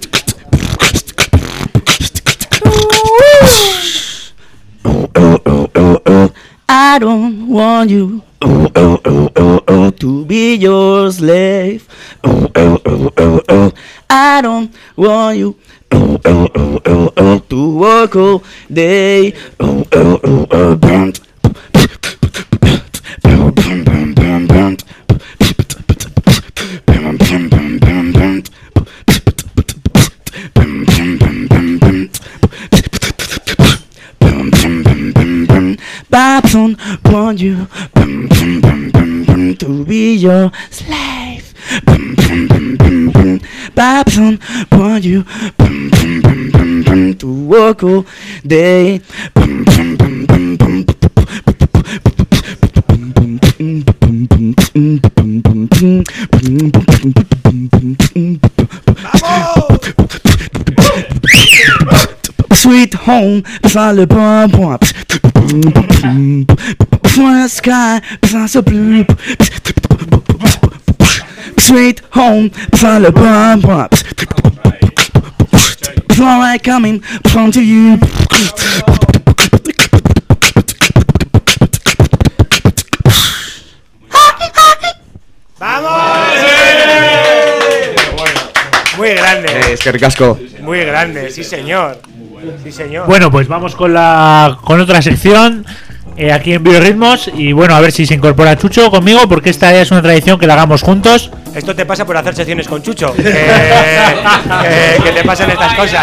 Oh, oh, oh, oh, oh. I don't want you oh, oh, oh, oh, oh, to be your slave. Oh, oh, oh, oh, oh. I don't want you oh, oh, oh, oh, oh, to work all day. Oh, oh, oh, oh, burnt. Bum, bum, bum, bum, bum. Bum, bum, bum, bum, bum. Bum, bum, bum, bum, bum. Bum, bum, bum, bum, bum. Babson want you bum, bum, bum, bum, bum, to be your slave. Bum, bum, bum, bum, bum. Babson want you bum, bum, bum, bum, bum, to work all day. Bum, bum, bum, bum, bum. Sweet home, beside le bon point. Beside the sky, beside the blue. Sweet home, beside le bon point. Before I coming from to you. ¡Vamos! Muy grande. Eh, es que ricasco. Muy grande, sí señor. Sí señor. Bueno, pues vamos con la con otra sección eh, aquí en Biorritmos y bueno, a ver si se incorpora Chucho conmigo porque esta es una tradición que la hagamos juntos. Esto te pasa por hacer secciones con Chucho. Eh, eh, que te pasan estas cosas.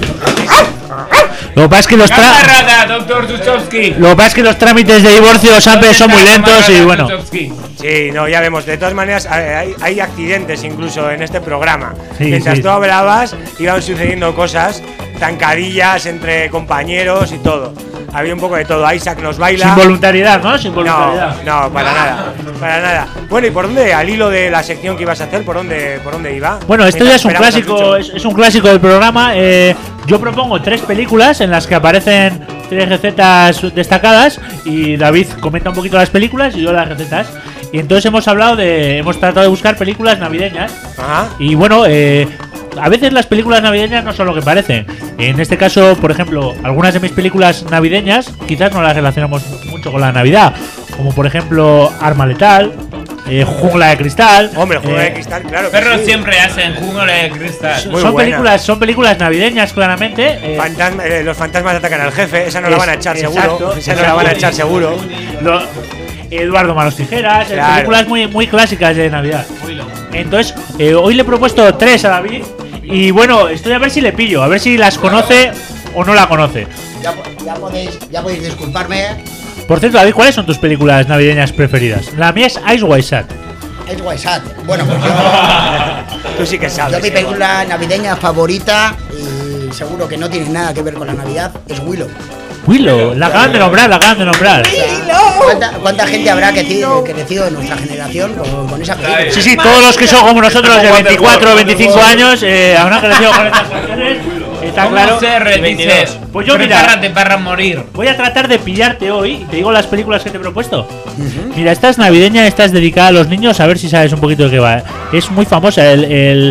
Lo que pasa es que los tra- Camarada, doctor Zuchowski. lo que pasa es que los trámites de divorcio siempre son muy lentos y bueno. Sí, no, ya vemos. De todas maneras, hay, hay accidentes incluso en este programa. Sí, Mientras sí. tú hablabas, iban sucediendo cosas, zancadillas entre compañeros y todo. Había un poco de todo. Isaac nos baila. Sin voluntariedad, ¿no? Sin voluntariedad. No, no, para nada, para nada. Bueno, ¿y por dónde, al hilo de la sección que ibas a hacer, por dónde, por dónde iba? Bueno, esto Mientras ya es un esperamos a clásico, Chucho. es, es un clásico del programa. Eh, yo propongo tres películas en las que aparecen tres recetas destacadas y David comenta un poquito las películas y yo las recetas. Y entonces hemos hablado de, hemos tratado de buscar películas navideñas. Ajá. Y bueno, eh, a veces las películas navideñas no son lo que parecen. En este caso, por ejemplo, algunas de mis películas navideñas quizás no las relacionamos mucho con la Navidad, como por ejemplo Arma Letal, eh, Jungla de Cristal. Hombre, Jungla eh, de Cristal, claro. que Perros sí. siempre hacen jungla de cristal. Muy son buena. películas, son películas navideñas claramente. eh, Fantasma- eh, los fantasmas atacan al jefe, esa no la Es- van a echar exacto, seguro. Esa no la van a echar seguro. Lo- Eduardo Manos Tijeras, eh, Claro. películas muy, muy clásicas de Navidad. Entonces, eh, hoy le he propuesto tres a David. Y bueno, estoy a ver si le pillo, a ver si las conoce o no la conoce. Ya, ya podéis, ya podéis disculparme. Por cierto, David, ¿cuáles son tus películas navideñas preferidas? La mía es Ice White Shut. Es Guaysat. Bueno, pues yo. Tú sí que sabes. Yo mi eh. película navideña favorita, y seguro que no tiene nada que ver con la Navidad, es Willow. Willow, la acaban de nombrar, la acaban de nombrar. ¿Cuánta, cuánta gente habrá crecido, crecido en nuestra generación con, con esa película? Sí, sí, todos los que son como nosotros de veinticuatro o veinticinco años eh, habrán crecido con estas canciones. Está ¿Cómo claro. se redice? Pues yo, mira, Prepárate para morir. voy a tratar de pillarte hoy y te digo las películas que te he propuesto. Mira, esta es navideña, esta es dedicada a los niños, a ver si sabes un poquito de qué va. Es muy famosa, el, el,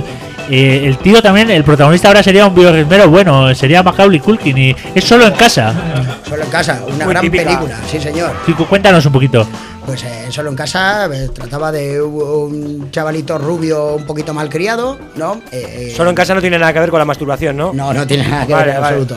eh, el tío también, el protagonista ahora sería un biorritmero bueno, sería Macaulay Culkin y es Solo en casa. Solo en casa, una Muy gran típica. película, sí señor. Chico, cuéntanos un poquito. Pues eh, Solo en casa eh, trataba de un chavalito rubio un poquito malcriado, ¿no? Eh, eh, Solo en casa no tiene nada que ver con la masturbación, ¿no? No, no tiene nada que Vale, ver en vale. absoluto.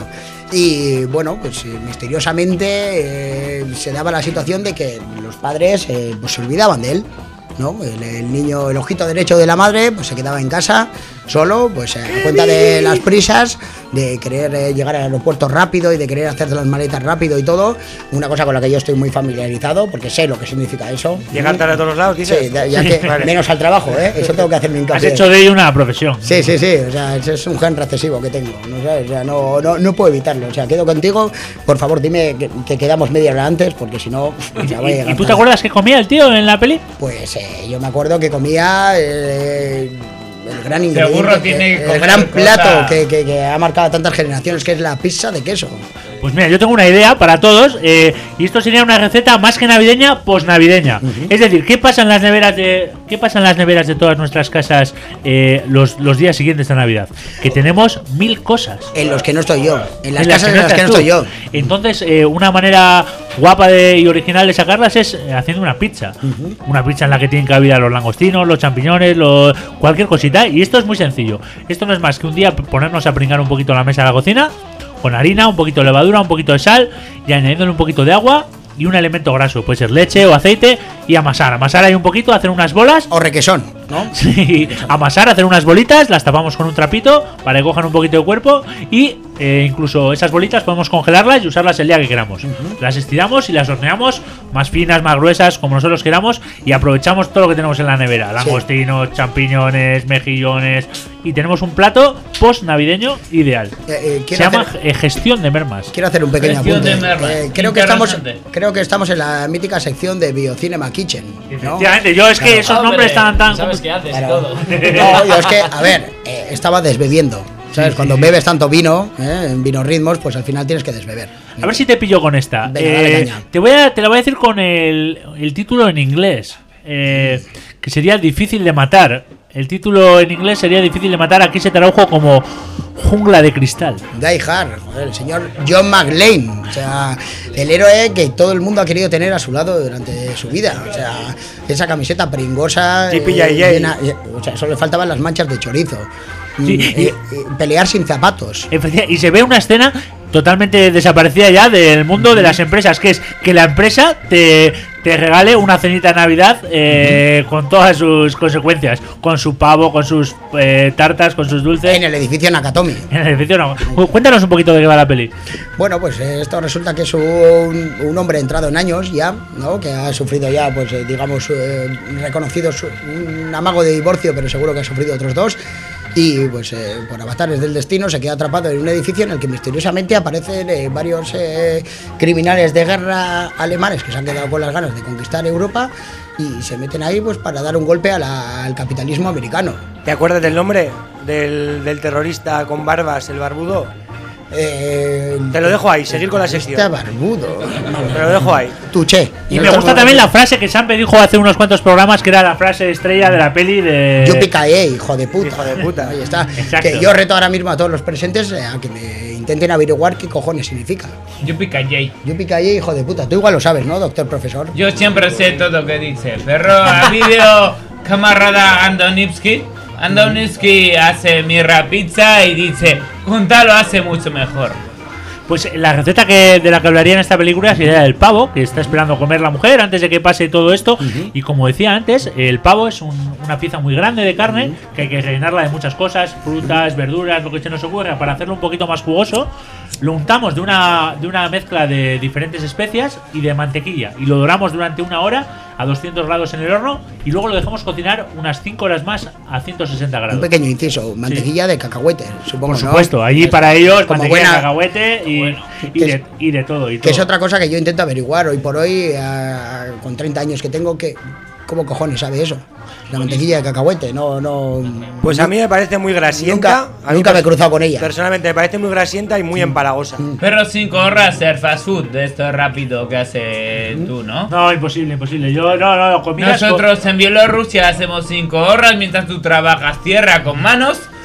Y bueno, pues eh, misteriosamente eh, se daba la situación de que los padres eh, pues se olvidaban de él, ¿no? El, el niño, el ojito derecho de la madre, pues se quedaba en casa solo, pues eh, a cuenta de las prisas, de querer eh, llegar al aeropuerto rápido y de querer hacer las maletas rápido y todo. Una cosa con la que yo estoy muy familiarizado, porque sé lo que significa eso. Llegar tarde a todos los lados, dices. Sí, ya que Vale. menos al trabajo, ¿eh? Eso tengo que hacerme Has hincapié. hecho de ello una profesión. Sí, sí, sí, o sea, ese es un gen recesivo que tengo, ¿no sabes? O sea, no, no, no puedo evitarlo, o sea, quedo contigo, por favor dime que, que quedamos media hora antes, porque si no, pues ya voy a ¿Y, llegar y tú te tarde. acuerdas que comía el tío en la peli? Pues eh, yo me acuerdo que comía eh, el gran ingrediente, Seguro tiene que el comer gran plato cosas. que, que- que ha marcado a tantas generaciones, que es la pizza de queso. Pues mira, yo tengo una idea para todos eh, y esto sería una receta más que navideña, posnavideña. Es decir, ¿qué pasa en las neveras de qué pasa en las neveras de todas nuestras casas eh, los, los días siguientes a Navidad? Que tenemos mil cosas. En los que no estoy yo, en las En casas en las que no estás estoy yo. tú. Entonces, eh, una manera guapa de, y original de sacarlas es eh, haciendo una pizza. Una pizza en la que tienen cabida los langostinos, los champiñones, lo- cualquier cosita. Y esto es muy sencillo. Esto no es más que un día p- ponernos a pringar un poquito la mesa de la cocina, con harina, un poquito de levadura, un poquito de sal, y añadiéndole un poquito de agua y un elemento graso. Puede ser leche o aceite, y amasar. Amasar ahí un poquito, hacer unas bolas. O requesón, ¿no? Sí, amasar, hacer unas bolitas, las tapamos con un trapito para que cojan un poquito de cuerpo y eh, incluso esas bolitas podemos congelarlas y usarlas el día que queramos. Las estiramos y las horneamos más finas, más gruesas, como nosotros queramos, y aprovechamos todo lo que tenemos en la nevera. Langostinos, champiñones, mejillones, y tenemos un plato post-navideño ideal. Eh, eh, Se quiero llama hacer- eh, gestión de mermas. Quiero hacer un pequeño Gestión apunte. de mermas. Eh, creo, que estamos, Interesante. creo que estamos en la mítica sección de Biocinema Kitchen, ¿no? Efectivamente, yo es que Claro. esos nombres tan tan Sabes qué haces y Claro. todo. No, yo es que, a ver, eh, estaba desbebiendo. ¿Sabes? Sí, sí, Cuando sí. bebes tanto vino, eh, en Vino Ritmos, pues al final tienes que desbeber. A ver si te pillo con esta. Venga, dale Eh, caña. te, voy a, te la voy a decir con el, el título en inglés, eh, que sería Difícil de matar. El título en inglés sería Difícil de matar. Aquí se tradujo como Jungla de Cristal. Die Hard, joder, el señor John McClane, o sea, el héroe que todo el mundo ha querido tener a su lado durante su vida, o sea, esa camiseta pringosa, T P J J. llena- eh, o sea, solo le faltaban las manchas de chorizo. Sí, Mm, y- eh, eh, pelear sin zapatos. Efectivamente, y se ve una escena totalmente desaparecida ya del mundo de las empresas, que es que la empresa te, te regale una cenita de Navidad eh, con todas sus consecuencias, con su pavo, con sus eh, tartas, con sus dulces. En el edificio Nakatomi. En el edificio no. Cu- Cuéntanos un poquito de qué va la peli. Bueno, pues eh, esto resulta que es un, un hombre entrado en años ya, ¿no? Que ha sufrido ya, pues eh, digamos, eh, reconocido su- un amago de divorcio, pero seguro que ha sufrido otros dos. Y pues eh, por avatares del destino se queda atrapado en un edificio en el que misteriosamente aparecen eh, varios eh, criminales de guerra alemanes que se han quedado con las ganas de conquistar Europa y se meten ahí pues para dar un golpe a la- al capitalismo americano. ¿Te acuerdas del nombre del, del terrorista con barbas, el barbudo? Eh, Te lo dejo ahí, seguir con la sección. Está barbudo. Te lo dejo ahí. Tuché. Y me gusta también la frase que Sampe dijo hace unos cuantos programas, que era la frase estrella de la peli de... Yupicae, hijo de puta. Hijo de puta. Ahí está. Exacto. Que yo reto ahora mismo a todos los presentes eh, a que me intenten averiguar qué cojones significa. Yupicaye. Yupicae, hijo de puta. Tú igual lo sabes, ¿no, doctor profesor? Yo siempre sé todo lo que dice, pero ha habido camarada Andonitsky. Andonitsky hace mirra pizza y dice, Junta lo hace mucho mejor. Pues la receta que de la que hablaría en esta película sería el pavo, que está esperando comer la mujer antes de que pase todo esto. Y como decía antes, el pavo es un- una pieza muy grande de carne que hay que rellenarla de muchas cosas, frutas, verduras, lo que se nos ocurra, para hacerlo un poquito más jugoso. Lo untamos de una, de una mezcla de diferentes especias y de mantequilla y lo doramos durante una hora a doscientos grados en el horno y luego lo dejamos cocinar unas cinco horas más a ciento sesenta grados. Un pequeño inciso, mantequilla de cacahuete, supongo. Por ¿no? supuesto, allí para ellos Como mantequilla buena- de cacahuete y, y, de, y de todo. Y Que todo. es otra cosa que yo intento averiguar hoy por hoy, a- con treinta años que tengo, que ¿cómo cojones sabe eso? La mantequilla de cacahuete, no, no. Pues a mí me parece muy grasienta. Nunca, A mí nunca me he pers- cruzado con ella. Personalmente me parece muy grasienta y muy empalagosa. Pero sin correr ser fast food de esto rápido que hace tú, ¿no? No, imposible, imposible. Yo no, no, comidas Nosotros en Bielorrusia hacemos cinco horas mientras tú trabajas tierra con manos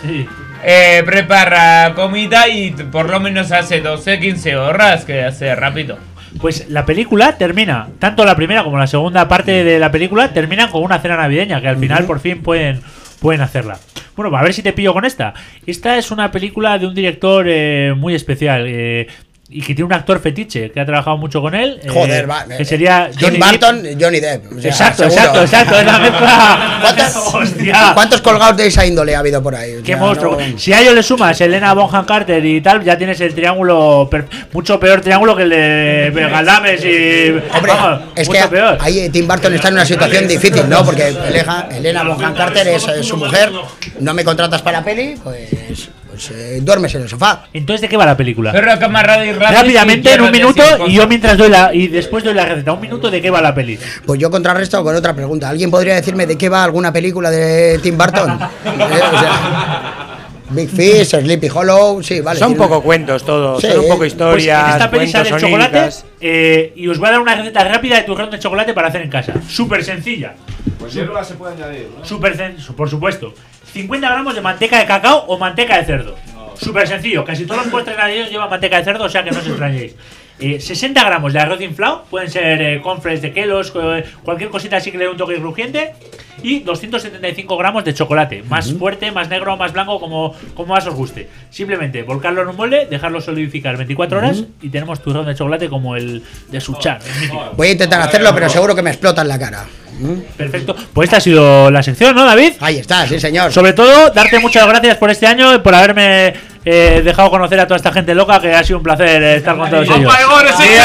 Sí. Eh, prepara comida y por lo menos hace doce, quince horas, que hace rápido. Pues la película termina, tanto la primera como la segunda parte de la película terminan con una cena navideña, que al final por fin pueden, pueden hacerla. Bueno, a ver si te pillo con esta. Esta es una película de un director eh, muy especial. Eh, y que tiene un actor fetiche que ha trabajado mucho con él. Joder, eh, va. Que sería Tim Burton, Johnny Depp. O sea, exacto, seguro. exacto, exacto. Es la mezcla. ¿Cuántos, Hostia. ¿Cuántos colgados de esa índole ha habido por ahí? O Qué sea, monstruo. no- Si a ello le sumas Elena Bonham Carter y tal, ya tienes el triángulo. per- Mucho peor triángulo que el de Galdames y. Hombre, vamos, es mucho que peor. ahí Tim Burton está en una situación difícil, ¿no? Porque Elena, Elena Bonham Carter es, es su mujer. No me contratas para la peli, pues, pues eh, duermes en el sofá. Entonces, ¿de qué va la película? Pero camarada y rápido, Rápidamente, si en un quieres minuto, decir y cosas. yo mientras doy la. Y después doy la receta. Un minuto de qué va la peli. Pues yo contrarresto con otra pregunta. ¿Alguien podría decirme de qué va alguna película de Tim Burton? Eh, o sea, Big Fish, Sleepy Hollow, sí, vale. Son tiene- poco cuentos todos, Sí. son un poco Pues historias, en esta peli cuentos, sale el chocolate. oníricas. eh, y os voy a dar una receta rápida de turrón de chocolate para hacer en casa. Súper sencilla. Pues hierba se puede añadir, ¿no? Súper sencillo, por supuesto. cincuenta gramos de manteca de cacao o manteca de cerdo. Súper sencillo. Casi todos los postres navideños llevan manteca de cerdo, o sea que no os extrañéis. Eh, sesenta gramos de arroz inflado, pueden ser eh, cornflakes de Kellogg's, eh, cualquier cosita así que le dé un toque crujiente. Y doscientos setenta y cinco gramos de chocolate, más fuerte, más negro, más blanco, como, como más os guste. Simplemente volcarlo en un molde, dejarlo solidificar veinticuatro horas y tenemos turrón de chocolate como el de Suchar. el mítico. Voy a intentar hacerlo, pero seguro que me explota en la cara. Perfecto. Pues esta ha sido la sección, ¿no, David? Ahí está, sí, señor. Sobre todo, darte muchas gracias por este año y por haberme eh, dejado conocer a toda esta gente loca, que ha sido un placer eh, estar con todos ellos. ¡Opa, Igor, ese Bien,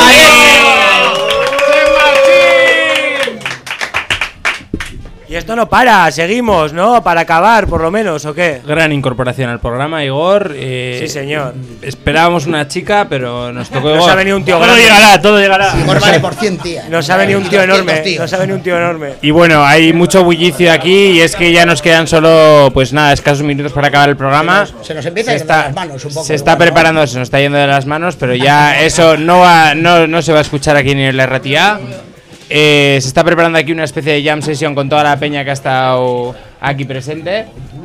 Y esto no para, seguimos, ¿no? Para acabar, por lo menos, ¿o qué? Gran incorporación al programa, Igor. eh, Sí, señor. Esperábamos una chica, pero nos tocó Nos Igor. ha venido un tío Todo grande. llegará, todo llegará. Igor vale por cien tías. Nos ha venido un tío doscientos enorme. tíos. Nos ha venido un tío enorme. Y bueno, hay mucho bullicio aquí y es que ya nos quedan solo, pues nada, escasos minutos para acabar el programa. Se nos- se nos empieza a ir de está, las manos un poco, se está igual, ¿no? preparando, se nos está yendo de las manos, pero ya eso no va, no, no se va a escuchar aquí ni en la R T A. Eh, se está preparando aquí una especie de jam session con toda la peña que ha estado aquí presente.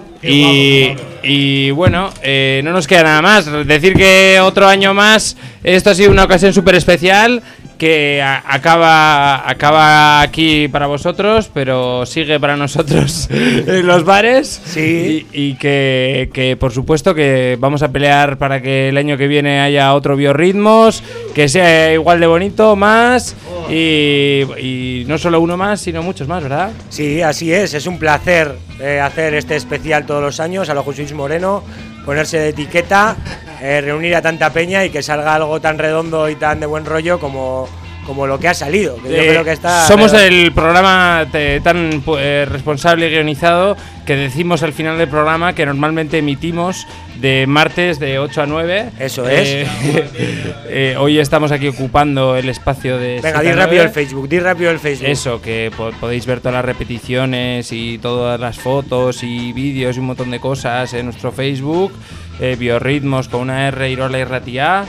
Y, y bueno, eh, no nos queda nada más. Decir que otro año más, esto ha sido una ocasión súper especial que a- acaba, acaba aquí para vosotros, pero sigue para nosotros en los bares. Sí. Y, y que, que por supuesto que vamos a pelear para que el año que viene haya otro Biorritmos, que sea igual de bonito, más. Y, y no solo uno más, sino muchos más, ¿verdad? Sí, así es. Es un placer eh, hacer este especial todos los años a lo José Luis Moreno, ponerse de etiqueta, eh, reunir a tanta peña y que salga algo tan redondo y tan de buen rollo como, como lo que ha salido. Que yo Eh, creo que está. somos el programa te- tan pu- eh, responsable y guionizado que decimos al final del programa que normalmente emitimos de martes de ocho a nueve. Eso Eh, eh, hoy estamos aquí ocupando el espacio de Venga, siete di a rápido nueve. el Facebook, di rápido el Facebook. Eso, que po- podéis ver todas las repeticiones y todas las fotos y vídeos y un montón de cosas en nuestro Facebook, eh, Biorritmos con una R, Irola y Ratia.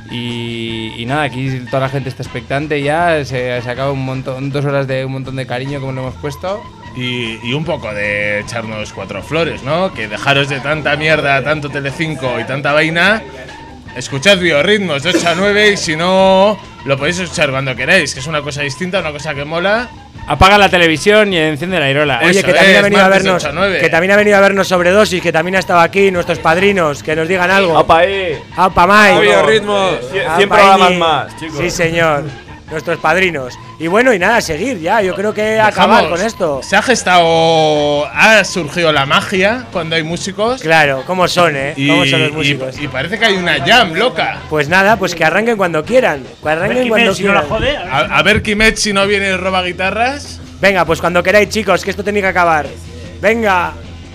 Y, y nada, aquí toda la gente está expectante ya, se, se acaba un montón, dos horas de un montón de cariño como lo hemos puesto. Y, y un poco de echarnos cuatro flores, ¿no? Que dejaros de tanta mierda, tanto Telecinco y tanta vaina. Escuchad Biorritmos de ocho a nueve y si no, lo podéis escuchar cuando queráis, que es una cosa distinta, una cosa que mola. Apaga la televisión y enciende la Irola. Oye, Eso que también es, ha venido a martes de vernos, ocho a nueve. que también ha venido a vernos Sobredosis, que también ha estado aquí, nuestros padrinos, que nos digan algo. ¡Apa ahí! ¡Apa, Mai! A Biorritmos, cien Apa, programas Iñi. más, chicos. Sí, señor. Nuestros padrinos. Y bueno, y nada, seguir ya. Yo creo que acabar Dejamos- con esto. Se ha gestado. Ha surgido la magia cuando hay músicos. Claro, cómo son, ¿eh? Y, Cómo son los y- músicos. y parece que hay una jam loca. Pues nada, pues que arranquen cuando quieran. Que arranquen cuando si no la quieran. jode. A, a ver Kimet si no viene y roba guitarras. Venga, pues cuando queráis, chicos, que esto tiene que acabar. Venga.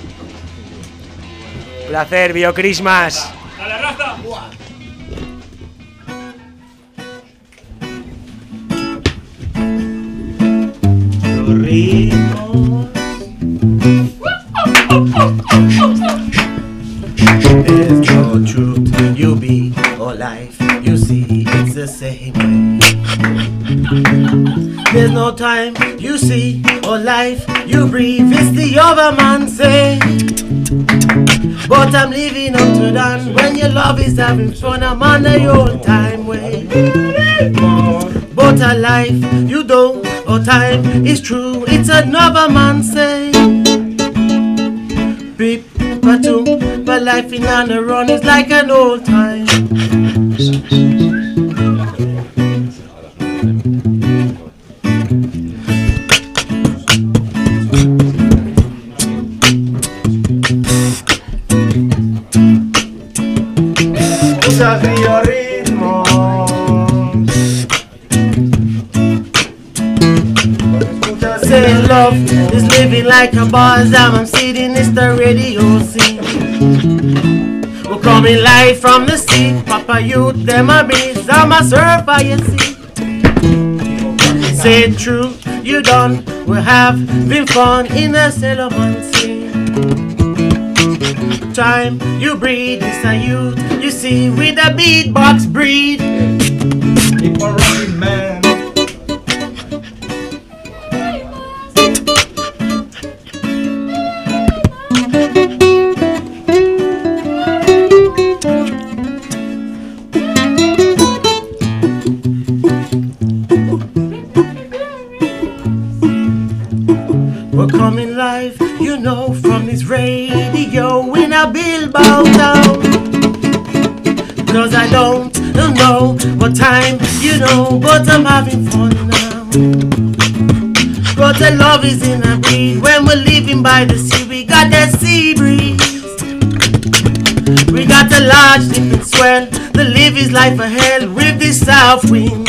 Placer, Biocrismas. ¡Dale, raza! There's no truth, you be or life, you see it's the same way. There's no time, you see or life, you breathe, it's the other man say. but I'm living up to that. When your love is having fun, I'm on the old time way. But a life you don't, or time is true, it's another man say. Beep, but two, but life in on the run is like an old time. Escuchas Biorritmos. Say love is living like a buzz. I'm sitting, it's the radio scene. We're coming live from the sea. Papa youth, them a beast. I'm a surfer, you see. Say it true, you done. We're having fun in a settlement scene. Time you breed, it's a youth. You see, with a beatbox breed. Keep on rocking, man. We're coming live, you know, from this radio in a Bilbao town. Cause I don't know what time, you know, but I'm having fun now. But the love is in a breed. When we're living by the sea, we got that sea breeze. We got the large dipping swell. The live is life of hell with this south wind.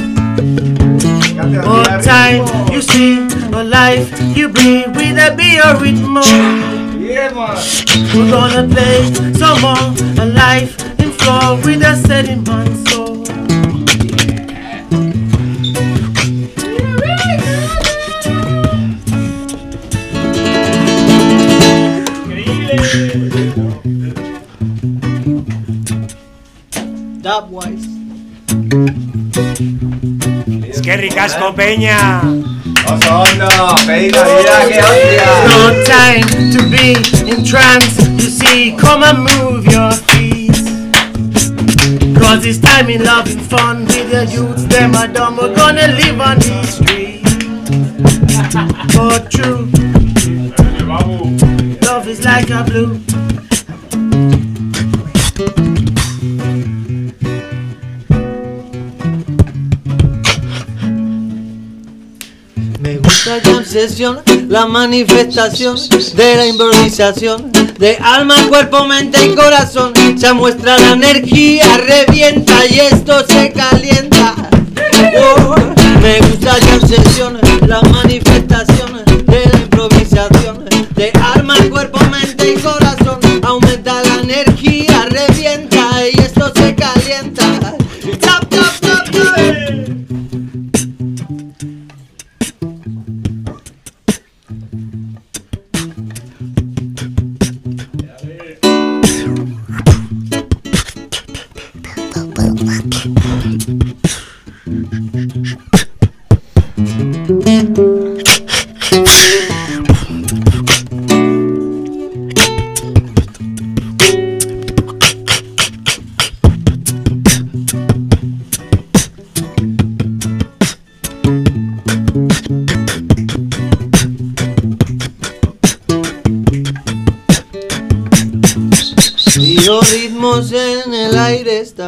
What time you see, what life you breathe with a Biorritmos. Yeah, man. We're gonna play some more a life in flow with a setting man soul. Dubwise. Es que ricasco, Peña. Osondo, Peña, mira qué hostia. No time to be in trance. You see, come and move your feet. Cause it's time in loving fun with the youths. Them are dumb, we're gonna live on the street. But true, love is like a blue. Me gusta la obsesión, la manifestación de la improvisación, de alma, cuerpo, mente y corazón. Se muestra la energía, revienta y esto se calienta. Oh, me gusta la obsesión, la manifestación de la improvisación, de alma, cuerpo, mente y corazón. Aumenta la energía, revienta y esto se calienta. Tap, tap, tap, tap. Biorritmos en el aire están.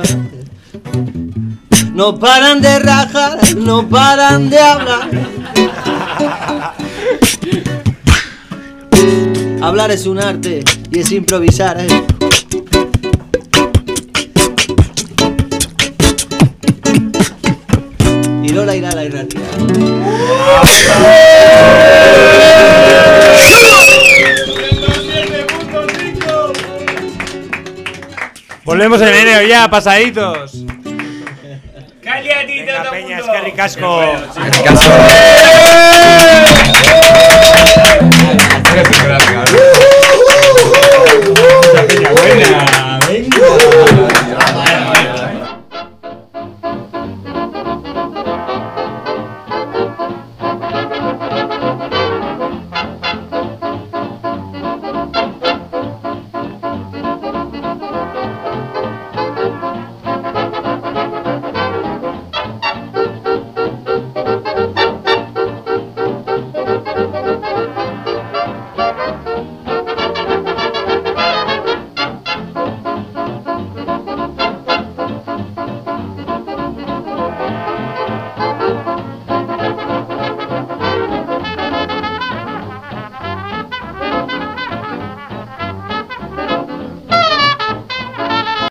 No paran de rajar, no paran de hablar. Hablar es un arte y es improvisar, ¿eh? Irola, Irala, Irratia. Volvemos en enero ya, pasaditos. Caliatito, Venga, Peña, es que ricasco. Ricasco.